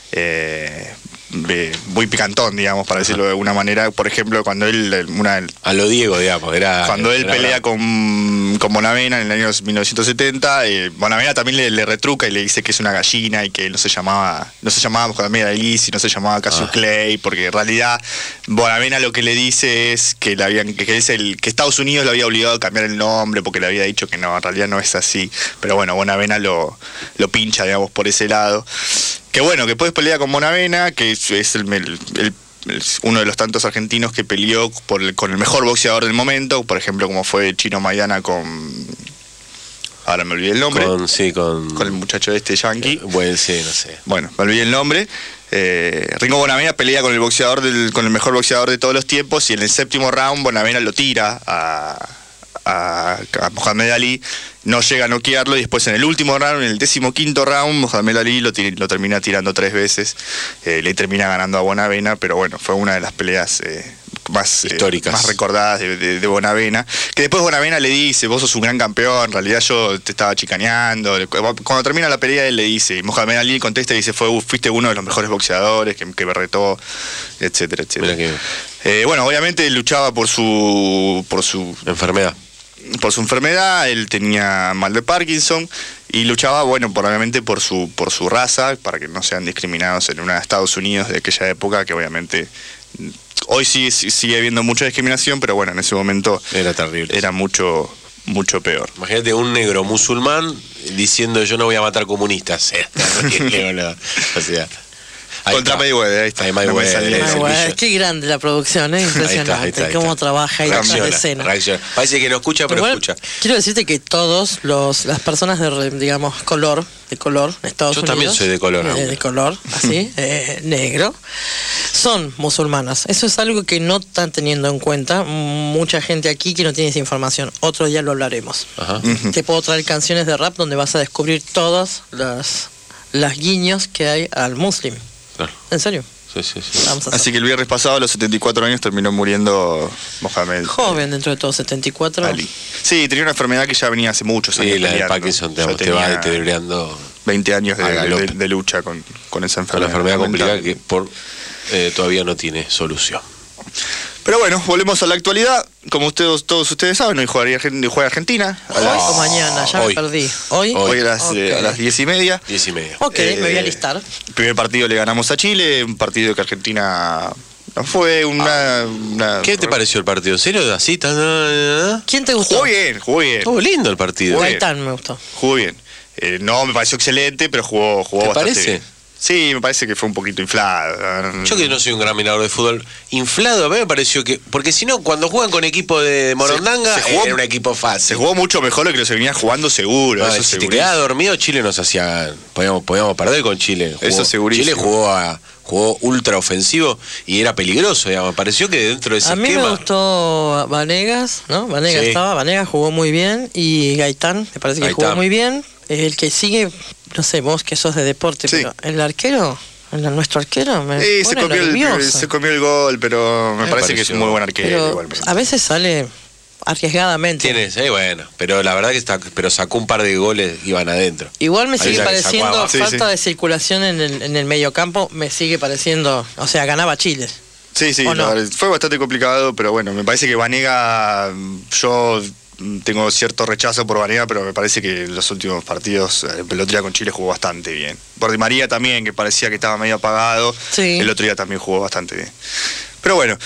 Eh, muy picantón, digamos, para decirlo de alguna manera. Por ejemplo, cuando él una, a lo Diego, digamos, era cuando él era pelea con, con Bonavena en el año mil novecientos setenta, eh, Bonavena también le, le retruca y le dice que es una gallina y que no se llamaba no se llamaba Mohamed Ali, sino se llamaba Cassius ah. Clay, porque en realidad Bonavena lo que le dice es que le habían que, es el que Estados Unidos le había obligado a cambiar el nombre porque le había dicho que no, en realidad no es así. Pero bueno, Bonavena lo, lo pincha, digamos, por ese lado. Que bueno, que después pelea con Bonavena, que es el, el, el, el, uno de los tantos argentinos que peleó por el, con el mejor boxeador del momento, por ejemplo, como fue Chino Maidana con... Ahora me olvidé el nombre. Con, sí, con... Con el muchacho este yankee. Eh, bueno, sí, no sé. Bueno, me olvidé el nombre. Eh, Ringo Bonavena pelea con el boxeador del, con el mejor boxeador de todos los tiempos, y en el séptimo round Bonavena lo tira a... A, a Mohamed Ali, no llega a noquearlo, y después en el último round, en el décimo quinto round, Mohamed Ali lo, lo termina tirando tres veces, eh, le termina ganando a Bonavena, pero bueno, fue una de las peleas eh, más históricas, eh, más recordadas de, de, de Bonavena, que después Bonavena le dice, vos sos un gran campeón, en realidad yo te estaba chicaneando. Cuando termina la pelea él le dice, y Mohamed Ali contesta y dice, Fue, fuiste uno de los mejores boxeadores que, que me retó, etcétera, etcétera. Que... Eh, bueno, obviamente luchaba por su por su enfermedad. Por su enfermedad, él tenía mal de Parkinson y luchaba, bueno, probablemente por su por su raza, para que no sean discriminados en una Estados Unidos de aquella época, que obviamente hoy sí sigue habiendo mucha discriminación, pero bueno, en ese momento era terrible, era mucho mucho peor. Imagínate un negro musulmán diciendo yo no voy a matar comunistas. O sea, Contra Mayweather, ahí está. Ahí Mayweather, No me salía. Mayweather, qué grande la producción, ¿eh? Impresionante. Ahí está, ahí está, ahí cómo está. trabaja ahí la Reacciona, escena. reacciona. Parece que no escucha, pero Igual, escucha. quiero decirte que todos los las personas de, re- digamos, color, de color, en Estados Yo Unidos. también soy de color, eh, hombre. de color, así, eh, negro, son musulmanas. Eso es algo que no están teniendo en cuenta mucha gente aquí que no tiene esa información. Otro día lo hablaremos. Ajá. Te puedo traer canciones de rap donde vas a descubrir todas las, las guiños que hay al muslim. Claro. ¿En serio? Sí, sí, sí. Vamos a hacer. Así que el viernes pasado, a los setenta y cuatro años, terminó muriendo Mohamed Joven dentro de todo, setenta y cuatro. Ali. Sí, tenía una enfermedad que ya venía hace muchos años. Sí, la de peleando. Parkinson te, Ya te va tenía deteriorando veinte años de, al de- galope. de- de lucha con, con esa Una enfermedad. enfermedad complicada Lamentable. que por eh, todavía no tiene solución. Pero bueno, volvemos a la actualidad. Como ustedes, todos ustedes saben, hoy jugaría, Argen- juega Argentina. A Hoy las, o mañana, ya hoy. me perdí. ¿Hoy? hoy a las, Ok. eh, a las diez y media. Diez y media. Ok, Eh, me voy a listar. El primer partido le ganamos a Chile, un partido que Argentina no fue una... una- ¿Qué te pareció el partido? ¿En serio? ¿Así? Tan... ¿Quién te gustó? Jugó bien, jugó bien. Estuvo lindo el partido. Jugó bien. Gaitán me gustó. Jugó bien. Eh, no, me pareció excelente, pero jugó, jugó ¿Te bastante parece? bien. Sí, me parece que fue un poquito inflado. Yo que no soy un gran mirador de fútbol, inflado a mí me pareció que... Porque si no, cuando juegan con equipo de Morondanga, Se- se jugó- era un equipo fácil. Se jugó mucho mejor de que lo se venía jugando seguro. No, eso si te segurísimo. quedabas dormido, Chile nos hacía... Podíamos, podíamos perder con Chile. Jugó- Eso segurísimo. Chile jugó a, jugó ultra ofensivo y era peligroso, digamos. Me pareció que dentro de ese A mí esquema... me gustó Vanegas, ¿no? Vanegas Sí. estaba, Vanegas jugó muy bien y Gaitán, me parece que Gaitán. jugó muy bien. El que sigue, no sé, vos que sos de deporte, Sí. pero el arquero, el, nuestro arquero, me Sí, se pone comió, el, nervioso. se comió el gol, pero me, Me parece que es pareció. un muy buen arquero Pero igualmente. a veces sale arriesgadamente. Tiene, sí, bueno, pero la verdad que está, pero sacó un par de goles, iban adentro. Igual me Ahí sigue la que sacó pareciendo abajo. Sí, falta sí. de circulación en el, en el mediocampo, me sigue pareciendo, o sea, ganaba Chile. Sí, sí, ¿O la no? verdad, fue bastante complicado, pero bueno, me parece que Vanega, yo mm, tengo cierto rechazo por Vanega, pero me parece que en los últimos partidos el otro día con Chile jugó bastante bien. Por Di María también, que parecía que estaba medio apagado, Sí. el otro día también jugó bastante bien. Pero bueno.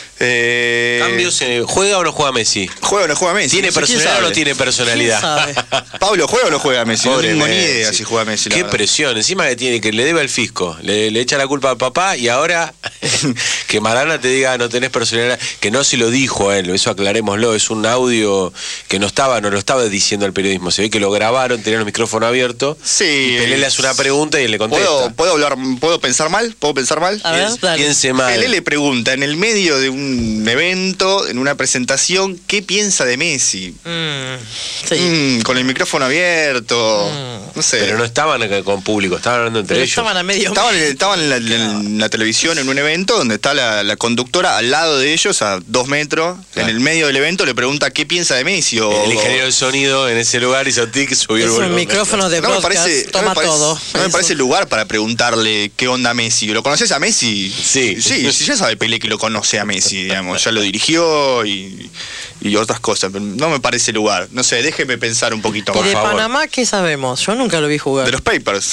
Eh, Cambios, eh, ¿juega o no juega Messi? ¿Juega o no juega Messi? ¿Tiene No sé, ¿quién personalidad o no sabe? tiene personalidad? ¿Quién sabe? Pablo, ¿juega o no juega Messi? Pobre no tengo ni Messi. idea si juega Messi. la Qué verdad. presión, encima que tiene que le debe al fisco, le, le echa la culpa al papá y ahora que Maradona te diga no tenés personalidad, que no se lo dijo a él, eso aclarémoslo, es un audio que no estaba, no lo estaba diciendo al periodismo, se ve que lo grabaron, tenían el micrófono abierto, Sí. y Pelé le hace una pregunta y él le contesta. ¿Puedo, ¿Puedo hablar, puedo pensar mal? ¿Puedo pensar mal? A ver, Piense- dale. Piense mal. Pelé le pregunta en el medio de un evento, en una presentación, ¿qué piensa de Messi? Mm, sí. Mm, con el micrófono abierto, Mm. no sé. Pero no estaban acá con público, estaban hablando entre Pero ellos. estaban a medio Estaban, en, estaban en, la, en la televisión en un evento donde está la, la conductora al lado de ellos, a dos metros, Claro. en el medio del evento, le pregunta qué piensa de Messi. O, El ingeniero del sonido en ese lugar hizo tic, subió Es el un volumen. micrófono de no me broadcast, parece, no toma me parece, todo. no me Eso. parece el lugar para preguntarle qué onda Messi. ¿Lo conoces a Messi? Sí. Sí, sí, ya sabe Pelé que lo conoce a Messi, digamos, ya lo dirigió y, y otras cosas. Pero no me parece el lugar. No sé, déjeme pensar un poquito ¿Y más. de favor. Panamá qué sabemos? Yo nunca lo vi jugar. De los Papers.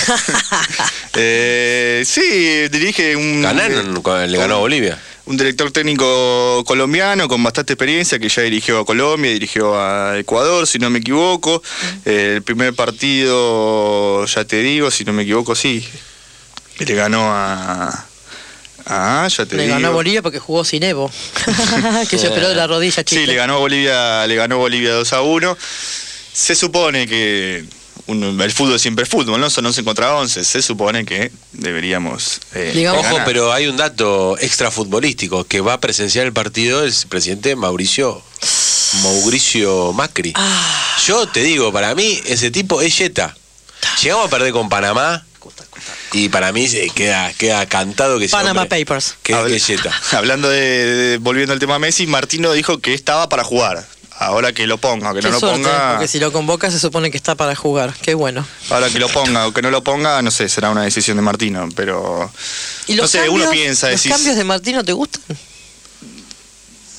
eh, sí, dirige un. Ganaron, le ganó a Bolivia. Un director técnico colombiano con bastante experiencia que ya dirigió a Colombia, dirigió a Ecuador, si no me equivoco. Eh, el primer partido, ya te digo, si no me equivoco, sí. Le ganó a. Ah, ya te Le digo. ganó a Bolivia porque jugó sin Evo. Que se operó de la rodilla, chica. Sí, le ganó a Bolivia, le ganó Bolivia dos a uno. Se supone que un- el fútbol siempre es fútbol, ¿no? Son once contra once. Se supone que deberíamos. eh, Digamos- Ojo, ganar. pero hay un dato extra futbolístico, que va a presenciar el partido el presidente Mauricio Mauricio Macri. Ah. Yo te digo, para mí ese tipo es yeta. Llegamos a perder con Panamá y para mí se queda, queda cantado que ese Panama hombre- Papers. que, Habla- que es yeta. Hablando de, de- volviendo al tema Messi, Martino dijo que estaba para jugar. Ahora que lo ponga, que Qué no lo suerte, ponga, porque si lo convoca se supone que está para jugar. Qué bueno. ahora que lo ponga o que no lo ponga, no sé, será una decisión de Martino, pero ¿Y no los sé, cambios, uno piensa, ¿Los decís, cambios de Martino te gustan?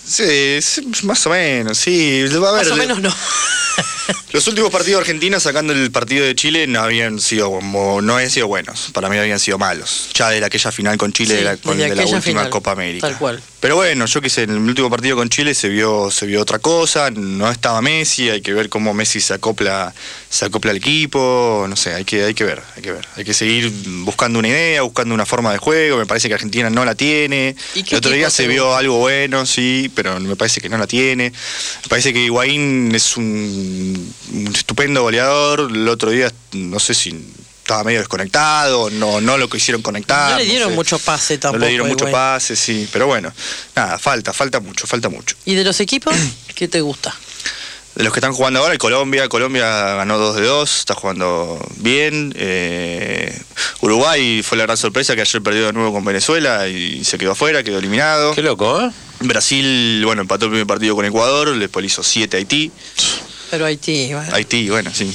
Sí, sí, más o menos, sí. Va a ver, Más o menos no. Los últimos partidos argentinos, sacando el partido de Chile, no habían sido como, no habían sido buenos. Para mí habían sido malos. Ya de aquella final con Chile, Sí, de la, con, desde de la aquella última final, Copa América. Tal cual. Pero bueno, yo qué sé, en el último partido con Chile se vio, se vio otra cosa, no estaba Messi, hay que ver cómo Messi se acopla, se acopla al equipo, no sé, hay que, hay que ver, hay que ver. Hay que seguir buscando una idea, buscando una forma de juego, me parece que Argentina no la tiene. ¿Y qué El otro día equipo se te vio gusta? algo bueno, sí, pero me parece que no la tiene. Me parece que Higuaín es un, un estupendo goleador, el otro día no sé si estaba medio desconectado, no, no lo quisieron conectar. No le dieron sé. mucho pase tampoco. No le dieron mucho Higuaín. pase, sí, pero bueno, nada, falta, falta mucho, falta mucho. ¿Y de los equipos? ¿Qué te gusta? De los que están jugando ahora, el Colombia, Colombia ganó dos de dos, está jugando bien. Eh, Uruguay fue la gran sorpresa que ayer perdió de nuevo con Venezuela y se quedó afuera, quedó eliminado. Qué loco, ¿eh? Brasil, bueno, empató el primer partido con Ecuador, después le hizo siete a Haití. Pero Haití, bueno. Haití, bueno, sí.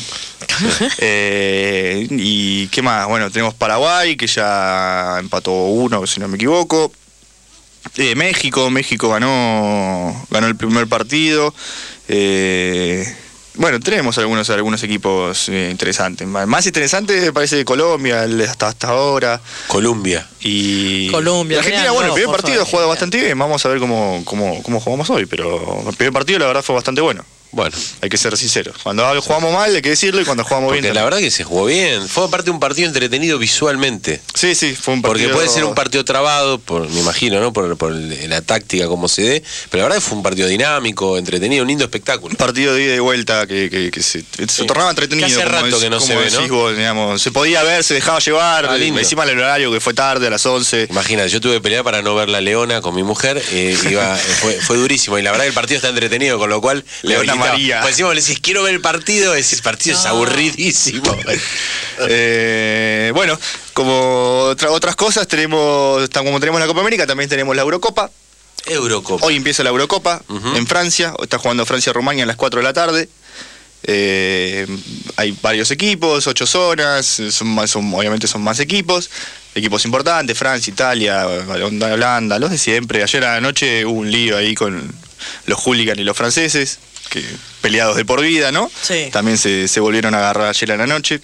eh, y qué más, bueno, tenemos Paraguay, que ya empató uno, si no me equivoco. Eh, México, México ganó ganó el primer partido. Eh, bueno, tenemos algunos algunos equipos eh, interesantes. Más más interesante me parece Colombia, el- hasta hasta ahora. Colombia. Y Colombia, y Argentina, vean, bueno, no, el primer por partido ha favor. jugado bastante bien. Vamos a ver cómo, cómo, cómo jugamos hoy, pero el primer partido la verdad fue bastante bueno. Bueno, hay que ser sinceros. Cuando jugamos mal hay que decirlo y cuando jugamos porque bien la también. verdad que se jugó bien. Fue aparte un partido entretenido visualmente. Sí, sí, fue un Porque partido... puede ser un partido trabado, por, me imagino, ¿no? Por, por el- la táctica, como se dé. Pero la verdad que fue un partido dinámico, entretenido, un lindo espectáculo. Partido de ida y vuelta que, que, que se, se tornaba entretenido. Que hace como rato es- que no como se ve, decís ¿no? vos, digamos. Se podía ver, se dejaba llevar. Ah, lindo. Encima el horario que fue tarde, a las once. Imagina, yo tuve que pelear para no ver la Leona con mi mujer. eh, iba, eh, fue, fue durísimo. Y la verdad que el partido está entretenido, con lo cual. le Leona habilitaba. María. Pues encima le decís, quiero ver el partido. Ese partido es aburridísimo. Eh, bueno, como otra- otras cosas, tenemos, tan como tenemos la Copa América, también tenemos la Eurocopa. Eurocopa. Hoy empieza la Eurocopa en Francia. Está jugando Francia-Rumania a las cuatro de la tarde. Eh, hay varios equipos, ocho zonas, son, más- son- obviamente son más equipos. Equipos importantes, Francia, Italia, Holanda, Holanda, los de siempre. Ayer a la noche hubo un lío ahí con los hooligans y los franceses, que peleados de por vida, ¿no? Sí. También se, se volvieron a agarrar ayer a la noche.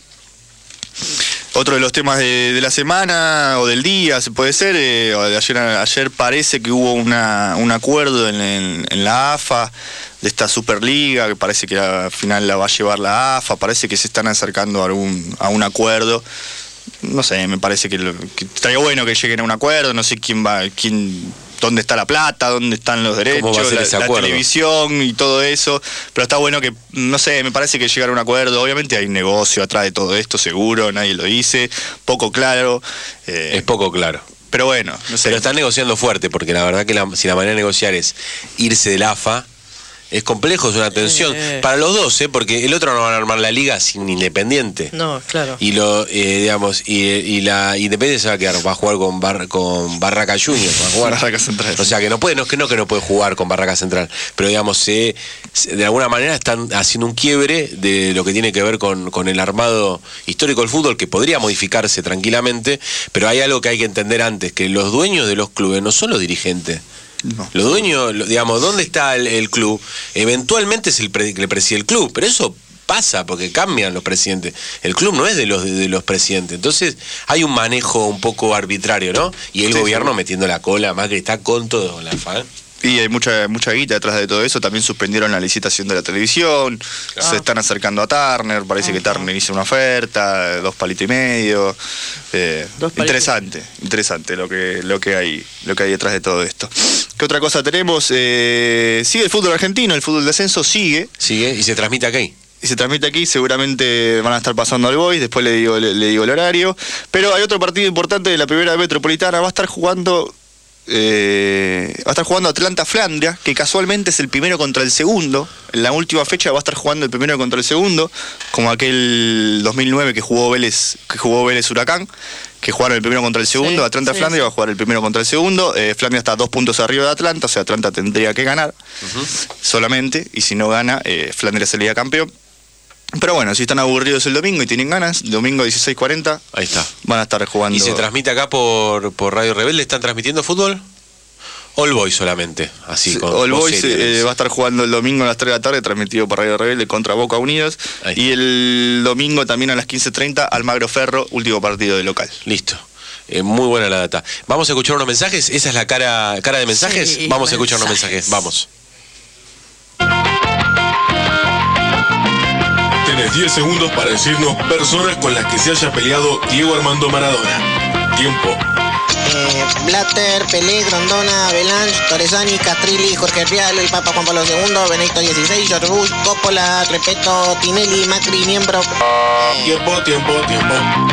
Otro de los temas de, de la semana o del día, se puede ser, eh, o de ayer, ayer parece que hubo una, un acuerdo en, en- en la A F A de esta Superliga, que parece que al final la va a llevar la A F A, parece que se están acercando a, algún, a un acuerdo. No sé, me parece que, lo- que estaría bueno que lleguen a un acuerdo, no sé quién va, quién, dónde está la plata, dónde están los derechos, ¿Cómo va a ser la, ese la acuerdo? televisión y todo eso, pero está bueno que, no sé, me parece que llegar a un acuerdo, obviamente hay negocio atrás de todo esto, seguro, nadie lo dice, poco claro. eh, Es poco claro. Pero bueno, no sé. Pero están negociando fuerte, porque la verdad que la- si la manera de negociar es irse del A F A, es complejo, es una tensión. Eh. Para los dos, ¿eh? Porque el otro no van a armar la liga sin Independiente. No, claro. Y lo, eh, digamos, y, y la Independiente se va a quedar, va a jugar con, Bar- con Barraca Junior, va a jugar. Barraca Central. O sea que no puede, no es que no que no puede jugar con Barraca Central, pero digamos, se- se- de alguna manera están haciendo un quiebre de lo que tiene que ver con, con el armado histórico del fútbol, que podría modificarse tranquilamente, pero hay algo que hay que entender antes, que los dueños de los clubes no son los dirigentes. No. Los dueños, lo- digamos, ¿dónde está el, el club? Eventualmente es el pre- que le preside el club, pero eso pasa porque cambian los presidentes. El club no es de los de los presidentes. Entonces hay un manejo un poco arbitrario, ¿no? Y el Sí, gobierno sí. metiendo la cola, más que está con todo la F A. ¿eh? Y hay mucha mucha guita detrás de todo eso. También suspendieron la licitación de la televisión. Claro. Se están acercando a Turner. Parece que Turner hizo una oferta, dos palitos y medio. Eh, Dos palitos. interesante, interesante lo que lo que hay lo que hay detrás de todo esto. ¿Qué otra cosa tenemos? Eh, sigue el fútbol argentino, el fútbol de ascenso sigue. Sigue y se transmite aquí. Y se transmite aquí, seguramente van a estar pasando al Boys, después le digo, le, le digo el horario. Pero hay otro partido importante de la primera metropolitana, va a estar jugando. Eh, va a estar jugando Atlanta-Flandria, que casualmente es el primero contra el segundo. En la última fecha va a estar jugando el primero contra el segundo, como aquel dos mil nueve que jugó Vélez, que jugó Vélez Huracán, que jugaron el primero contra el segundo. Sí, Atlanta-Flandria sí, va a jugar el primero contra el segundo. Eh, Flandria está a dos puntos arriba de Atlanta, o sea, Atlanta tendría que ganar solamente, y si no gana, eh, Flandria sería campeón. Pero bueno, si están aburridos el domingo y tienen ganas, domingo dieciséis cuarenta, Ahí está. van a estar jugando. ¿Y se transmite acá por, por Radio Rebelde? ¿Están transmitiendo fútbol? All Boys solamente, así Sí, con All voz Boys seria, eh, va a estar jugando el domingo a las tres de la tarde, transmitido por Radio Rebelde contra Boca Unidos. Ahí. Y el domingo también a las quince treinta, Almagro Ferro, último partido de local. Listo. Eh, muy buena la data. Vamos a escuchar unos mensajes. ¿Esa es la cara, cara de mensajes? Sí, Vamos a escuchar unos mensajes. mensajes. Vamos. Tenés diez segundos para decirnos personas con las que se haya peleado Diego Armando Maradona. Tiempo. Eh, Blatter, Pelé, Grondona, Belange, Torresani, Castrilli, Jorge Rial, el Papa Juan Pablo segundo, Benedicto dieciséis, George Bush, Coppola, Repeto, Tinelli, Macri, Niembro. Eh... Tiempo, tiempo, tiempo.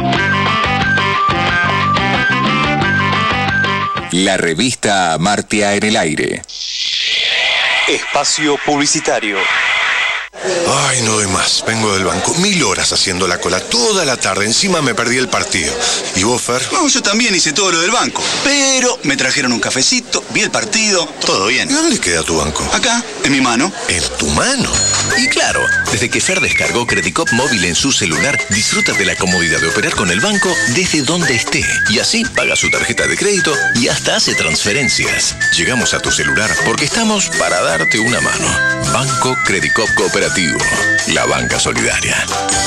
La revista Amartya en el aire. Espacio publicitario. Ay, no doy más. Vengo del banco. Mil horas haciendo la cola toda la tarde. Encima me perdí el partido. ¿Y vos, Fer? No, yo también hice todo lo del banco. Pero me trajeron un cafecito, vi el partido, todo bien. ¿Y dónde queda tu banco? Acá, en mi mano. ¿En tu mano? Y claro, desde que Fer descargó Credicop móvil en su celular, disfruta de la comodidad de operar con el banco desde donde esté. Y así paga su tarjeta de crédito y hasta hace transferencias. Llegamos a tu celular porque estamos para darte una mano. Banco Credicop Cooperativo. La banca solidaria.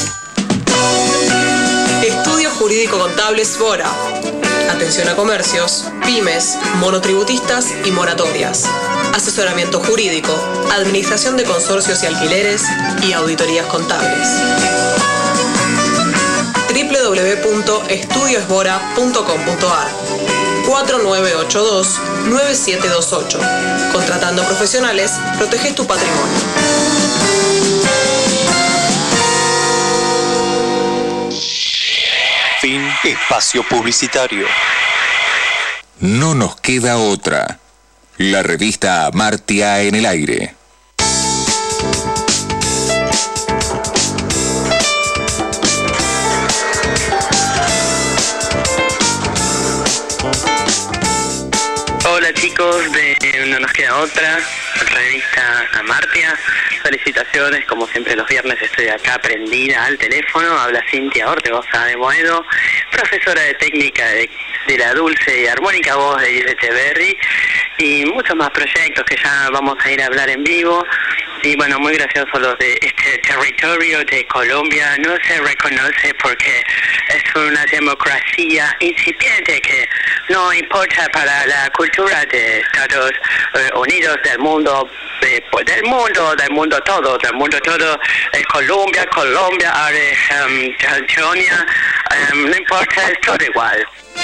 Estudio Jurídico Contable Svora. Atención a comercios, pymes, monotributistas y moratorias. Asesoramiento jurídico, administración de consorcios y alquileres y auditorías contables. doble u doble u doble u punto estudio esbora punto com punto a r cuatro nueve ocho dos, nueve siete dos ocho. Contratando profesionales, proteges tu patrimonio. Fin. Espacio publicitario. No nos queda otra. La revista Amartya en el aire. Hola chicos de No nos queda otra, revista Amartya. Felicitaciones, como siempre los viernes estoy acá prendida al teléfono. Habla Cintia Ortegoza de Moedo, profesora de técnica de, de la dulce y armónica voz de Iris Echeverry, y muchos más proyectos que ya vamos a ir a hablar en vivo. Y bueno, muy graciosos los de este territorio de Colombia. No se reconoce porque es una democracia incipiente que no importa para la cultura de Estados Unidos, del mundo, de, del mundo, del mundo todo, del mundo todo. Es Colombia, Colombia, ahora es um, Tanzania, um, no importa, es todo igual.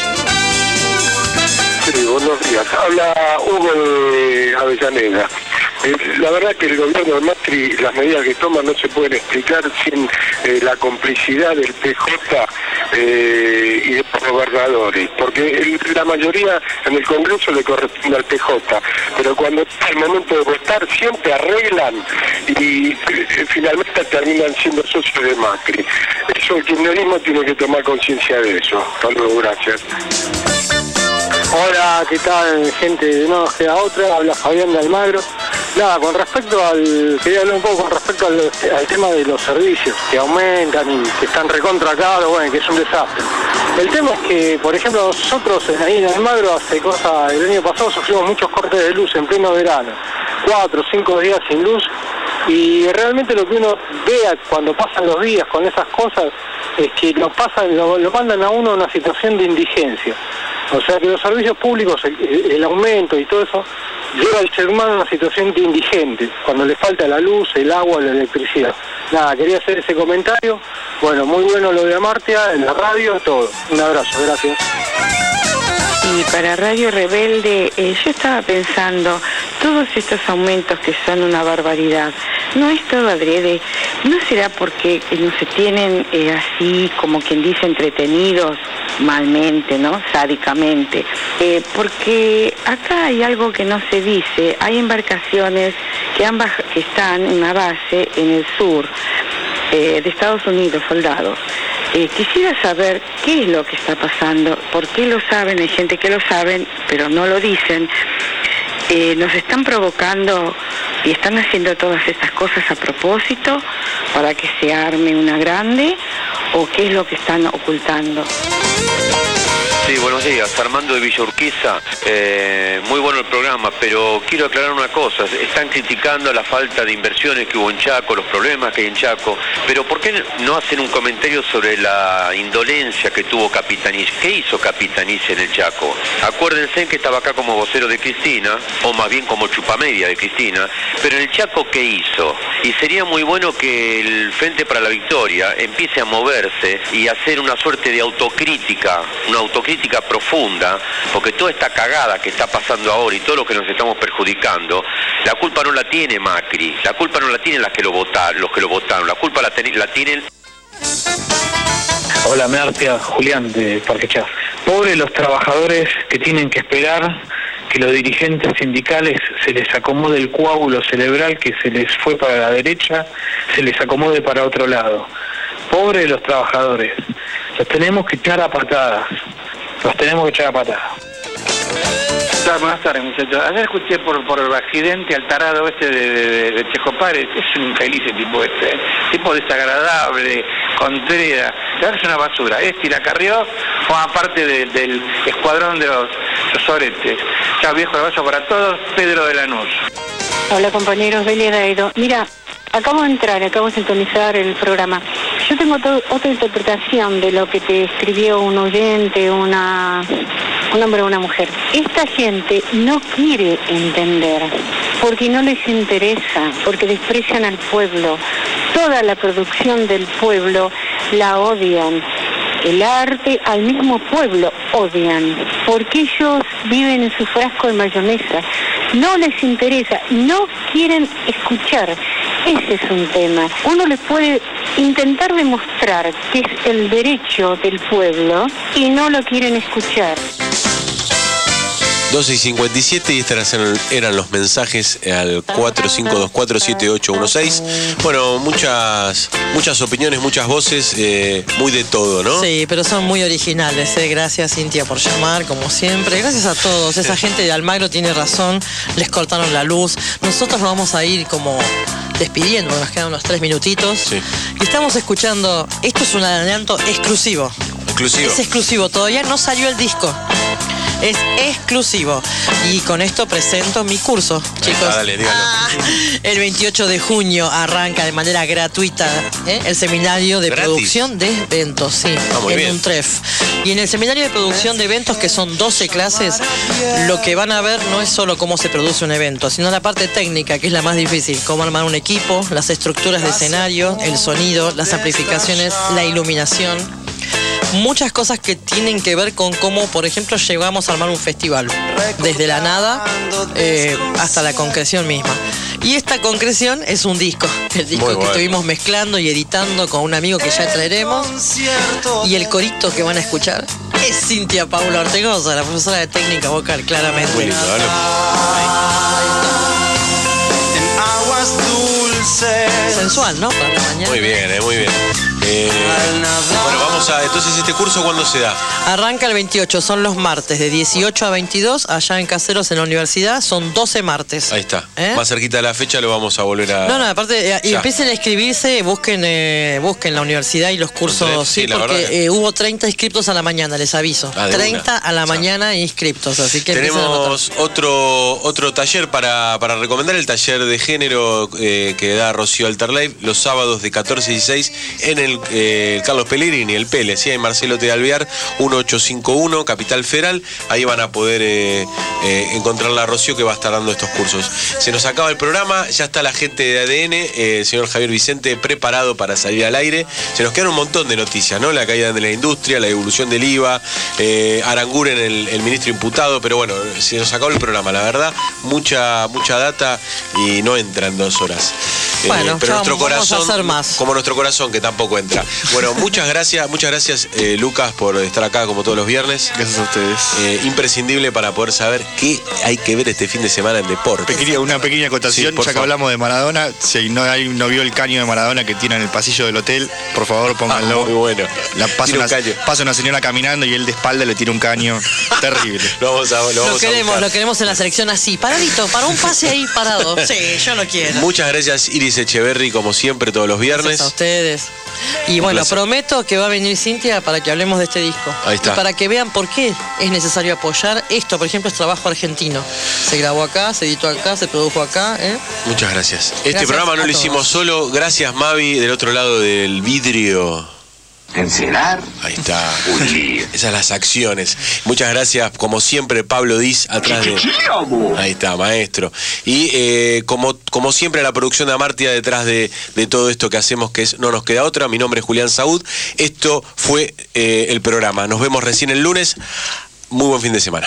Sí, buenos días. Habla Hugo de Avellaneda. Eh, la verdad que el gobierno de Macri, las medidas que toma no se pueden explicar sin eh, la complicidad del P J eh, y de los gobernadores, porque el, la mayoría en el Congreso le corresponde al P J, pero cuando está el momento de votar siempre arreglan y eh, finalmente terminan siendo socios de Macri. Eso el kirchnerismo tiene que tomar conciencia de eso. Hasta luego, gracias. Hola, ¿qué tal, gente? De No nos queda otra, habla Fabián de Almagro. Nada, con respecto al... Quería hablar un poco con respecto al, al tema de los servicios que aumentan y que están recontra caros, bueno, que es un desastre. El tema es que, por ejemplo, nosotros ahí en Almagro hace cosa, el año pasado sufrimos muchos cortes de luz en pleno verano. Cuatro o cinco días sin luz. Y realmente lo que uno vea cuando pasan los días con esas cosas es que lo, pasan, lo, lo mandan a uno a una situación de indigencia. O sea que los servicios públicos, el, el aumento y todo eso, lleva al ser humano a una situación de indigente, cuando le falta la luz, el agua, la electricidad. Nada, quería hacer ese comentario. Bueno, muy bueno lo de Amartya, en la radio, todo. Un abrazo, gracias. Y para Radio Rebelde, eh, yo estaba pensando, todos estos aumentos que son una barbaridad, no es todo adrede, ¿no será porque no se tienen eh, así, como quien dice, entretenidos malmente, ¿no? Sádicamente? Eh, porque acá hay algo que no se dice, hay embarcaciones que, han baj- que están en una base en el sur eh, de Estados Unidos, soldados. Eh, quisiera saber qué es lo que está pasando, por qué lo saben, hay gente que lo saben, pero no lo dicen. Eh, nos están provocando y están haciendo todas estas cosas a propósito para que se arme una grande, o qué es lo que están ocultando. Sí, buenos días. Armando de Villa Urquiza. Eh, muy bueno el programa, pero quiero aclarar una cosa. Están criticando la falta de inversiones que hubo en Chaco, los problemas que hay en Chaco, pero ¿por qué no hacen un comentario sobre la indolencia que tuvo Capitanich? ¿Qué hizo Capitanich en el Chaco? Acuérdense que estaba acá como vocero de Cristina, o más bien como chupamedia de Cristina, pero en el Chaco, ¿qué hizo? Y sería muy bueno que el Frente para la Victoria empiece a moverse y hacer una suerte de autocrítica, una autocrítica profunda, porque toda esta cagada que está pasando ahora y todo lo que nos estamos perjudicando, la culpa no la tiene Macri, la culpa no la tienen las que lo votaron, los que lo votaron, la culpa la, ten, la tienen... Hola, Martia, Julián de Parque Chá. Pobres los trabajadores que tienen que esperar que los dirigentes sindicales se les acomode el coágulo cerebral que se les fue para la derecha, se les acomode para otro lado. Pobres los trabajadores. Los tenemos que echar a patadas. Los tenemos que echar a patadas. Buenas tardes, muchachos. Ayer escuché por, por el accidente al tarado este de, de, de Checo Párez. Es un infeliz el tipo este. ¿eh? Tipo desagradable, contreras. Es una basura. Este y la Carrió forma parte de, del escuadrón de los, los oretes. Ya viejo abrazo para todos. Pedro de Lanús. Hola, compañeros. Belia Daido. Mira, acabo de entrar, acabo de sintonizar el programa. Yo tengo to- otra interpretación de lo que te escribió un oyente, una, un hombre o una mujer. Esta gente no quiere entender, porque no les interesa, porque desprecian al pueblo. Toda la producción del pueblo la odian. El arte al mismo pueblo odian, porque ellos viven en su frasco de mayonesa. No les interesa, no quieren escuchar. Ese es un tema. Uno les puede intentar demostrar que es el derecho del pueblo y no lo quieren escuchar. doce y cincuenta y siete y estos eran, eran los mensajes al cuatro cinco dos cuatro siete ocho uno seis. Bueno, muchas muchas opiniones, muchas voces, eh, muy de todo, ¿no? Sí, pero son muy originales, ¿eh? Gracias, Cintia, por llamar, como siempre. Gracias a todos. Esa gente de Almagro tiene razón, les cortaron la luz. Nosotros nos vamos a ir como despidiendo, nos quedan unos tres minutitos. Sí. Y estamos escuchando, esto es un adelanto exclusivo. Exclusivo. Es exclusivo, todavía no salió el disco. Es exclusivo. Y con esto presento mi curso, chicos. Ah, dale, dígalo. Ah, el veintiocho de junio arranca de manera gratuita ¿eh? el seminario de ¿Gratis? Producción de eventos, sí, Ah, muy en bien. un T R E F. Y en el seminario de producción de eventos, que son doce clases, lo que van a ver no es solo cómo se produce un evento, sino la parte técnica, que es la más difícil. Cómo armar un equipo, las estructuras de escenario, el sonido, las amplificaciones, la iluminación. Muchas cosas que tienen que ver con cómo, por ejemplo, llegamos a armar un festival. Desde la nada eh, hasta la concreción misma. Y esta concreción es un disco. El disco Muy que bueno. estuvimos mezclando y editando con un amigo que ya traeremos. Y el corito que van a escuchar es Cintia Paula Ortegoza, la profesora de técnica vocal, claramente. Muy lindo, dale. Sensual, ¿no? Para la mañana. Muy bien, eh, muy bien. Eh, bueno, vamos a. Entonces, ¿este curso cuándo se da? Arranca el veintiocho, son los martes, de dieciocho a veintidós, allá en Caseros, en la universidad, son doce martes. Ahí está. ¿Eh? Más cerquita de la fecha lo vamos a volver a. No, no, aparte, eh, y Ya. empiecen a inscribirse, busquen eh, busquen la universidad y los cursos, Sí, sí, la porque verdad que- eh, hubo treinta inscriptos a la mañana, les aviso. Ah, de treinta una. a la mañana inscriptos, así que empiecen a anotar. Tenemos otro otro taller para, para recomendar, el taller de género eh, que da Rocío Alterleib los sábados de catorce y dieciséis en el, eh, el Carlos Pellegrini, el Pele, ¿sí? En Marcelo T. Alvear, dieciocho cincuenta y uno, Capital Federal. Ahí van a poder eh, eh, encontrar la Rocío que va a estar dando estos cursos. Se nos acaba el programa, ya está la gente de A D N, eh, el señor Javier Vicente, preparado para salir al aire. Se nos quedan un montón de noticias, ¿no? La caída de la industria, la evolución del I V A, eh, Aranguren, el, el ministro imputado, pero bueno, se nos acabó el programa, la verdad, mucha, mucha data y no entra en dos horas. Eh, Bueno, pero ya nuestro vamos a corazón, hacer más. como nuestro corazón, que tampoco entra. Bueno, muchas gracias, muchas gracias, eh, Lucas, por estar acá como todos los viernes. Gracias a ustedes. Eh, imprescindible para poder saber qué hay que ver este fin de semana en deporte. Pequeña, una pequeña acotación, Sí, por ya que favor. hablamos de Maradona, si no, hay, no vio el caño de Maradona que tiene en el pasillo del hotel, por favor pónganlo. Ah, muy bueno. La, pasa, Tiene un una, caño. pasa una señora caminando y él de espalda le tira un caño. Terrible. Lo vamos a, lo Lo vamos a queremos, buscar. lo queremos en la selección así, paradito, para un pase ahí parado. Sí, yo lo quiero. Muchas gracias, Iris Beatriz Echeverry, como siempre, todos los viernes. Gracias a ustedes. Y Un bueno, placer. prometo que va a venir Cintia para que hablemos de este disco. Ahí está. Y para que vean por qué es necesario apoyar esto. Por ejemplo, es trabajo argentino. Se grabó acá, se editó acá, se produjo acá. ¿eh? Muchas gracias. Este Gracias programa no a lo todos. hicimos solo. Gracias, Mavi, del otro lado del vidrio. Encerar. Ahí está. Esas las acciones. Muchas gracias, como siempre, Pablo Diz, atrás de... Ahí está, maestro. Y eh, como, como siempre, la producción de Amartya detrás de, de todo esto que hacemos, que es No Nos Queda Otra. Mi nombre es Julián Saúd. Esto fue eh, el programa. Nos vemos recién el lunes. Muy buen fin de semana.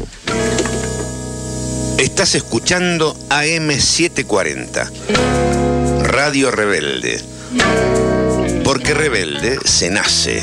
Estás escuchando A M setecientos cuarenta, Radio Rebelde. Porque rebelde se nace.